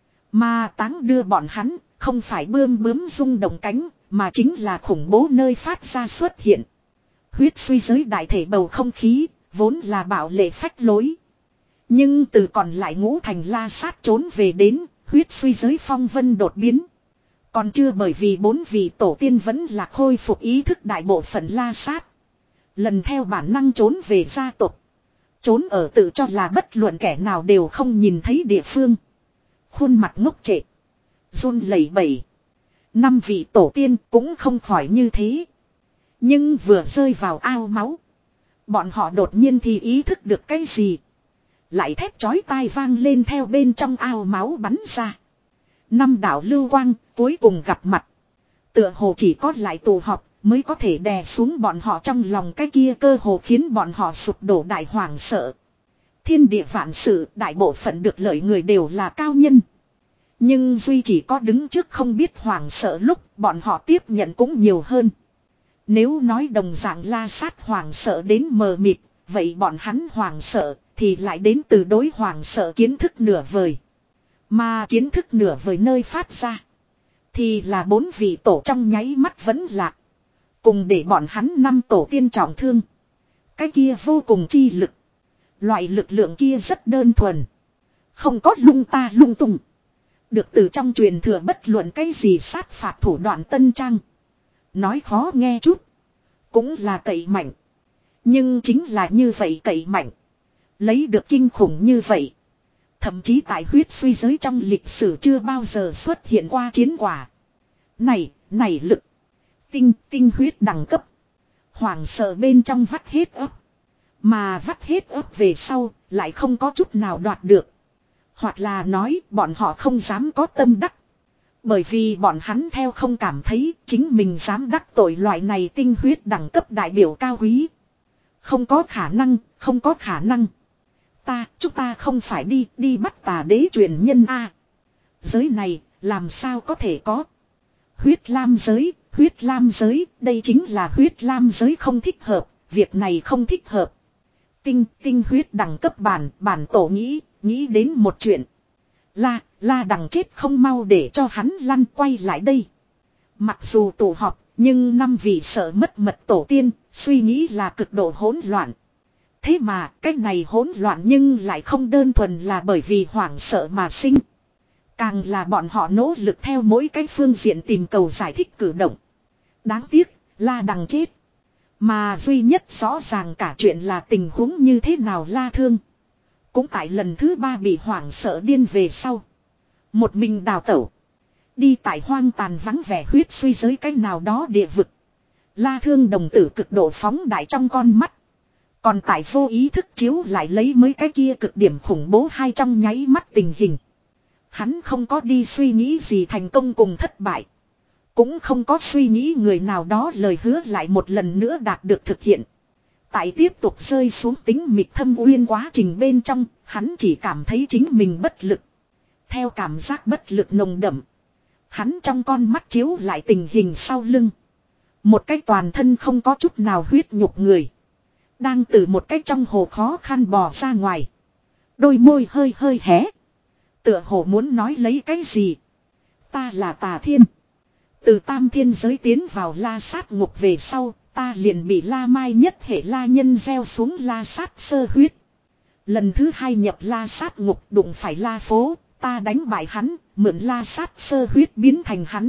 Mà táng đưa bọn hắn không phải bươm bướm rung động cánh. Mà chính là khủng bố nơi phát ra xuất hiện. Huyết suy giới đại thể bầu không khí. Vốn là bạo lệ phách lối. Nhưng từ còn lại ngũ thành La sát trốn về đến. Huyết suy giới phong vân đột biến. Còn chưa bởi vì bốn vị tổ tiên vẫn là khôi phục ý thức đại bộ phận La sát. Lần theo bản năng trốn về gia tộc. Trốn ở tự cho là bất luận kẻ nào đều không nhìn thấy địa phương. Khuôn mặt ngốc trệ. Run lẩy bẩy. Năm vị tổ tiên cũng không khỏi như thế. Nhưng vừa rơi vào ao máu. Bọn họ đột nhiên thì ý thức được cái gì. Lại thét chói tai vang lên theo bên trong ao máu bắn ra. Năm đạo lưu quang cuối cùng gặp mặt. Tựa hồ chỉ có lại tụ họp mới có thể đè xuống bọn họ trong lòng cái kia cơ hồ khiến bọn họ sụp đổ đại hoảng sợ. Thiên địa vạn sự đại bộ phận được lợi người đều là cao nhân. Nhưng duy chỉ có đứng trước không biết hoảng sợ lúc bọn họ tiếp nhận cũng nhiều hơn. Nếu nói đồng dạng La sát hoảng sợ đến mờ mịt, vậy bọn hắn hoảng sợ thì lại đến từ đối hoảng sợ kiến thức nửa vời. Mà kiến thức nửa vời nơi phát ra thì là bốn vị tổ trong nháy mắt vẫn lạc. Cùng để bọn hắn năm tổ tiên trọng thương. Cái kia vô cùng chi lực. Loại lực lượng kia rất đơn thuần. Không có lung ta lung tung. Được từ trong truyền thừa bất luận cái gì sát phạt thủ đoạn tân trang. Nói khó nghe chút. Cũng là cậy mạnh. Nhưng chính là như vậy cậy mạnh. Lấy được kinh khủng như vậy. Thậm chí tại huyết suy giới trong lịch sử chưa bao giờ xuất hiện qua chiến quả. Này, này lực. Tinh, tinh huyết đẳng cấp. Hoảng sợ bên trong vắt hết ấp. Mà vắt hết ấp về sau, lại không có chút nào đoạt được. Hoặc là nói, bọn họ không dám có tâm đắc. Bởi vì bọn hắn theo không cảm thấy chính mình dám đắc tội loại này tinh huyết đẳng cấp đại biểu cao quý. Không có khả năng, không có khả năng. Ta, chúng ta không phải đi, đi bắt tà đế truyền nhân A. Giới này, làm sao có thể có. Huyết lam giới, huyết lam giới, đây chính là huyết lam giới không thích hợp, việc này không thích hợp. Tinh, tinh huyết đẳng cấp bản, bản tổ nghĩ, nghĩ đến một chuyện. La, la đằng chết không mau để cho hắn lăn quay lại đây. Mặc dù tụ họp, nhưng năm vị sợ mất mật tổ tiên, suy nghĩ là cực độ hỗn loạn. Thế mà, cái này hỗn loạn nhưng lại không đơn thuần là bởi vì hoảng sợ mà sinh. Càng là bọn họ nỗ lực theo mỗi cái phương diện tìm cầu giải thích cử động. Đáng tiếc, La Đằng chết. Mà duy nhất rõ ràng cả chuyện là tình huống như thế nào La Thương. Cũng tại lần thứ ba bị hoảng sợ điên về sau. Một mình đào tẩu. Đi tại hoang tàn vắng vẻ huyết suy giới cái nào đó địa vực. La Thương đồng tử cực độ phóng đại trong con mắt. Còn tại vô ý thức chiếu lại lấy mấy cái kia cực điểm khủng bố hai trong nháy mắt tình hình. Hắn không có đi suy nghĩ gì thành công cùng thất bại. Cũng không có suy nghĩ người nào đó lời hứa lại một lần nữa đạt được thực hiện. Tại tiếp tục rơi xuống tính mịt thâm uyên quá trình bên trong, hắn chỉ cảm thấy chính mình bất lực. Theo cảm giác bất lực nồng đậm. Hắn trong con mắt chiếu lại tình hình sau lưng. Một cái toàn thân không có chút nào huyết nhục người. Đang từ một cái trong hồ khó khăn bò ra ngoài. Đôi môi hơi hơi hé. Tựa hồ muốn nói lấy cái gì. Ta là Tà Thiên. Từ tam thiên giới tiến vào la sát ngục về sau. Ta liền bị la mai nhất hệ la nhân gieo xuống la sát sơ huyết. Lần thứ hai nhập la sát ngục đụng phải la phố. Ta đánh bại hắn. Mượn la sát sơ huyết biến thành hắn.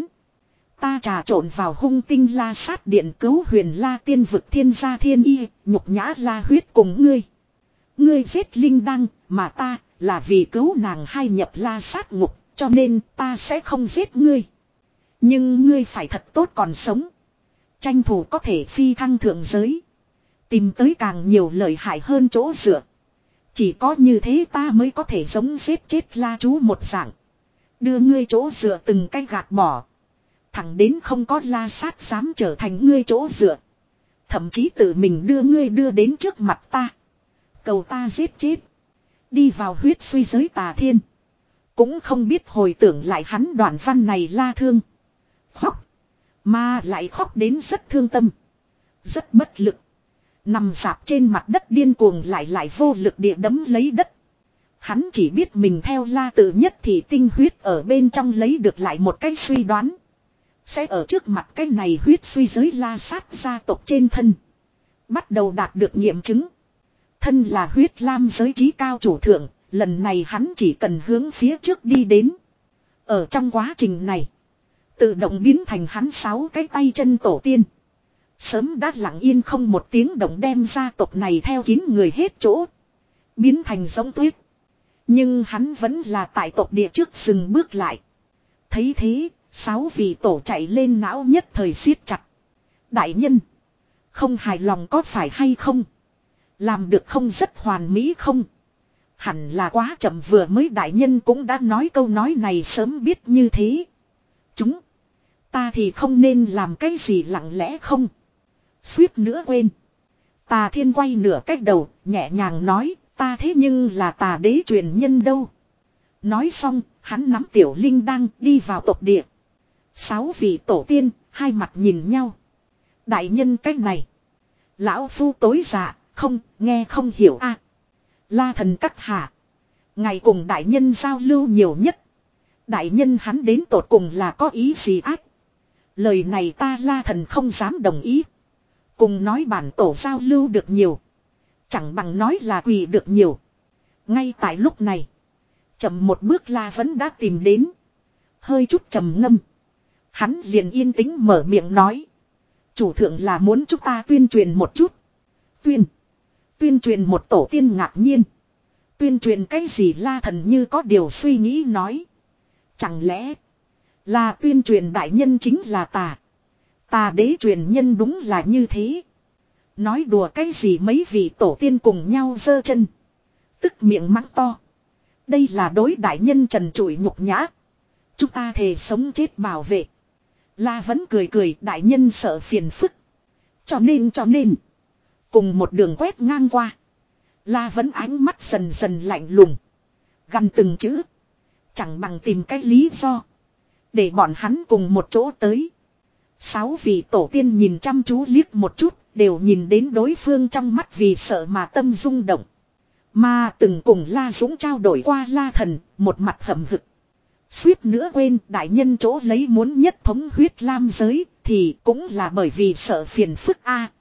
Ta trà trộn vào hung tinh la sát điện cứu huyền la tiên vực thiên gia thiên y. Nhục nhã la huyết cùng ngươi. Ngươi giết linh đăng mà ta là vì cứu nàng hai nhập la sát ngục. Cho nên ta sẽ không giết ngươi. Nhưng ngươi phải thật tốt còn sống. Tranh thủ có thể phi thăng thượng giới. Tìm tới càng nhiều lợi hại hơn chỗ dựa. Chỉ có như thế ta mới có thể giống giết chết la chú một dạng. Đưa ngươi chỗ dựa từng cái gạt bỏ. Thẳng đến không có la sát dám trở thành ngươi chỗ dựa. Thậm chí tự mình đưa ngươi đưa đến trước mặt ta. Cầu ta giết chết. Đi vào huyết suy giới Tà Thiên. Cũng không biết hồi tưởng lại hắn đoạn văn này La Thương. Khóc. Mà lại khóc đến rất thương tâm. Rất bất lực. Nằm dạp trên mặt đất điên cuồng lại lại vô lực địa đấm lấy đất. Hắn chỉ biết mình theo La Tự nhất thì tinh huyết ở bên trong lấy được lại một cái suy đoán. Sẽ ở trước mặt cái này huyết suy giới la sát gia tộc trên thân. Bắt đầu đạt được nghiệm chứng. Thân là huyết lam giới trí cao chủ thượng. Lần này hắn chỉ cần hướng phía trước đi đến. Ở trong quá trình này. Tự động biến thành hắn sáu cái tay chân tổ tiên. Sớm đã lặng yên không một tiếng động đem gia tộc này theo kín người hết chỗ. Biến thành giống tuyết. Nhưng hắn vẫn là tại tộc địa trước dừng bước lại. Thấy thế. Sáu vị tổ chạy lên não nhất thời siết chặt. Đại nhân. Không hài lòng có phải hay không? Làm được không rất hoàn mỹ không? Hẳn là quá chậm vừa mới đại nhân cũng đã nói câu nói này sớm biết như thế. Chúng. Ta thì không nên làm cái gì lặng lẽ không? Suýt nữa quên. Tà Thiên quay nửa cách đầu, nhẹ nhàng nói, ta thế nhưng là tà đế truyền nhân đâu. Nói xong, hắn nắm tiểu linh đang đi vào tộc địa. Sáu vị tổ tiên, hai mặt nhìn nhau. Đại nhân cách này. Lão phu tối dạ, không, nghe không hiểu a. La thần các hạ. Ngày cùng đại nhân giao lưu nhiều nhất. Đại nhân hắn đến tột cùng là có ý gì ác. Lời này ta La thần không dám đồng ý. Cùng nói bản tổ giao lưu được nhiều. Chẳng bằng nói là quỳ được nhiều. Ngay tại lúc này. Chậm một bước La vẫn đã tìm đến. Hơi chút trầm ngâm. Hắn liền yên tĩnh mở miệng nói. Chủ thượng là muốn chúng ta tuyên truyền một chút. Tuyên. Tuyên truyền một tổ tiên ngạc nhiên. Tuyên truyền cái gì La thần như có điều suy nghĩ nói. Chẳng lẽ. Là tuyên truyền đại nhân chính là tà. Tà đế truyền nhân đúng là như thế. Nói đùa cái gì mấy vị tổ tiên cùng nhau giơ chân. Tức miệng mắng to. Đây là đối đại nhân trần trụi nhục nhã. Chúng ta thề sống chết bảo vệ. La vẫn cười cười đại nhân sợ phiền phức. Cho nên cho nên. Cùng một đường quét ngang qua. La vẫn ánh mắt dần dần lạnh lùng. Gần từng chữ. Chẳng bằng tìm cái lý do. Để bọn hắn cùng một chỗ tới. Sáu vị tổ tiên nhìn chăm chú liếc một chút. Đều nhìn đến đối phương trong mắt vì sợ mà tâm rung động. Mà từng cùng La Dũng trao đổi qua La thần. Một mặt hậm hực. Suýt nữa quên đại nhân chỗ lấy muốn nhất thống huyết lam giới thì cũng là bởi vì sợ phiền phức a.